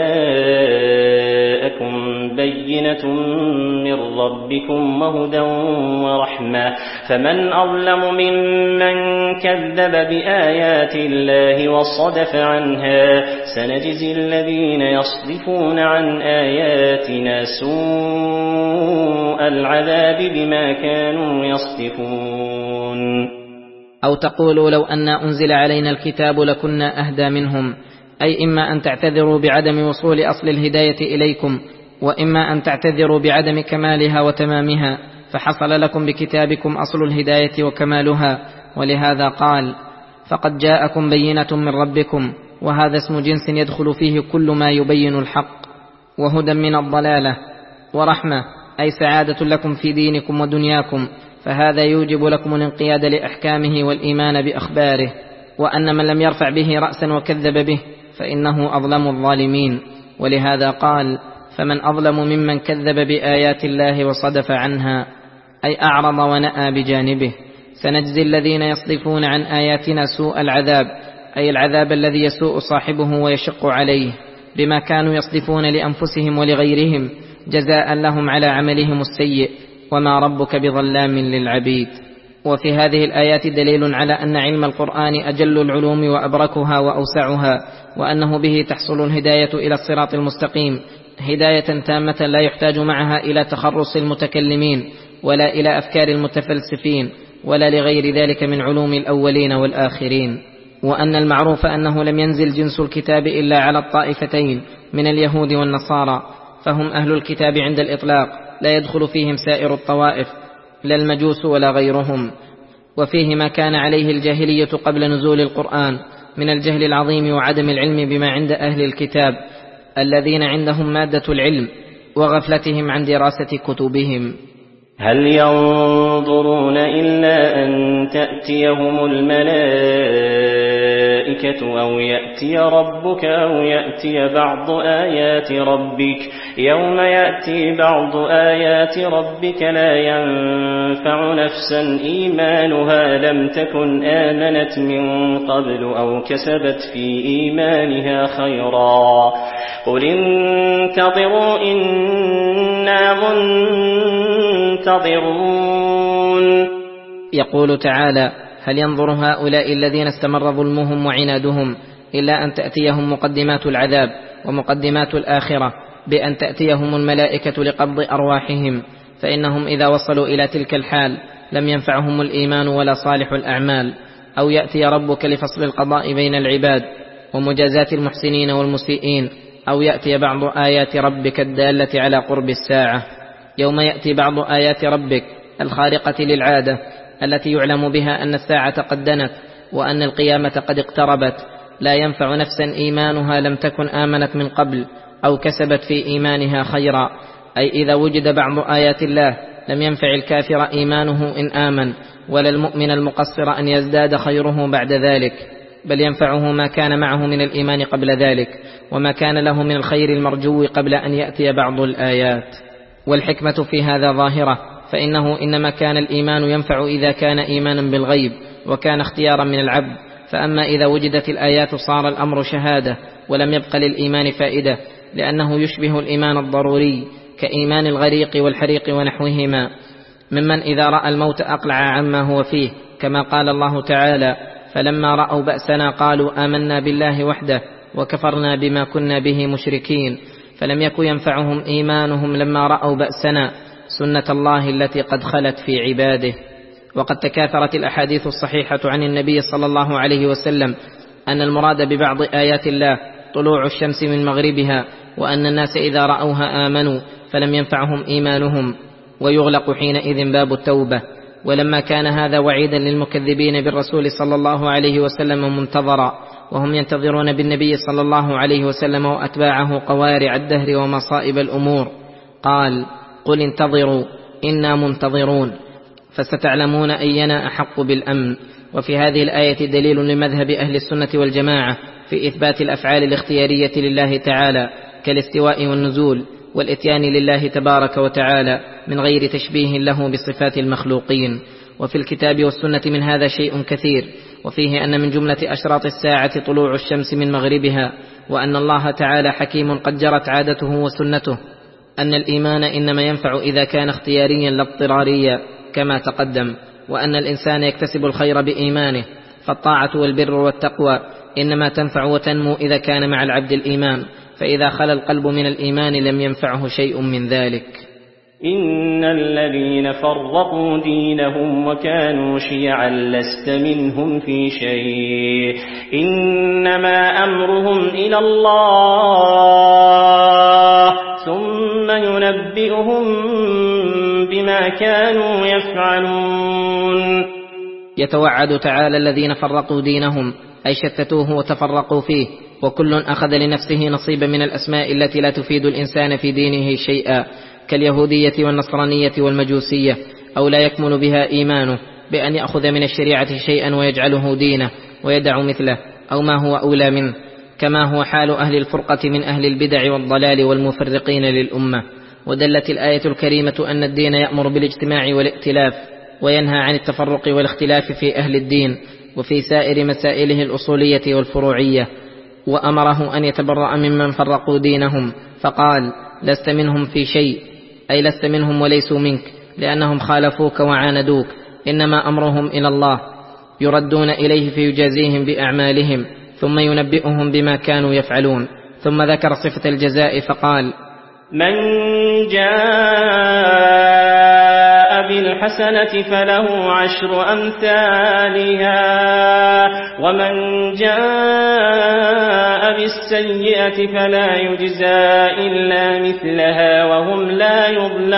جاءكم بينة من ربكم وهدى ورحمة، فمن أظلم ممن كذب بآيات الله وصدف عنها، سنجزي الذين يصدفون عن آياتنا سوء العذاب بما كانوا يصدفون. أو تقولوا لو أن أنزل علينا الكتاب لكنا أهدى منهم، أي إما أن تعتذروا بعدم وصول أصل الهداية إليكم، وإما أن تعتذروا بعدم كمالها وتمامها، فحصل لكم بكتابكم أصل الهداية وكمالها. ولهذا قال فقد جاءكم بينة من ربكم، وهذا اسم جنس يدخل فيه كل ما يبين الحق، وهدى من الضلالة، ورحمة أي سعادة لكم في دينكم ودنياكم، فهذا يوجب لكم الانقياد لأحكامه والإيمان بأخباره، وأن من لم يرفع به رأسا وكذب به فإنه أظلم الظالمين. ولهذا قال فمن أظلم ممن كذب بآيات الله وصدف عنها، أي أعرض ونأى بجانبه. سنجزي الذين يصدفون عن آياتنا سوء العذاب، أي العذاب الذي يسوء صاحبه ويشق عليه، بما كانوا يصدفون لأنفسهم ولغيرهم، جزاء لهم على عملهم السيء، وما ربك بظلام للعبيد. وفي هذه الآيات دليل على أن علم القرآن أجل العلوم وأبركها وأوسعها، وأنه به تحصل الهداية إلى الصراط المستقيم هداية تامة لا يحتاج معها إلى تخرص المتكلمين ولا إلى أفكار المتفلسفين ولا لغير ذلك من علوم الأولين والآخرين. وأن المعروف أنه لم ينزل جنس الكتاب إلا على الطائفتين من اليهود والنصارى، فهم أهل الكتاب عند الإطلاق، لا يدخل فيهم سائر الطوائف لا المجوس ولا غيرهم. وفيه ما كان عليه الجاهلية قبل نزول القرآن من الجهل العظيم وعدم العلم بما عند أهل الكتاب الذين عندهم مادة العلم وغفلتهم عن دراسة كتبهم. هل ينظرون إلا أن تأتيهم الملائكة أو يأتي ربك أو يأتي بعض آيات ربك يوم يأتي بعض آيات ربك لا ينفع نفسا إيمانها لم تكن آمنت من قبل أو كسبت في إيمانها خيرا قل انتظروا إنا منتظرون. يقول تعالى: هل ينظر هؤلاء الذين استمر ظلمهم وعنادهم إلا أن تأتيهم مقدمات العذاب ومقدمات الآخرة بأن تأتيهم الملائكة لقبض أرواحهم، فإنهم إذا وصلوا إلى تلك الحال لم ينفعهم الإيمان ولا صالح الأعمال، أو يأتي ربك لفصل القضاء بين العباد ومجازاة المحسنين والمسيئين، أو يأتي بعض آيات ربك الدالة على قرب الساعة. يوم يأتي بعض آيات ربك الخارقة للعادة التي يعلم بها أن الساعة قد دنت وأن القيامة قد اقتربت لا ينفع نفسا إيمانها لم تكن آمنت من قبل أو كسبت في إيمانها خيرا، أي إذا وجد بعض آيات الله لم ينفع الكافر إيمانه إن آمن، ولا المؤمن المقصر أن يزداد خيره بعد ذلك، بل ينفعه ما كان معه من الإيمان قبل ذلك وما كان له من الخير المرجو قبل أن يأتي بعض الآيات. والحكمة في هذا ظاهرة، فإنه إنما كان الإيمان ينفع إذا كان إيمانا بالغيب وكان اختيارا من العبد، فأما إذا وجدت الآيات صار الأمر شهادة ولم يبق للإيمان فائدة، لأنه يشبه الإيمان الضروري كإيمان الغريق والحريق ونحوهما، ممن إذا رأى الموت أقلع عما هو فيه، كما قال الله تعالى: فلما رأوا بأسنا قالوا آمنا بالله وحده وكفرنا بما كنا به مشركين، فلم يكن ينفعهم إيمانهم لما رأوا بأسنا سنة الله التي قد خلت في عباده. وقد تكاثرت الأحاديث الصحيحة عن النبي صلى الله عليه وسلم أن المراد ببعض آيات الله طلوع الشمس من مغربها، وأن الناس إذا رأوها آمنوا فلم ينفعهم إيمانهم، ويغلق حينئذ باب التوبة. ولما كان هذا وعيدا للمكذبين بالرسول صلى الله عليه وسلم منتظرا، وهم ينتظرون بالنبي صلى الله عليه وسلم وأتباعه قوارع الدهر ومصائب الأمور، قال: قل انتظروا إنا منتظرون فستعلمون أينا أحق بالأمن. وفي هذه الآية دليل لمذهب أهل السنة والجماعة في إثبات الأفعال الاختيارية لله تعالى كالاستواء والنزول والإتيان لله تبارك وتعالى من غير تشبيه له بصفات المخلوقين. وفي الكتاب والسنة من هذا شيء كثير، وفيه أن من جملة أشراط الساعة طلوع الشمس من مغربها، وأن الله تعالى حكيم قد جرت عادته وسنته أن الإيمان إنما ينفع إذا كان اختياريا لا اضطراريا كما تقدم، وأن الإنسان يكتسب الخير بإيمانه، فالطاعة والبر والتقوى إنما تنفع وتنمو إذا كان مع العبد الإيمان، فإذا خلا القلب من الإيمان لم ينفعه شيء من ذلك. إن الذين فرقوا دينهم وكانوا شيعا لست منهم في شيء إنما أمرهم إلى الله ثم ينبئهم بما كانوا يفعلون. يتوعد تعالى الذين فرقوا دينهم أي شتتوه وتفرقوا فيه، وكل أخذ لنفسه نصيبا من الأسماء التي لا تفيد الإنسان في دينه شيئا، كاليهودية والنصرانية والمجوسية، أو لا يكمل بها إيمانه بأن يأخذ من الشريعة شيئا ويجعله دينه ويدع مثله أو ما هو أولى منه، كما هو حال أهل الفرقة من أهل البدع والضلال والمفرقين للأمة. ودلت الآية الكريمة أن الدين يأمر بالاجتماع والائتلاف، وينهى عن التفرق والاختلاف في أهل الدين وفي سائر مسائله الأصولية والفروعية، وأمره أن يتبرأ ممن فرقوا دينهم، فقال: لست منهم في شيء، أي لست منهم وليسوا منك، لأنهم خالفوك وعاندوك، إنما أمرهم إلى الله، يردون إليه فيجازيهم بأعمالهم ثم ينبئهم بما كانوا يفعلون. ثم ذكر صفة الجزاء فقال: من جاء بالحسنة فله عشر أمثالها ومن جاء بالسيئة فلا يجزى إلا مثلها وهم لا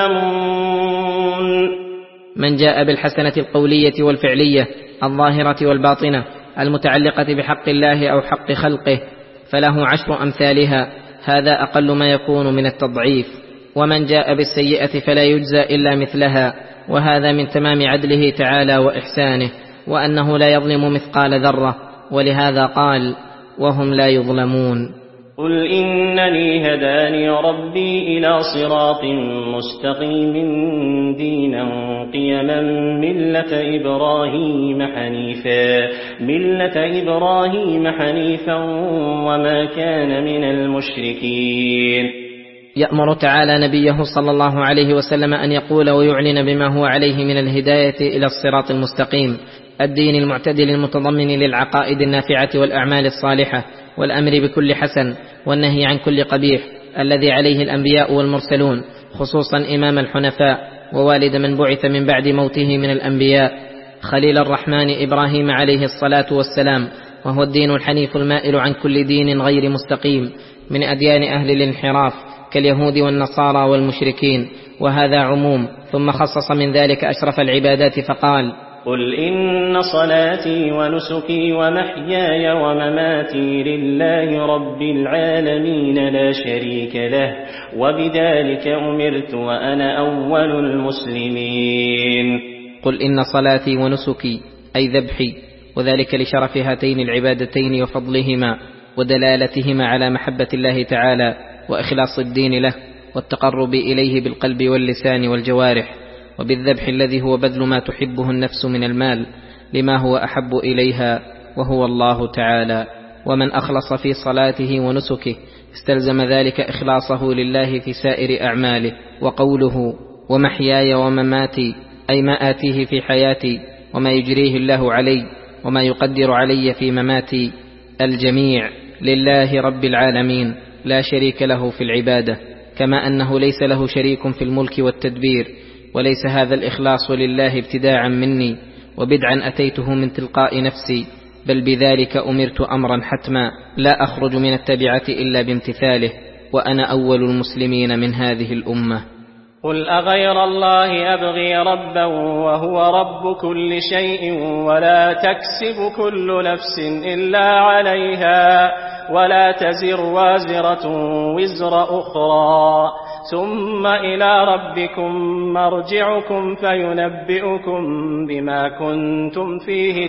يظلمون. من جاء بالحسنة القولية والفعلية الظاهرة والباطنة المتعلقة بحق الله أو حق خلقه فله عشر أمثالها، هذا أقل ما يكون من التضعيف. ومن جاء بالسيئة فلا يجزى إلا مثلها، وهذا من تمام عدله تعالى وإحسانه، وأنه لا يظلم مثقال ذرة، ولهذا قال: وهم لا يظلمون. قل إنني هداني ربي إلى صراط مستقيم دينا قيما ملة إبراهيم حنيفا ملة إبراهيم حنيفا وما كان من المشركين. يأمر تعالى نبيه صلى الله عليه وسلم أن يقول ويعلن بما هو عليه من الهداية إلى الصراط المستقيم، الدين المعتدل المتضمن للعقائد النافعة والأعمال الصالحة، والأمر بكل حسن والنهي عن كل قبيح، الذي عليه الأنبياء والمرسلون، خصوصا إمام الحنفاء ووالد من بعث من بعد موته من الأنبياء، خليل الرحمن إبراهيم عليه الصلاة والسلام، وهو الدين الحنيف المائل عن كل دين غير مستقيم من أديان أهل الانحراف كاليهود والنصارى والمشركين، وهذا عموم. ثم خصص من ذلك أشرف العبادات فقال: قل إن صلاتي ونسكي ومحياي ومماتي لله رب العالمين لا شريك له وبذلك أمرت وأنا أول المسلمين. قل إن صلاتي ونسكي أي ذبحي، وذلك لشرف هاتين العبادتين وفضلهما ودلالتهما على محبة الله تعالى وإخلاص الدين له والتقرب إليه بالقلب واللسان والجوارح، وبالذبح الذي هو بذل ما تحبه النفس من المال لما هو أحب إليها وهو الله تعالى. ومن أخلص في صلاته ونسكه استلزم ذلك إخلاصه لله في سائر أعماله. وقوله ومحياي ومماتي أي ما آتيه في حياتي وما يجريه الله علي وما يقدر علي في مماتي، الجميع لله رب العالمين لا شريك له في العبادة، كما أنه ليس له شريك في الملك والتدبير. وليس هذا الإخلاص لله ابتداعا مني وبدعا أتيته من تلقاء نفسي، بل بذلك أمرت أمرا حتما لا أخرج من التبعة إلا بامتثاله، وأنا أول المسلمين من هذه الأمة. قل أغير الله أبغي ربا وهو رب كل شيء ولا تكسب كل نفس إلا عليها ولا تزر وازرة وزر أخرى ثم إلى ربكم مرجعكم فينبئكم بما كنتم فيه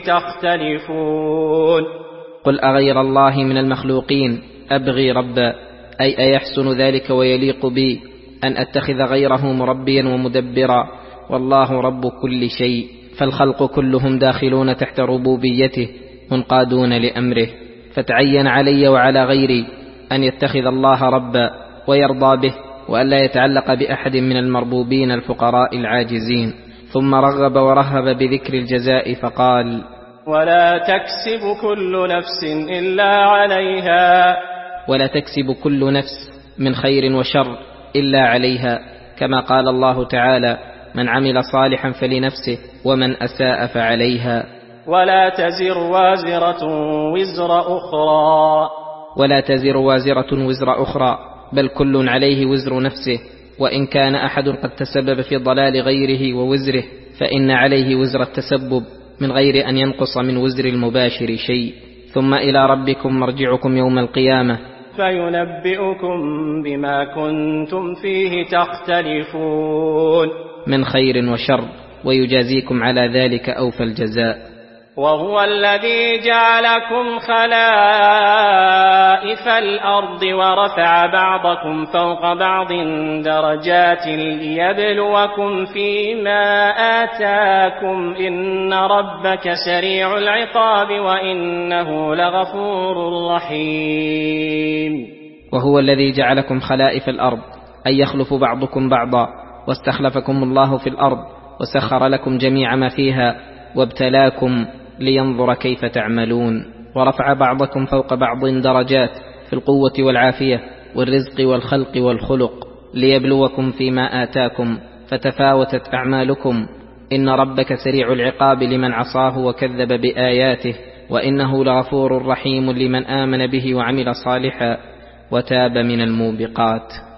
تختلفون. قل أغير الله من المخلوقين أبغي ربا أي أيحسن ذلك ويليق بي أن أتخذ غيره مربيا ومدبرا، والله رب كل شيء، فالخلق كلهم داخلون تحت ربوبيته منقادون لأمره، فتعين علي وعلى غيري أن يتخذ الله ربا ويرضى به، وأن لا يتعلق بأحد من المربوبين الفقراء العاجزين. ثم رغب ورهب بذكر الجزاء فقال: ولا تكسب كل نفس إلا عليها ولا تكسب كل نفس من خير وشر إلا عليها، كما قال الله تعالى: من عمل صالحا فلنفسه ومن أساء فعليها. ولا تزر وازرة وزر أخرى ولا تزر وازرة وزر أخرى، بل كل عليه وزر نفسه، وإن كان أحد قد تسبب في ضلال غيره ووزره فإن عليه وزر التسبب من غير أن ينقص من وزر المباشر شيء. ثم إلى ربكم مرجعكم يوم القيامة فينبئكم بما كنتم فيه تختلفون من خير وشر، ويجازيكم على ذلك أوفى الجزاء. وهو الذي جعلكم خلائف الأرض ورفع بعضكم فوق بعض درجات ليبلوكم فيما آتاكم إن ربك سريع العقاب وإنه لغفور رحيم. وهو الذي جعلكم خلائف الأرض أي يخلف بعضكم بعضا، واستخلفكم الله في الأرض وسخر لكم جميع ما فيها وابتلاكم لينظر كيف تعملون، ورفع بعضكم فوق بعض درجات في القوة والعافية والرزق والخلق والخلق ليبلوكم فيما آتاكم، فتفاوتت أعمالكم. إن ربك سريع العقاب لمن عصاه وكذب بآياته، وإنه لغفور رحيم لمن آمن به وعمل صالحا وتاب من الموبقات.